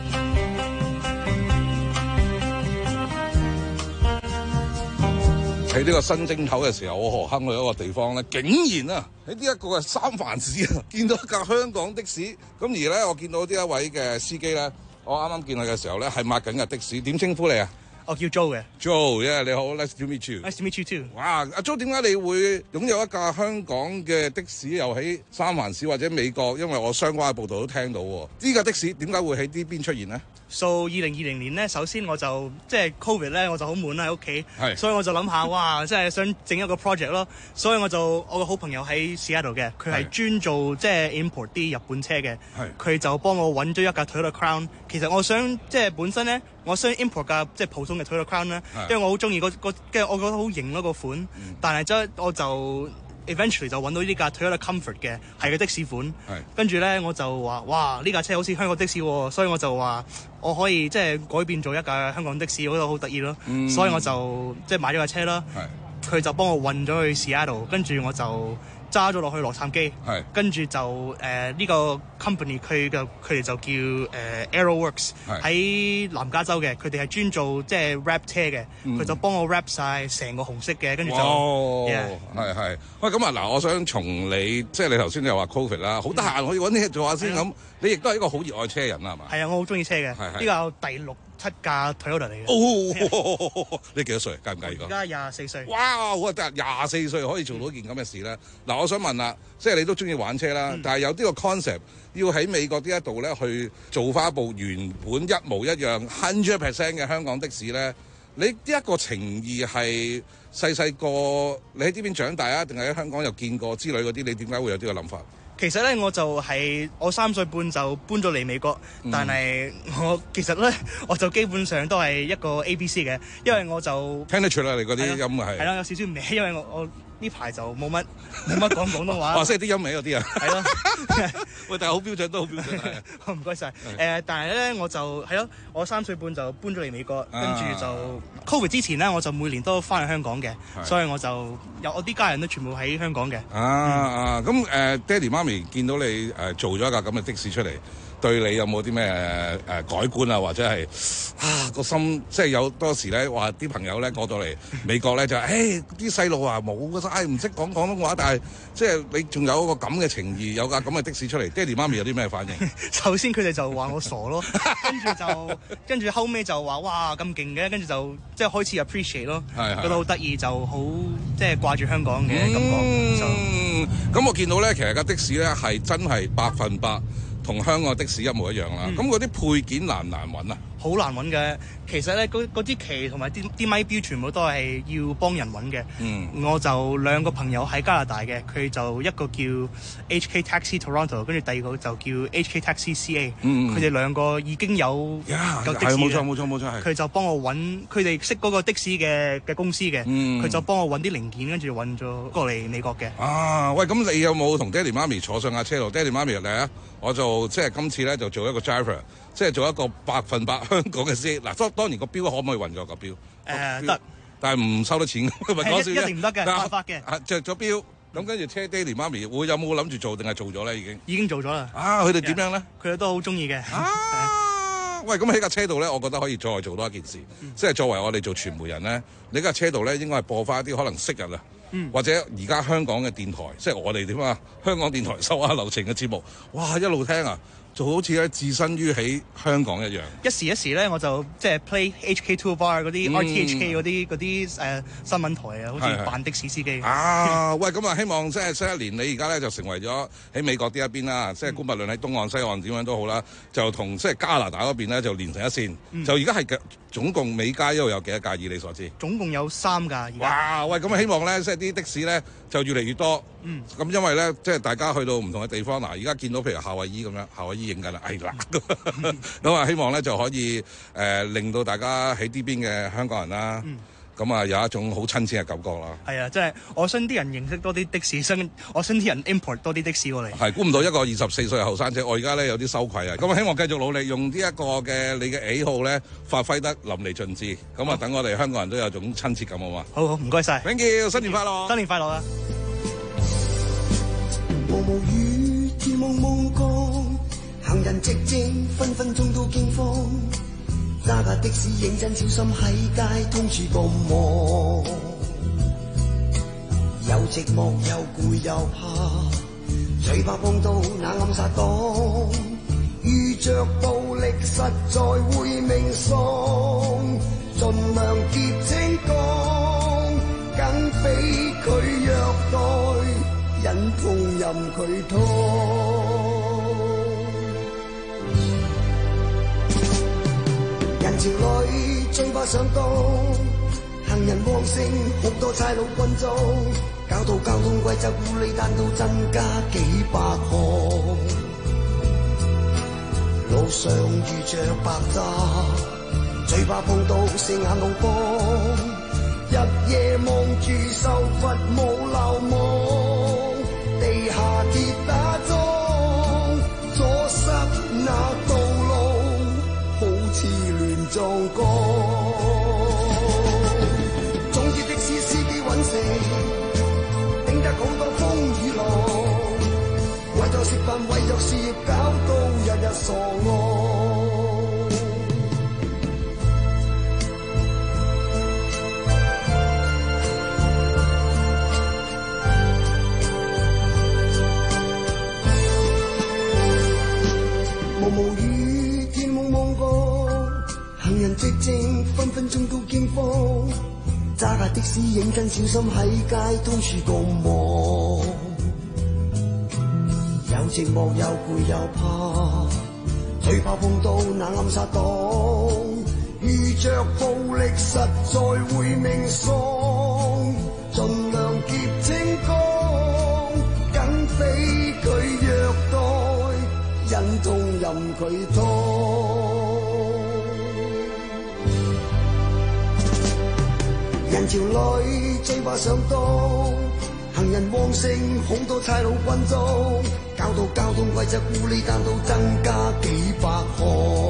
喺呢個新正頭嘅時候，我何亨去一個地方咧，竟然啊喺呢一個嘅三藩市啊，見到一架香港的士。咁而咧，我見到呢一位嘅司機咧，我啱啱見佢嘅時候咧，係抹緊嘅的士。點稱呼你啊？ 我叫 Joe 嘅 Joe，你好 ，Nice to meet you。 Nice to meet you too。 哇，阿 Joe，點解你會擁有一架香港嘅的士，又喺三藩市或者美國？因為我相關嘅報道都聽到喎。呢架的士點解會喺呢邊出現呢 ？So 2020年咧，首先我就即係 Covid 咧，我就好悶啦喺屋企，所以我就諗下，哇，即係想整一個 project 咯。所以我個好朋友喺 Seattle 嘅，佢係專做即係 import 啲日本車嘅，佢就幫我揾咗一架 Toyota Crown。其實我想即係本身咧，我想 import 架即係普通嘅 Toyota Crown 啦，因為我好中意跟住我覺得好型咯個款，但係我就 eventually 就揾到呢架 Toyota Comfort 嘅，係個的士款。跟住咧我就話：哇！呢架車好似香港的士喎，所以我就話我可以即係改變做一架香港的士，我覺得好得意咯。所以我就即係買咗架車啦。佢就幫我運咗去 Seattle， 跟住我就揸咗落去洛杉磯，跟住就呢個 company 佢哋就叫Aeroworks 喺南加州嘅，佢哋係專做即係 wrap 車嘅，佢就幫我 wrap 晒成個紅色嘅，跟住就係喂咁啊嗱，我想從你即係你頭先又話 Covid 啦，好得閒可以揾啲嘢做下先咁，你亦都係一個好熱愛車人啦係嘛？ 係啊，我好中意車嘅，呢個有第6、7架 Toyota 嚟嘅。 你幾多歲？介唔介意講？ 而家24歲。 哇！我得24歲可以做到件咁嘅事咧。嗱，我想問啦，即係你都中意玩車啦，但係有呢個 concept 要喺美國呢一度咧去做翻一部原本一模一樣 100% 嘅香港的士咧，你呢一個情義係細個你喺呢邊長大啊，定係喺香港又見過之類嗰啲？你點解會有呢個諗法？ 其實咧，我3歲半就搬咗嚟美國，但係我其實咧，我就基本上都係一個 ABC 嘅，因為我就聽得出啦，你嗰啲音係啦，有少少味，因為我呢排就冇乜講廣東話。 哇！識啲音味嗰啲啊，係咯。喂，但係好標準，都好標準。 唔該晒。但係咧，我就係咯，我3歲半就搬咗嚟美國，跟住就 Covid 之前咧，我就每年都翻去香港嘅，所以我啲家人都全部喺香港嘅。 咁爹哋媽咪見到你做咗一架咁嘅的士出嚟，對你有冇啲咩改觀啊？或者係個心，即係有多時咧話啲朋友咧過到嚟美國咧就啲細路啊冇嘅晒，唔識講廣東話，但係即係你仲有一個咁嘅情義，有架咁嘅的士出嚟，爹哋媽咪有啲咩反應？ 首先佢哋就話我傻咯，跟住後尾就話哇咁勁嘅，跟住就即係開始 appreciate 咯，覺得好得意，就好即係掛住香港嘅感覺。 咁我見到咧，其實架的士咧係真係100%同香港的士一模一樣啦。咁嗰啲配件難唔難揾啊？ 好難揾嘅，其實咧嗰啲旗同埋啲咪標全部都係要幫人揾嘅。我就2個朋友喺加拿大嘅，佢就一個叫 HK Taxi Toronto， 跟住第二個就叫 HK Taxi CA。佢哋2個已經有的士嘅， 冇錯。 佢就幫我揾，佢哋識嗰個的士嘅公司嘅，佢就幫我揾啲零件，跟住運咗過嚟美國嘅。 喂，咁你有冇同爹哋媽咪坐上架車度？爹哋媽咪嚟啊！我就即係今次咧就做一個 driver， 即係做一個100%香港嘅司機。嗱，當然個標可唔可以運作個標？ 得， 但係唔收得錢，咪講笑啫。 一定唔得嘅，犯法嘅。 着咗標，咁跟住車爹哋媽咪有冇諗住做定係做咗咧？ 已經做咗啦。 佢哋點樣咧？ 佢哋都好中意嘅。 喂，咁喺架車度咧，我覺得可以再做多一件事，即係作為我哋做傳媒人咧，你架車度咧應該係播翻一啲可能昔日啊，或者而家香港嘅電台，即係我哋點啊，香港電台手下留情嘅節目，哇，一路聽啊！就好似咧置身於喺香港一樣。一時一時咧，我就即係 play HK2 bar 嗰啲 RTHK 嗰啲新聞台啊，好似扮的士司機。 喂，咁啊，希望即係新一年，你而家咧就成為咗喺美國呢一邊啦，即係無論喺東岸西岸點樣都好啦，就同即係加拿大嗰邊咧就連成一線。就而家係總共美加一路有幾多架？以你所知？ 總共有3架。 哇！喂，咁啊，希望咧即係啲的士咧就越嚟越多。咁因為咧即係大家去到唔同嘅地方，嗱，而家見到譬如夏威夷咁樣，夏威夷影緊啦，係啦。咁啊，希望咧就可以令到大家喺呢邊嘅香港人啦，咁啊有一種好親切嘅感覺啦。 係啊，即係我想啲人認識多啲的士，我想啲人 import 多啲的士過嚟。 係估唔到一個24歲嘅後生仔，我而家咧有啲羞愧啊！咁啊，希望繼續努力，用呢一個嘅你嘅喜好咧，發揮得淋漓盡致。咁啊，等我哋香港人都有種親切感，好嘛？ 好，唔該晒。 Thank you，新年快樂！ 新年快樂啊！ 毛毛雨，天蒙蒙光。行人寂靜，分分鐘都驚慌。揸架的士認真小心喺街，通處咁忙。又寂寞又攰又怕，最怕碰到那暗殺黨。遇着暴力實在會命喪，盡量結清講，梗俾佢虐待，忍痛任佢拖。人潮裏最怕上當，行人旺盛，好多差佬軍裝，搞到交通規則烏哩單都增加幾百項。路上遇着白詐，最怕碰到四眼老幫，日夜望住受罰冇流亡，地下鐵打樁，阻塞那道路，好似亂撞江。總之的士司機揾食，頂得好多風雨浪，為咗食飯為咗事業搞到日日傻戇。毛毛雨，天蒙蒙光，行人寂靜，分分鐘都驚慌。揸架的士認真小心喺街，通處咁忙。又寂寞又攰又怕，最怕碰到那暗殺黨。遇着暴力實在會命喪，盡量結清講，梗俾佢虐待，忍痛任佢拖。人潮裏最怕上當，行人旺盛，好多差佬軍裝，搞到交通規則烏哩單都增加幾百項。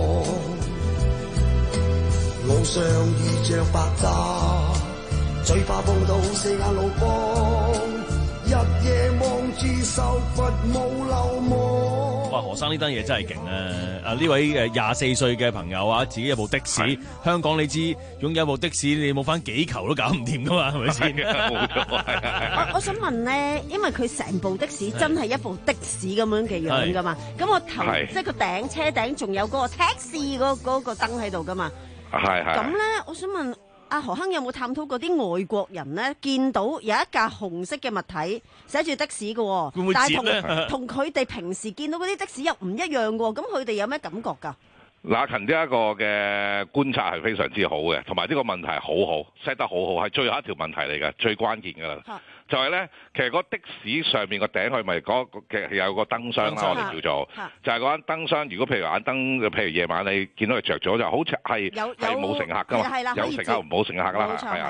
路上遇着白詐，最怕碰到四眼老幫，日夜望住受罰冇流亡。 哇！何生呢單嘢真係勁啊！呢位24歲嘅朋友啊，自己有部的士，香港你知擁有部的士，你冇翻幾球都搞唔掂噶嘛，係咪先？ 冇錯。 我想問咧，因為佢成部的士真係一部的士咁樣嘅樣噶嘛，咁我頭即係個頂車頂仲有嗰個 taxi 嗰個燈喺度噶嘛，咁咧，我想問。阿何亨有冇探討過啲外國人咧？見到有一架紅色嘅物體寫住的士嘅， 會唔會但係同佢哋平時見到嗰啲的士又唔一樣嘅，咁佢哋有咩感覺㗎？ 嗱，勤呢一個嘅觀察係非常之好嘅，同埋呢個問題係好好 set 得好好，係最後一條問題嚟嘅，最關鍵㗎啦。就係咧，其實個的士上面個頂佢咪嗰嘅有個燈箱啦，我哋叫做，就係嗰間燈箱。如果譬如眼燈，譬如夜晚你見到佢着咗，就好似係冇乘客㗎嘛，有乘客唔冇乘客啦，係啊。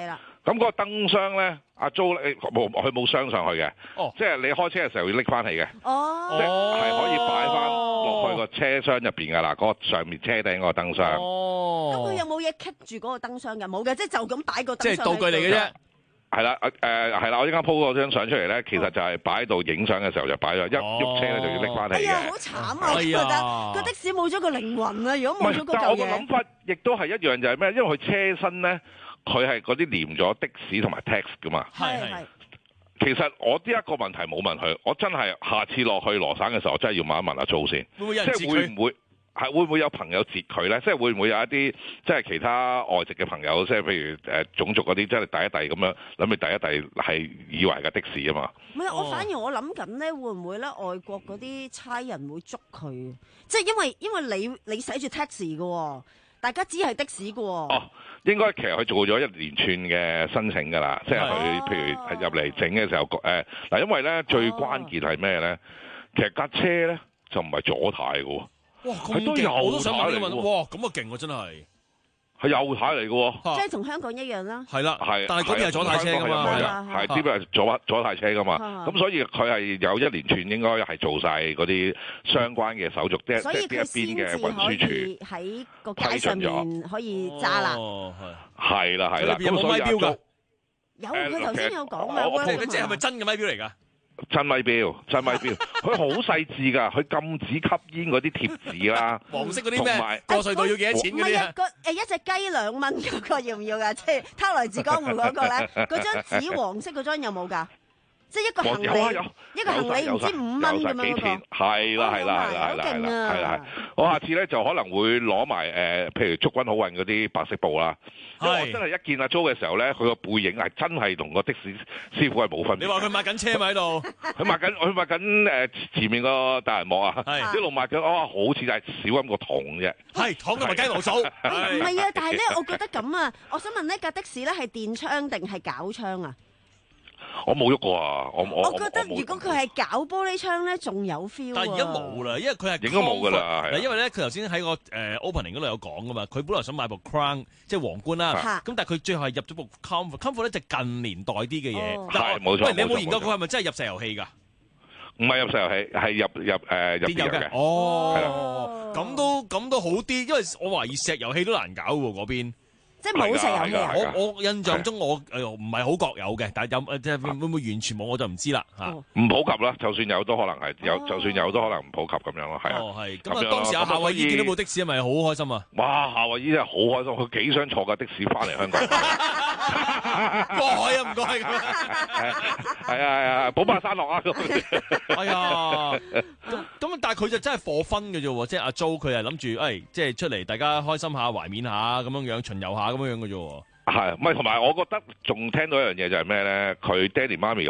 咁嗰個燈箱咧，阿 Jo 佢冇鑲上去嘅，即係你開車嘅時候要拎翻起嘅，即係可以擺翻落去個車廂入邊噶啦，嗰個上面車頂嗰個燈箱。 咁佢有冇嘢棘住嗰個燈箱嘅？冇嘅，即係就咁擺個燈箱。 即係道具嚟嘅啫。 係啦，係啦，我依家 po 嗰張相出嚟咧，其實就係擺喺度影相嘅時候就擺咗，一喐車咧就要拎翻起嘅。哎呀，好慘啊！我覺得個的士冇咗個靈魂啊！如果冇咗個嚿嘢， 但係我個諗法亦都係一樣，就係咩？因為佢車身咧，佢係嗰啲連咗的士同埋 taxi 噶嘛。係。其實我呢一個問題冇問佢，我真係下次落去羅省嘅時候，我真係要問一問阿 Jo 先，即係會唔會？係會唔會有朋友截佢咧？即係會唔會有一啲即係其他外籍嘅朋友，即係譬如種族嗰啲，即係第一地咁樣諗住第一地係以為嘅的士啊嘛？ 唔係，我反而我諗緊咧，會唔會咧外國嗰啲差人會捉佢？即係因為你寫住 taxi 嘅，大家知係的士嘅。哦， 應該其實佢做咗一連串嘅申請㗎啦，即係佢譬如係入嚟整嘅時候嗱，因為咧最關鍵係咩咧？其實架車咧就唔係左軚嘅喎。 哇，咁勁！我都想問呢個問題。哇，咁啊勁喎，真係係右軚嚟嘅喎。 即係同香港一樣啦。係啦，係。但係嗰邊係左軚車㗎嘛， 係呢邊係左軚車㗎嘛。咁所以佢係有一連串應該係做晒嗰啲相關嘅手續，即係一邊嘅運輸處喺個街上面可以揸啦。 係啦。 有冇咪標㗎？ 有，佢頭先有講啊。 佢即係咪真嘅咪標嚟㗎？ 真咪標，佢好細緻㗎，佢禁止吸煙嗰啲貼紙啦， 黃色嗰啲咩？過隧道要幾多錢嗰啲啊？ 一隻雞2蚊嗰個要唔要㗎？即係偷來自江湖嗰個咧，嗰張紙黃色嗰張有冇㗎？即係一個行李，一個行李唔知5蚊咁樣嗰個。係啦，我下次咧就可能會攞埋譬如祝君好運嗰啲白色布啦。因為我真係一見阿 Jo 嘅時候咧，佢個背影係真係同個的士師傅係冇分別。 你話佢抹緊車咪喺度？ 佢抹緊前面個大銀幕啊！一路抹緊，好似就係少咁個桶啫。 係桶同埋雞毛掃。 唔係啊，但係咧，我覺得咁啊，我想問呢架的士咧係電槍定係絞槍啊？ 我冇喐過啊！ 我覺得如果佢係搞玻璃窗咧，仲有 feel。 但係而家冇啦，因為佢係應該冇㗎啦。 嗱，因為咧，佢頭先喺個opening 嗰度有講㗎嘛，佢本來想買部 Crown 即係皇冠啦，咁但係佢最後係入咗部 Comfort 咧，就近年代啲嘅嘢。 係冇錯。 喂，你有冇研究過係咪真係入石油氣㗎？ 唔係入石油氣，係入電油嘅。 哦，咁都好啲，因為我懷疑石油氣都難搞喎嗰邊。 即係冇石油氣。 我印象中我唔係好覺有嘅，但係有即係會唔會完全冇我就唔知啦嚇。 唔普及啦，就算有都可能係有，就算有都可能唔普及咁樣咯，係啊。 係。咁啊，當時阿夏慧儀見到部的士係咪好開心啊？ 哇！夏慧儀真係好開心，佢幾想坐架的士翻嚟香港。 過海啊，唔該咁。 係啊，寶馬山落啊咁。 係啊，咁但係佢就真係貨分嘅啫喎，即係阿 Jo 佢係諗住即係出嚟大家開心下、懷緬下咁樣巡遊下咁樣嘅啫喎。係， 唔係同埋我覺得仲聽到一樣嘢就係咩咧？佢爹哋媽咪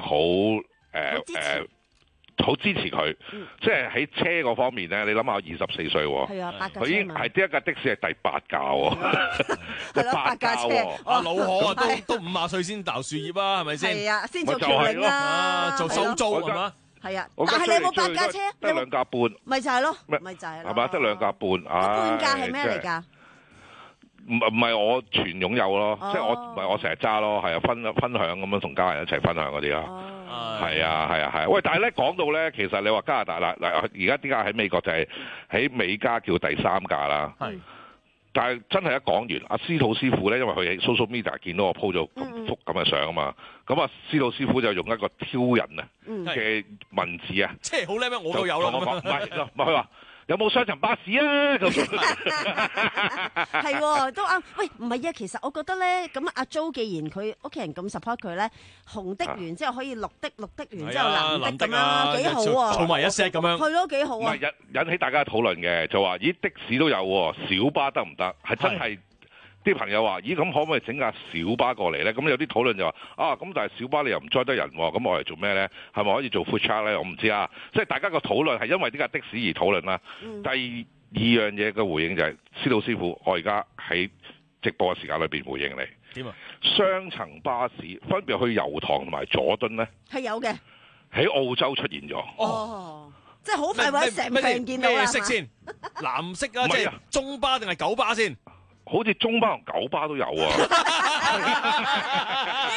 好支持佢，即係喺車嗰方面咧。你諗下，24歲喎，佢已經係呢一架的士係第8架喎，第8架喎。 阿老何啊，都50歲先鬧樹葉啊，係咪先？ 係啊，先做橋領啦， 做收租係嘛？ 係啊，但係你有冇8架車？ 得2架半， 咪就係咯，咪就係咯， 係嘛？得2架半， 半價係咩嚟㗎？ 唔係我全擁有咯，即係唔係我成日揸咯，係啊，分享咁樣同家人一齊分享嗰啲咯，係啊。喂，但係咧講到咧，其實你話加拿大嗱，而家點解喺美國就係喺美加叫第3架啦？係，但係真係一講完，阿司徒師傅咧，因為佢喺 social media 見到我 po 咗幅咁嘅相啊嘛，咁啊司徒師傅就用一個挑人啊嘅文字啊， 即係好叻咩？我都有啦， 唔係佢話。有冇雙層巴士啊？咁係喎，都啱。喂，唔係啊，其實我覺得咧，咁阿 Jo 既然佢屋企人咁 support 佢咧，紅的完之後可以綠的完之後藍的咁樣，幾好啊！ 儲埋一 set 咁樣， 係咯，幾好啊！ 唔係引起大家嘅討論嘅，就話咦的士都有喎，小巴得唔得？係真係。啲朋友話：咦，咁可唔可以整架小巴過嚟咧？咁有啲討論就話：咁但係小巴你又唔載得人喎，咁我嚟做咩咧？係咪可以做 food truck 咧？我唔知啊。即係大家個討論係因為呢架的士而討論啦。第二樣嘢嘅回應就係司徒師傅，我而家喺直播嘅時間裏邊回應你。點啊？雙層巴士分別去油塘同埋佐敦咧， 係有嘅。 喺澳洲出現咗。 哦，即係好快或者成片見到啦。 咩色先？藍色啊，即係中巴定係九巴先？ 好似中巴同九巴都有啊！ 呢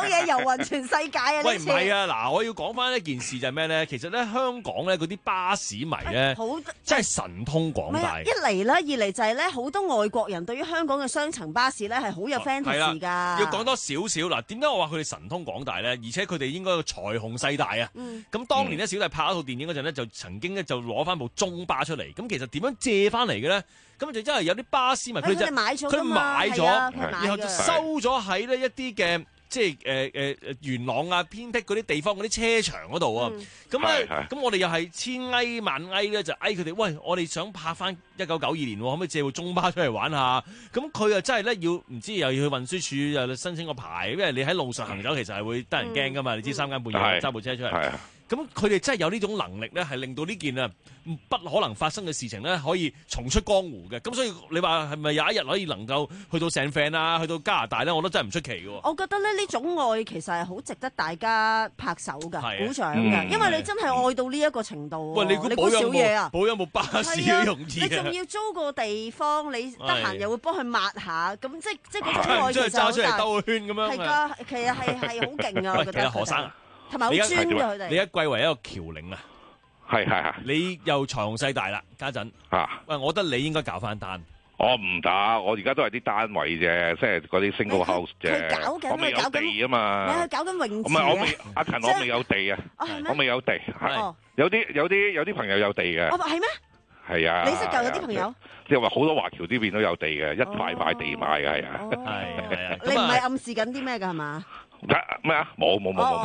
嘢遊勻全世界啊！ 喂，唔係啊，嗱，我要講翻一件事就係咩咧？其實咧，香港咧嗰啲巴士迷咧，真係神通廣大。 一嚟啦，二嚟就係咧，好多外國人對於香港嘅雙層巴士咧係好有 fantasy 㗎。 要講多少少嗱，點解我話佢哋神通廣大咧？而且佢哋應該財雄勢大啊！咁當年咧，小弟拍一套電影嗰陣咧，就曾經咧就攞翻部中巴出嚟。咁其實點樣借翻嚟嘅咧？咁就真係有啲巴士迷，佢買咗，然後就收咗喺呢一啲嘅即係元朗啊偏僻嗰啲地方嗰啲車場嗰度啊。咁我哋又係千嗌萬嗌咧，就嗌佢哋，喂，我哋想拍翻1992年，可唔可以借部中巴出嚟玩下？咁佢又真係咧要唔知又要去運輸署又申請個牌，因為你喺路上行走其實係會得人驚噶嘛。你知3更半夜揸部車出嚟。咁佢哋真係有呢種能力咧，係令到呢件啊不可能發生嘅事情咧，可以重出江湖嘅。咁所以你話係咪有一日可以能夠去到San Fran啊，去到加拿大咧？我覺得真係唔出奇嘅。 我覺得咧呢種愛其實係好值得大家拍手㗎，鼓掌㗎，因為你真係愛到呢一個程度。 喂，你估少嘢啊？保有冇巴士嘅容易？ 你仲要租個地方，你得閒又會幫佢抹下，咁即係嗰種愛其實揸出嚟兜個圈咁樣。 係㗎，其實係好勁啊！我覺得。 其實何生。 同埋好專㗎佢哋。 你一貴為一個僑領啊， 係。你又財雄勢大啦，家陣喂，我覺得你應該搞翻單。 我唔打，我而家都係啲單位啫，即係嗰啲 single house 啫。我未有地啊嘛。 你去搞緊泳池。 唔係我未，阿陳我未有地啊。我未有地。有啲朋友有地嘅。 係咩？ 係啊。 你識㗎有啲朋友？ 即係話好多華僑呢邊都有地嘅，一塊塊地買嘅係啊。 係啊。 你唔係暗示緊啲咩㗎係嘛？ 咩啊？冇。 哇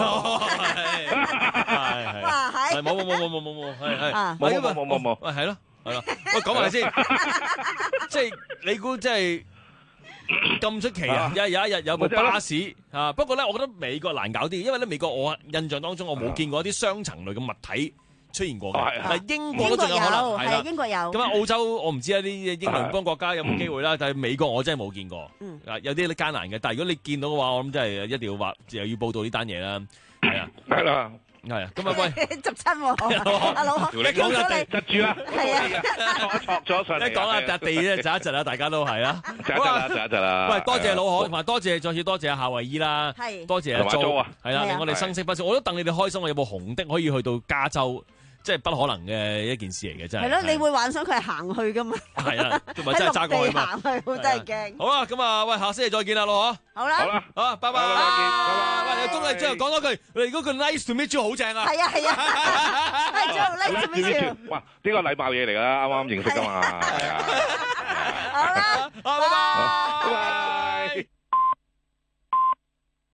係。 冇。喂，係咯。喂，講埋先。即係你估即係咁出奇啊？有一日有部巴士啊，不過咧，我覺得美國難搞啲，因為咧美國我印象當中我冇見過一啲雙層類嘅物體出現過嘅。但係英國都仲有可能係啦， 英國有。 咁啊，澳洲我唔知啊，啲英聯邦國家有冇機會啦，但係美國我真係冇見過。有啲艱難嘅，但係如果你見到嘅話，我諗真係一定要話又要報道呢單嘢啦。係啊， 係啦。 係啊，咁啊喂， 執親喎，阿老你講下地窒住啊， 係啊， 戳咗上嚟。 一講下笪地咧，窒一窒啊，大家都係啦， 窒一窒啦。 喂，多謝老何，同埋多謝再次多謝夏慧姨啦，多謝阿租啊，係啦，令我哋生色不少。我都戥你哋開心，我有部紅的可以去到加州。即係不可能嘅一件事嚟嘅，真係。係咯， 你會幻想佢係行去噶嘛？ 係啊，同埋真係揸過去嘛。 行去，我真係驚。 好啦，咁啊，喂，下星期再見啦，老何。 好啦， 好，拜拜。拜拜。喂，恭喜最後講多句，你嗰個 nice to meet you 好正啊。 係啊，係最後 nice to meet you。 哇，呢個禮貌嘢嚟㗎，啱啱認識㗎嘛。係啊。 好啦，拜拜。